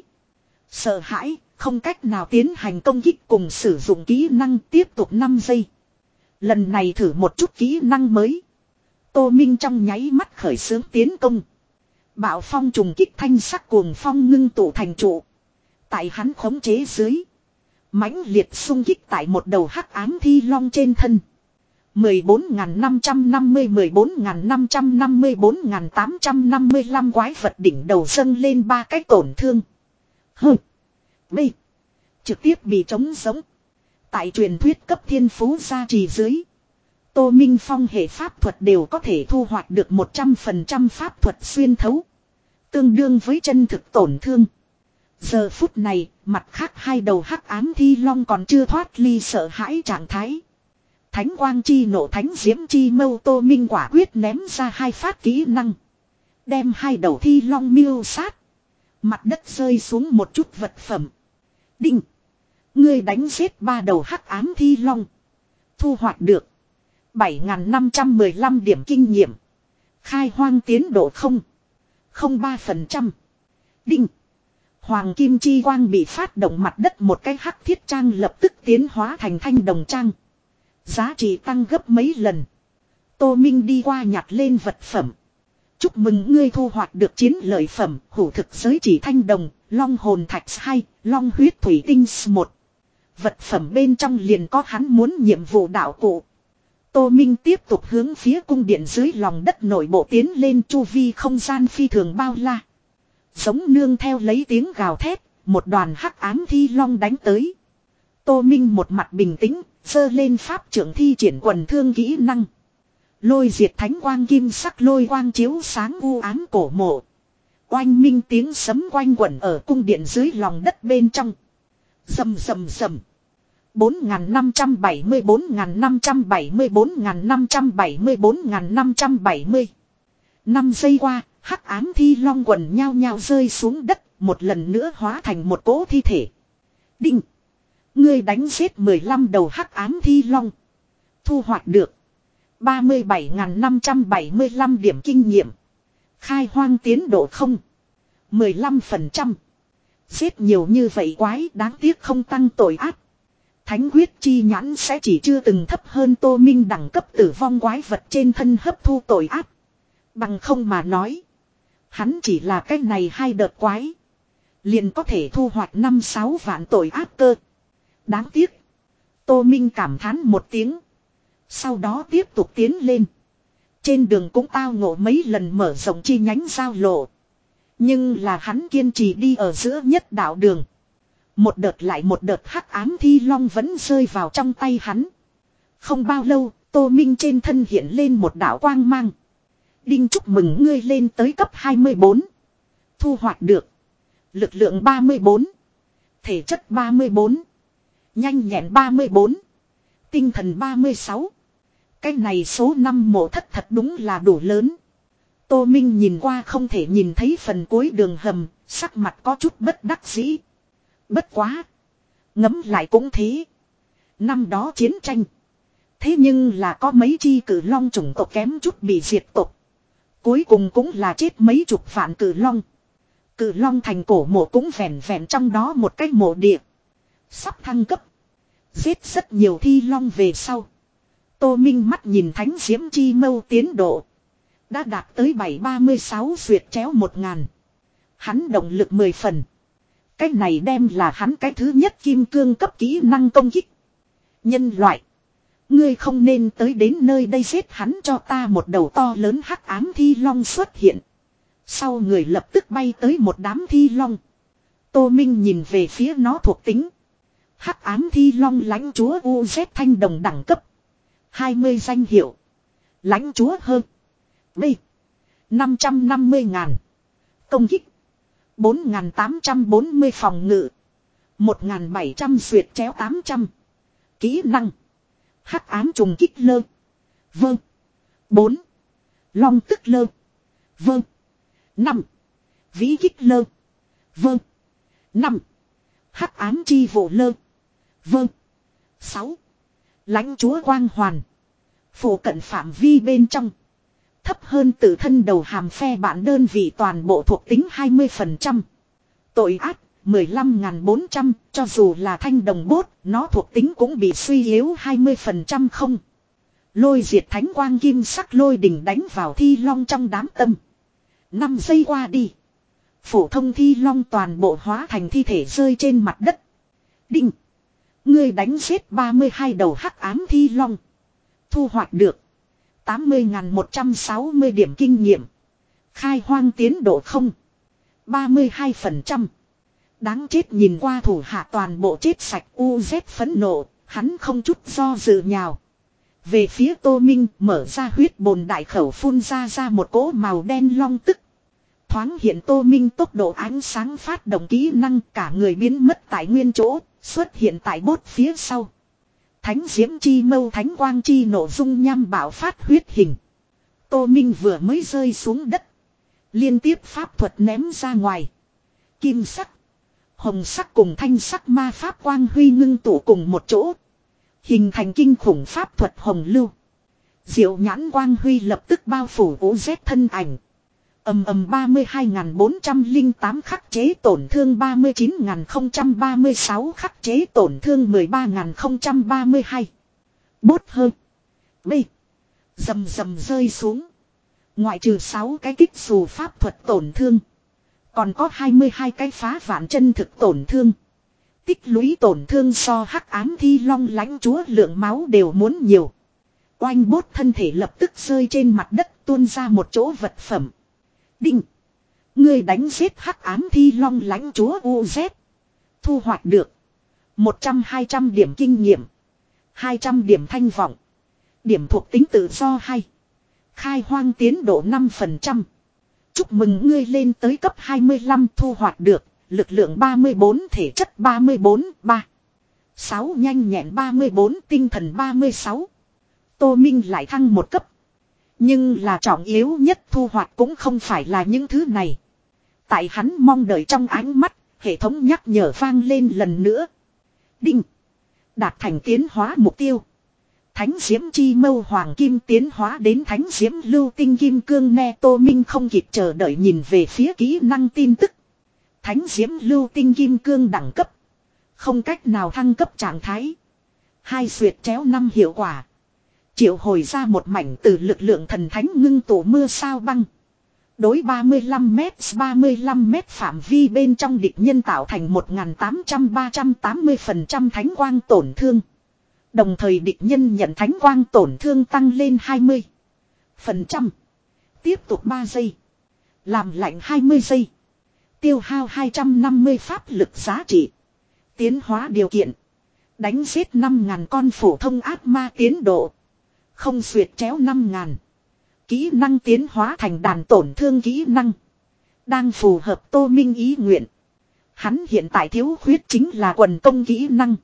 Sợ hãi, không cách nào tiến hành công kích cùng sử dụng kỹ năng tiếp tục năm giây. Lần này thử một chút kỹ năng mới. Tô Minh trong nháy mắt khởi xướng tiến công. Bạo phong trùng kích thanh sắc cuồng phong ngưng tụ thành trụ. Tại hắn khống chế dưới. Mãnh liệt xung kích tại một đầu hắc ám thi long trên thân. mười bốn nghìn năm trăm năm mươi, mười bốn nghìn năm trăm năm mươi, bốn nghìn tám trăm năm mươi lăm quái vật đỉnh đầu dâng lên ba cái tổn thương. Hừ. B. Trực tiếp bị trống giống. Tại truyền thuyết cấp thiên phú gia trì dưới. Tô Minh Phong hệ pháp thuật đều có thể thu hoạch được một trăm phần trăm pháp thuật xuyên thấu. Tương đương với chân thực tổn thương. Giờ phút này, mặt khác hai đầu hắc ám thi long còn chưa thoát ly sợ hãi trạng thái. Thánh quang chi nộ thánh diễm chi mâu Tô Minh quả quyết ném ra hai phát kỹ năng. Đem hai đầu thi long miêu sát. Mặt đất rơi xuống một chút vật phẩm. Đinh. Ngươi đánh giết ba đầu hắc ám thi long. Thu hoạch được bảy nghìn năm trăm mười lăm điểm kinh nghiệm. Khai hoang tiến độ không. Không ba phần trăm. Đinh. Hoàng kim chi quang bị phát động mặt đất một cái hắc thiết trang lập tức tiến hóa thành thanh đồng trang. Giá trị tăng gấp mấy lần. Tô Minh đi qua nhặt lên vật phẩm. Chúc mừng ngươi thu hoạch được chiến lợi phẩm, hủ thực giới chỉ thanh đồng, long hồn thạch hai, long huyết thủy tinh một. Vật phẩm bên trong liền có hắn muốn nhiệm vụ đạo cụ. Tô Minh tiếp tục hướng phía cung điện dưới lòng đất nội bộ tiến lên, chu vi không gian phi thường bao la. Giống nương theo lấy tiếng gào thét, một đoàn hắc ám thi long đánh tới. Tô Minh một mặt bình tĩnh, giơ lên pháp trưởng thi triển quần thương kỹ năng. Lôi diệt thánh quang kim sắc lôi quang chiếu sáng u ám cổ mộ. Oanh minh tiếng sấm quanh quẩn ở cung điện dưới lòng đất bên trong. Rầm rầm rầm. bốn nghìn năm trăm bảy mươi, bốn nghìn năm trăm bảy mươi, bốn nghìn năm trăm bảy mươi, bốn nghìn năm trăm bảy mươi. Năm giây qua, hắc ám thi long quần nhao nhao rơi xuống đất, một lần nữa hóa thành một cỗ thi thể. Đinh. Ngươi đánh giết mười lăm đầu hắc ám thi long. Thu hoạch được ba mươi bảy nghìn năm trăm bảy mươi lăm điểm kinh nghiệm. Khai hoang tiến độ không. mười lăm phần trăm. Giết nhiều như vậy quái đáng tiếc không tăng tội ác. Thánh huyết chi nhãn sẽ chỉ chưa từng thấp hơn Tô Minh đẳng cấp tử vong quái vật trên thân hấp thu tội ác. Bằng không mà nói. Hắn chỉ là cái này hai đợt quái. Liền có thể thu hoạch năm sáu vạn tội ác cơ. Đáng tiếc. Tô Minh cảm thán một tiếng. Sau đó tiếp tục tiến lên. Trên đường cũng tao ngộ mấy lần mở rộng chi nhánh giao lộ. Nhưng là hắn kiên trì đi ở giữa nhất đạo đường. Một đợt lại một đợt hắc ám thi long vẫn rơi vào trong tay hắn. Không bao lâu, Tô Minh trên thân hiện lên một đạo quang mang. Đinh chúc mừng ngươi lên tới cấp hai mươi bốn. Thu hoạch được lực lượng ba mươi bốn. Thể chất ba mươi bốn. Nhanh nhẹn ba mươi bốn. Tinh thần ba mươi sáu. Cái này số năm mộ thất thật đúng là đủ lớn. Tô Minh nhìn qua không thể nhìn thấy phần cuối đường hầm, sắc mặt có chút bất đắc dĩ. Bất quá. Ngấm lại cũng thế. Năm đó chiến tranh. Thế nhưng là có mấy chi cử long chủng tộc kém chút bị diệt tộc. Cuối cùng cũng là chết mấy chục vạn cử long. Cự Long thành cổ mộ cũng vẹn vẹn trong đó một cái mộ địa. Sắp thăng cấp. Giết rất nhiều thi long về sau. Tô Minh mắt nhìn thánh diễm chi mâu tiến độ. Đã đạt tới bảy ba mươi sáu duyệt chéo một ngàn. Hắn động lực mười phần. Cái này đem là hắn cái thứ nhất kim cương cấp kỹ năng công kích. Nhân loại. Ngươi không nên tới đến nơi đây giết hắn cho ta một đầu to lớn hắc ám thi long xuất hiện. Sau người lập tức bay tới một đám thi long. Tô Minh nhìn về phía nó thuộc tính. Hắc ám thi long lãnh chúa u zét thanh đồng đẳng cấp. hai mươi danh hiệu. Lãnh chúa hơn. B. năm trăm năm mươi ngàn. Công kích. bốn nghìn tám trăm bốn mươi phòng ngự. một nghìn bảy trăm duyệt chéo tám trăm. Kỹ năng. Hắc ám trùng kích lơ. Vâng. bốn. Long tức lơ. Vâng. năm. Vĩ kích lơ. Vâng. năm. Hắc ám chi vụ lơ. Vâng. sáu. Lãnh chúa quang hoàn. Phủ cận phạm vi bên trong. Thấp hơn tự thân đầu hàm phe bạn đơn vị toàn bộ thuộc tính hai mươi phần trăm. Tội ác mười lăm nghìn bốn trăm, cho dù là thanh đồng bốt, nó thuộc tính cũng bị suy yếu hai mươi phần trăm không. Lôi diệt thánh quang kim sắc lôi đỉnh đánh vào thi long trong đám tâm. năm giây qua đi. Phổ thông thi long toàn bộ hóa thành thi thể rơi trên mặt đất. Đinh. Ngươi đánh giết ba mươi hai đầu hắc ám thi long. Thu hoạch được tám mươi nghìn một trăm sáu mươi điểm kinh nghiệm. Khai hoang tiến độ không. ba mươi hai phần trăm. Đáng chết nhìn qua thủ hạ toàn bộ chết sạch u zét phẫn nộ. Hắn không chút do dự nhào. Về phía Tô Minh mở ra huyết bồn đại khẩu phun ra ra một cỗ màu đen long tức. Thoáng hiện Tô Minh tốc độ ánh sáng phát động kỹ năng cả người biến mất tại nguyên chỗ. Xuất hiện tại bốt phía sau. Thánh diễm chi mâu thánh quang chi nổ dung nham bạo phát huyết hình. Tô Minh vừa mới rơi xuống đất. Liên tiếp pháp thuật ném ra ngoài. Kim sắc. Hồng sắc cùng thanh sắc ma pháp quang huy ngưng tụ cùng một chỗ. Hình thành kinh khủng pháp thuật hồng lưu. Diệu nhãn quang huy lập tức bao phủ ố rét thân ảnh. Ầm ầm ba mươi hai nghìn bốn trăm lẻ tám khắc chế tổn thương ba mươi chín nghìn không trăm ba mươi sáu khắc chế tổn thương mười ba nghìn không trăm ba mươi hai. Bốt hơn. B. Dầm dầm rơi xuống. Ngoại trừ sáu cái kích xù pháp thuật tổn thương. Còn có hai mươi hai cái phá vạn chân thực tổn thương. Tích lũy tổn thương so hắc ám thi long lãnh chúa lượng máu đều muốn nhiều. Oanh bốt thân thể lập tức rơi trên mặt đất tuôn ra một chỗ vật phẩm. Đinh. Người đánh giết hắc ám thi long lãnh chúa u zét. Thu hoạch được. một trăm hai trăm điểm kinh nghiệm. hai trăm điểm thanh vọng. Điểm thuộc tính tự do hay. Khai hoang tiến độ năm phần trăm. Chúc mừng ngươi lên tới cấp hai mươi lăm thu hoạch được. Lực lượng ba mươi bốn thể chất ba mươi bốn ba. sáu nhanh nhẹn ba mươi bốn tinh thần ba mươi sáu. Tô Minh lại thăng một cấp. Nhưng là trọng yếu nhất thu hoạch cũng không phải là những thứ này. Tại hắn mong đợi trong ánh mắt, hệ thống nhắc nhở vang lên lần nữa. Đinh. Đạt thành tiến hóa mục tiêu. Thánh diễm chi mâu hoàng kim tiến hóa đến thánh diễm lưu tinh kim cương ne. Tô Minh không kịp chờ đợi nhìn về phía kỹ năng tin tức. Thánh diễm lưu tinh kim cương đẳng cấp. Không cách nào thăng cấp trạng thái. Hai xuyệt chéo năm hiệu quả. Triệu hồi ra một mảnh từ lực lượng thần thánh ngưng tụ mưa sao băng. Đối ba mươi lăm mét ba mươi lăm mét phạm vi bên trong địch nhân tạo thành một nghìn tám trăm ba trăm tám mươi phần trăm thánh quang tổn thương. Đồng thời địch nhân nhận thánh quang tổn thương tăng lên hai mươi phần trăm. Tiếp tục ba giây. Làm lạnh hai mươi giây. Tiêu hao hai trăm năm mươi pháp lực giá trị. Tiến hóa điều kiện. Đánh giết năm nghìn con phổ thông ác ma tiến độ. Không xuyệt chéo năm nghìn. Kỹ năng tiến hóa thành đàn tổn thương kỹ năng. Đang phù hợp Tô Minh ý nguyện. Hắn hiện tại thiếu khuyết chính là quần công kỹ năng.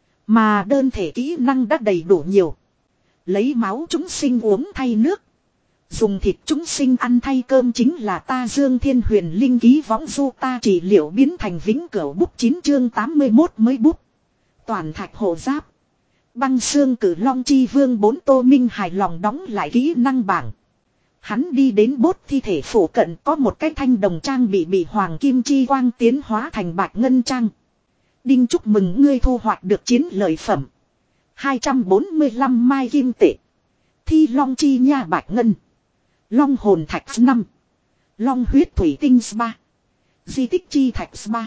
Mà đơn thể kỹ năng đã đầy đủ nhiều. Lấy máu chúng sinh uống thay nước. Dùng thịt chúng sinh ăn thay cơm chính là ta Dương Thiên Huyền Linh ký võng du ta trị liệu biến thành vĩnh cửu bút chín chương tám mươi mốt mới bút. Toàn thạch hộ giáp. Băng xương cử long chi vương bốn. Tô Minh hài lòng đóng lại kỹ năng bảng. Hắn đi đến bốt thi thể phủ cận có một cái thanh đồng trang bị bị hoàng kim chi quang tiến hóa thành bạch ngân trang. Đinh chúc mừng ngươi thu hoạch được chiến lợi phẩm. hai trăm bốn mươi lăm mai kim tệ. Thi long chi nha bạch ngân. Long hồn thạch năm. Long huyết thủy tinh ba. Di tích chi thạch ba.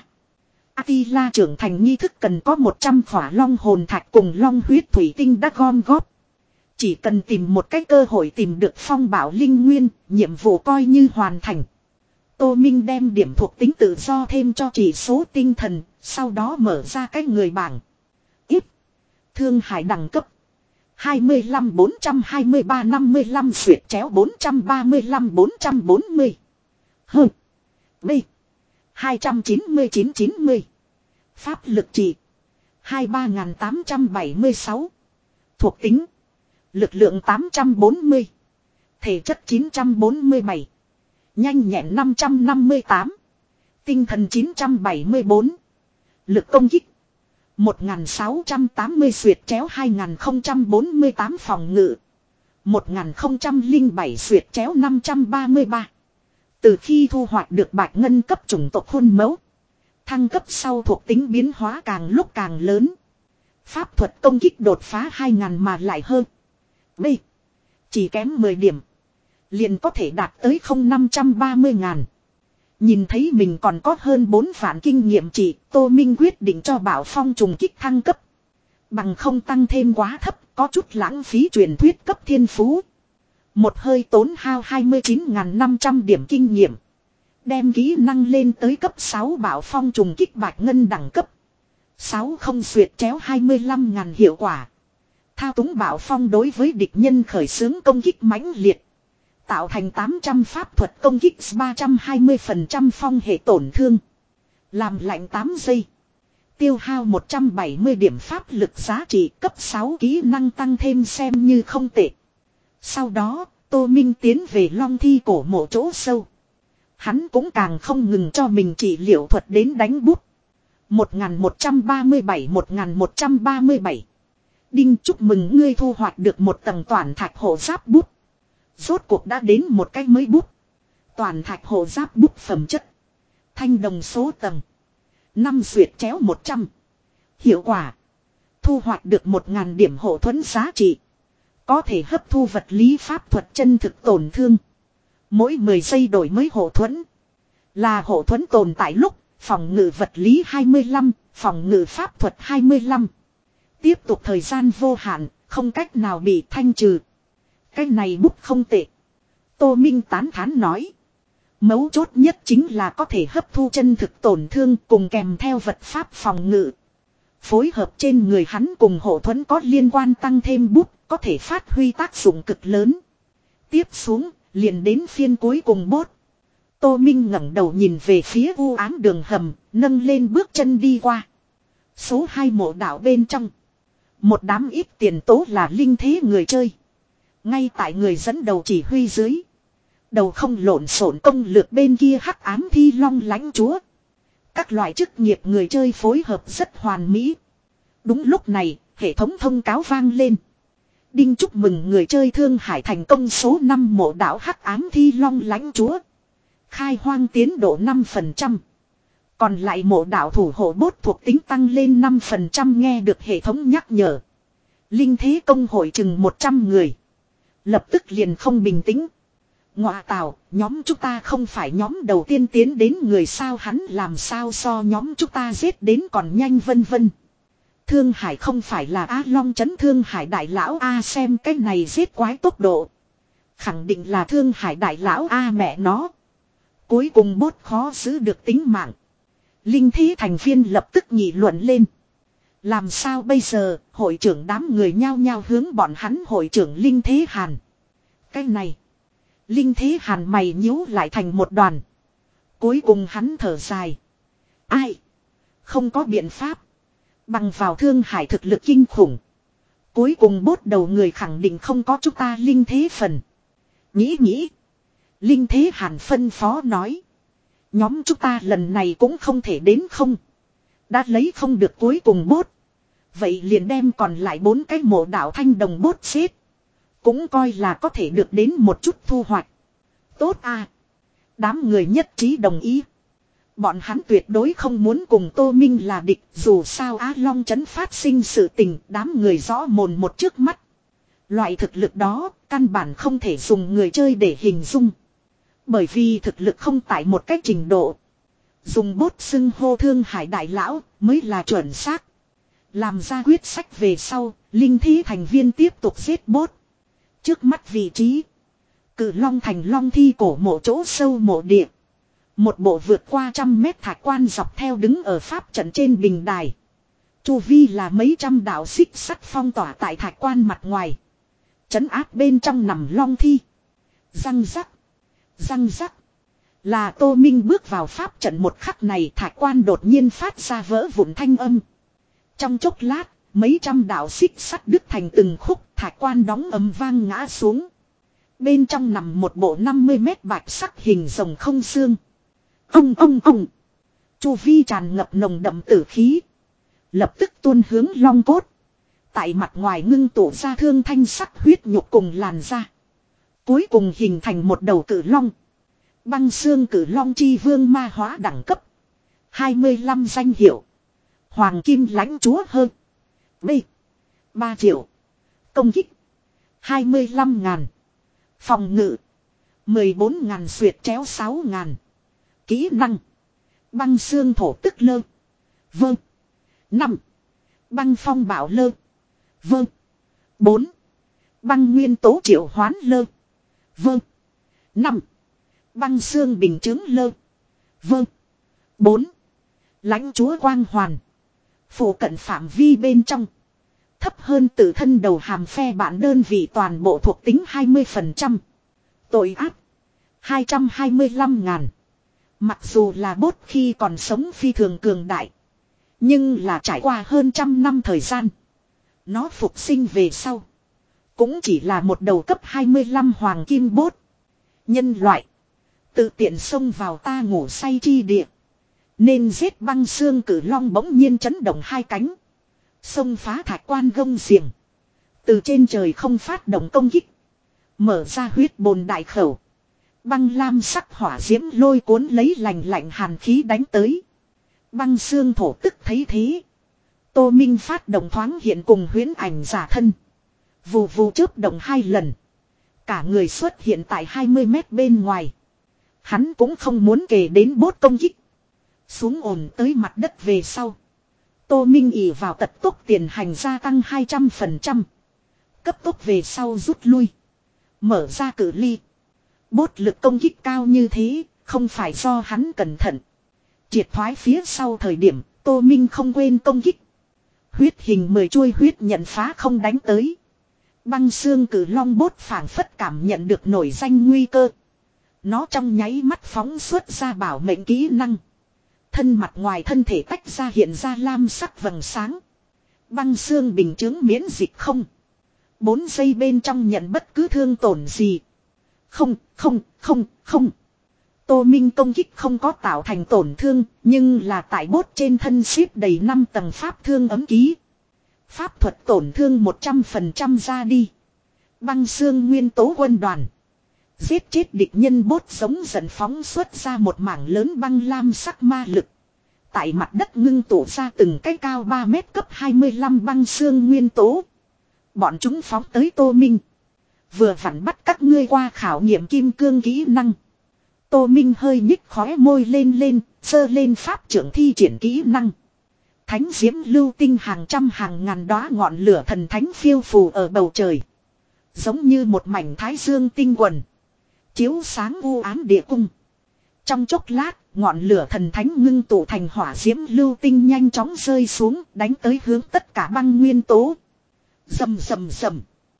Attila trưởng thành nghi thức cần có một trăm khỏa long hồn thạch cùng long huyết thủy tinh đã gom góp. Chỉ cần tìm một cái cơ hội tìm được phong bảo linh nguyên, nhiệm vụ coi như hoàn thành. Tô Minh đem điểm thuộc tính tự do thêm cho chỉ số tinh thần, sau đó mở ra cái người bảng. Ít. Thương Hải đẳng cấp. hai mươi lăm bốn trăm hai mươi ba năm mươi lăm xuyệt chéo bốn trăm ba mươi lăm bốn trăm bốn mươi. Hơ. B. hai trăm chín mươi chín chín mươi. Pháp lực trị. hai mươi ba tám trăm bảy mươi sáu. Thuộc tính. Lực lượng tám trăm bốn mươi. Thể chất chín trăm bốn mươi bảy. Nhanh nhẹn năm trăm năm mươi tám. Tinh thần chín trăm bảy mươi bốn. Lực công kích. một nghìn sáu trăm tám mươi xuyệt chéo hai nghìn không trăm bốn mươi tám phòng ngự. một nghìn không trăm lẻ bảy xuyệt chéo năm trăm ba mươi ba. Từ khi thu hoạch được bạch ngân cấp chủng tộc khuôn mẫu. Thăng cấp sau thuộc tính biến hóa càng lúc càng lớn. Pháp thuật công kích đột phá hai nghìn mà lại hơn. B. Chỉ kém mười điểm. Liền có thể đạt tới không năm trăm ba mươi ngàn. Nhìn thấy mình còn có hơn bốn vạn kinh nghiệm trị, Tô Minh quyết định cho Bảo Phong trùng kích thăng cấp. Bằng không tăng thêm quá thấp, có chút lãng phí truyền thuyết cấp thiên phú. Một hơi tốn hao hai mươi chín nghìn năm trăm điểm kinh nghiệm. Đem kỹ năng lên tới cấp sáu Bảo Phong trùng kích bạch ngân đẳng cấp. sáu không xuyệt chéo hai mươi lăm ngàn hiệu quả. Thao túng Bảo Phong đối với địch nhân khởi xướng công kích mãnh liệt. Tạo thành tám trăm pháp thuật công kích ba trăm hai mươi phần trăm phong hệ tổn thương. Làm lạnh tám giây. Tiêu hao một trăm bảy mươi điểm pháp lực giá trị cấp sáu kỹ năng tăng thêm xem như không tệ. Sau đó, Tô Minh tiến về Long Thi cổ mộ chỗ sâu. Hắn cũng càng không ngừng cho mình trị liệu thuật đến đánh bút. một nghìn một trăm ba mươi bảy một nghìn một trăm ba mươi bảy. Đinh chúc mừng ngươi thu hoạch được một tầng toàn thạch hộ giáp bút. Rốt cuộc đã đến một cái mới bút. Toàn thạch hộ giáp bút phẩm chất. Thanh đồng số tầng. năm xuyệt chéo một trăm. Hiệu quả. Thu hoạch được một nghìn điểm hộ thuẫn giá trị. Có thể hấp thu vật lý pháp thuật chân thực tổn thương. Mỗi mười giây đổi mới hộ thuẫn. Là hộ thuẫn tồn tại lúc. Phòng ngự vật lý hai mươi lăm. Phòng ngự pháp thuật hai mươi lăm. Tiếp tục thời gian vô hạn. Không cách nào bị thanh trừ. Cái này bút không tệ. Tô Minh tán thán nói. Mấu chốt nhất chính là có thể hấp thu chân thực tổn thương cùng kèm theo vật pháp phòng ngự. Phối hợp trên người hắn cùng hộ thuẫn có liên quan tăng thêm bút có thể phát huy tác dụng cực lớn. Tiếp xuống liền đến phiên cuối cùng bốt. Tô Minh ngẩng đầu nhìn về phía u ám đường hầm, nâng lên bước chân đi qua. Số hai mộ đảo bên trong. Một đám ít tiền tố là linh thế người chơi. Ngay tại người dẫn đầu chỉ huy dưới. Đầu không lộn xộn công lược bên kia hắc ám thi long lãnh chúa. Các loại chức nghiệp người chơi phối hợp rất hoàn mỹ. Đúng lúc này, hệ thống thông cáo vang lên. Đinh chúc mừng người chơi Thương Hải thành công số năm mộ đảo hắc ám thi long lãnh chúa. Khai hoang tiến độ năm phần trăm. Còn lại mộ đảo thủ hộ bốt thuộc tính tăng lên năm phần trăm nghe được hệ thống nhắc nhở. Linh thế công hội chừng một trăm người. Lập tức liền không bình tĩnh. Ngọa tào, nhóm chúng ta không phải nhóm đầu tiên tiến đến người sao hắn làm sao so nhóm chúng ta giết đến còn nhanh vân vân. Thương Hải không phải là Á Long trấn Thương Hải đại lão A xem cái này giết quái tốc độ. Khẳng định là Thương Hải đại lão A mẹ nó. Cuối cùng bốt khó giữ được tính mạng. Linh thế thành viên lập tức nghị luận lên. Làm sao bây giờ, hội trưởng đám người nhao nhao hướng bọn hắn hội trưởng Linh Thế Hàn. Cái này. Linh Thế Hàn mày nhíu lại thành một đoàn. Cuối cùng hắn thở dài. Ai? Không có biện pháp. Bằng vào Thương Hải thực lực kinh khủng. Cuối cùng bốt đầu người khẳng định không có chúng ta Linh Thế phần. Nghĩ nghĩ. Linh Thế Hàn phân phó nói. Nhóm chúng ta lần này cũng không thể đến không. Đã lấy không được cuối cùng bốt. Vậy liền đem còn lại bốn cái mộ đảo thanh đồng bốt xếp. Cũng coi là có thể được đến một chút thu hoạch. Tốt à. Đám người nhất trí đồng ý. Bọn hắn tuyệt đối không muốn cùng Tô Minh là địch. Dù sao Á Long trấn phát sinh sự tình, đám người rõ mồn một trước mắt. Loại thực lực đó, căn bản không thể dùng người chơi để hình dung. Bởi vì thực lực không tại một cách trình độ. Dùng bốt xưng hô Thương Hải đại lão mới là chuẩn xác. Làm ra quyết sách về sau, linh thí thành viên tiếp tục giết bốt. Trước mắt vị trí, Cử Long thành Long thi cổ mộ chỗ sâu mộ địa. Một bộ vượt qua trăm mét thạch quan dọc theo đứng ở pháp trận trên bình đài. Chu vi là mấy trăm đạo xích sắt phong tỏa tại thạch quan mặt ngoài. Trấn áp bên trong nằm Long thi. Răng rắc. Răng rắc. Là Tô Minh bước vào pháp trận một khắc này, thạch quan đột nhiên phát ra vỡ vụn thanh âm. Trong chốc lát, mấy trăm đạo xích sắt đứt thành từng khúc, thạch quan đóng ầm vang ngã xuống. Bên trong nằm một bộ năm mươi mét bạch sắc hình rồng không xương. Ông ông ông. Chu vi tràn ngập nồng đậm tử khí. Lập tức tuôn hướng long cốt. Tại mặt ngoài ngưng tụ ra thương thanh sắc huyết nhục cùng làn da. Cuối cùng hình thành một đầu cử long. Băng xương cử long chi vương ma hóa đẳng cấp. hai mươi lăm danh hiệu. Hoàng kim lãnh chúa hơn. B. ba triệu. Công kích. hai mươi lăm ngàn. Phòng ngự. mười bốn ngàn xuyệt chéo sáu ngàn. Kỹ năng. Băng xương thổ tức lơ. Vâng. năm. Băng phong bảo lơ. Vâng. bốn. Băng nguyên tố triệu hoán lơ. Vâng. năm. Băng xương bình chứng lơ. Vâng. bốn. Lãnh chúa quang hoàn. Phủ cận phạm vi bên trong. Thấp hơn tự thân đầu hàm phe bản đơn vị toàn bộ thuộc tính hai mươi phần trăm. Tội ác. hai trăm hai mươi lăm ngàn. Mặc dù là bốt khi còn sống phi thường cường đại. Nhưng là trải qua hơn trăm năm thời gian. Nó phục sinh về sau. Cũng chỉ là một đầu cấp hai mươi lăm hoàng kim bốt. Nhân loại. Tự tiện xông vào ta ngủ say chi địa. Nên giết băng xương cử long bỗng nhiên chấn động hai cánh. Xông phá thạch quan gông xiềng. Từ trên trời không phát động công kích. Mở ra huyết bồn đại khẩu. Băng lam sắc hỏa diễm lôi cuốn lấy lạnh lạnh hàn khí đánh tới. Băng xương thổ tức thấy thế. Tô Minh phát động thoáng hiện cùng huyễn ảnh giả thân. Vù vù chớp động hai lần. Cả người xuất hiện tại hai mươi mét bên ngoài. Hắn cũng không muốn kề đến bốt công kích. Xuống ổn tới mặt đất về sau. Tô Minh ỉ vào tật tốc tiền hành gia tăng hai trăm phần trăm. Cấp tốc về sau rút lui. Mở ra cử ly. Bốt lực công kích cao như thế, không phải do hắn cẩn thận. Triệt thoái phía sau thời điểm, Tô Minh không quên công kích. Huyết hình mười chuôi huyết nhận phá không đánh tới. Băng xương cử long bốt phảng phất cảm nhận được nổi danh nguy cơ. Nó trong nháy mắt phóng xuất ra bảo mệnh kỹ năng. Thân mặt ngoài thân thể tách ra hiện ra lam sắc vầng sáng. Băng xương bình chứng miễn dịch không. Bốn giây bên trong nhận bất cứ thương tổn gì. Không, không, không, không. Tô Minh công kích không có tạo thành tổn thương, nhưng là tại bốt trên thân ship đầy năm tầng pháp thương ấm ký. Pháp thuật tổn thương một trăm phần trăm ra đi. Băng xương nguyên tố quân đoàn. Giết chết địch nhân bốt giống dần phóng xuất ra một mảng lớn băng lam sắc ma lực. Tại mặt đất ngưng tụ ra từng cái cao ba mét cấp hai mươi lăm băng xương nguyên tố. Bọn chúng phóng tới Tô Minh. Vừa vặn bắt các ngươi qua khảo nghiệm kim cương kỹ năng. Tô Minh hơi nhích khóe môi lên lên, sơ lên pháp trưởng thi triển kỹ năng. Thánh diễm lưu tinh hàng trăm hàng ngàn đóa ngọn lửa thần thánh phiêu phù ở bầu trời. Giống như một mảnh thái dương tinh quần. Chiếu sáng u ám địa cung. Trong chốc lát, ngọn lửa thần thánh ngưng tụ thành hỏa diễm lưu tinh nhanh chóng rơi xuống, đánh tới hướng tất cả băng nguyên tố. Rầm rầm rầm.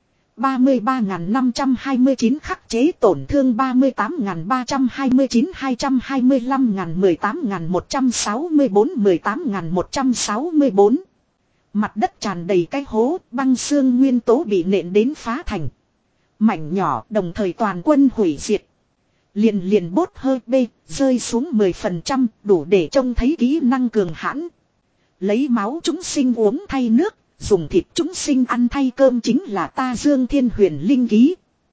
ba mươi ba nghìn năm trăm hai mươi chín khắc chế tổn thương ba mươi tám nghìn ba trăm hai mươi chín, hai trăm hai mươi lăm nghìn, mười tám nghìn một trăm sáu mươi bốn, mười tám nghìn một trăm sáu mươi bốn. Mặt đất tràn đầy cái hố, băng xương nguyên tố bị nện đến phá thành. Mảnh nhỏ đồng thời toàn quân hủy diệt. Liền liền bốt hơi bê, rơi xuống mười phần trăm, đủ để trông thấy kỹ năng cường hãn. Lấy máu chúng sinh uống thay nước, dùng thịt chúng sinh ăn thay cơm chính là ta Dương Thiên Huyền linh ký.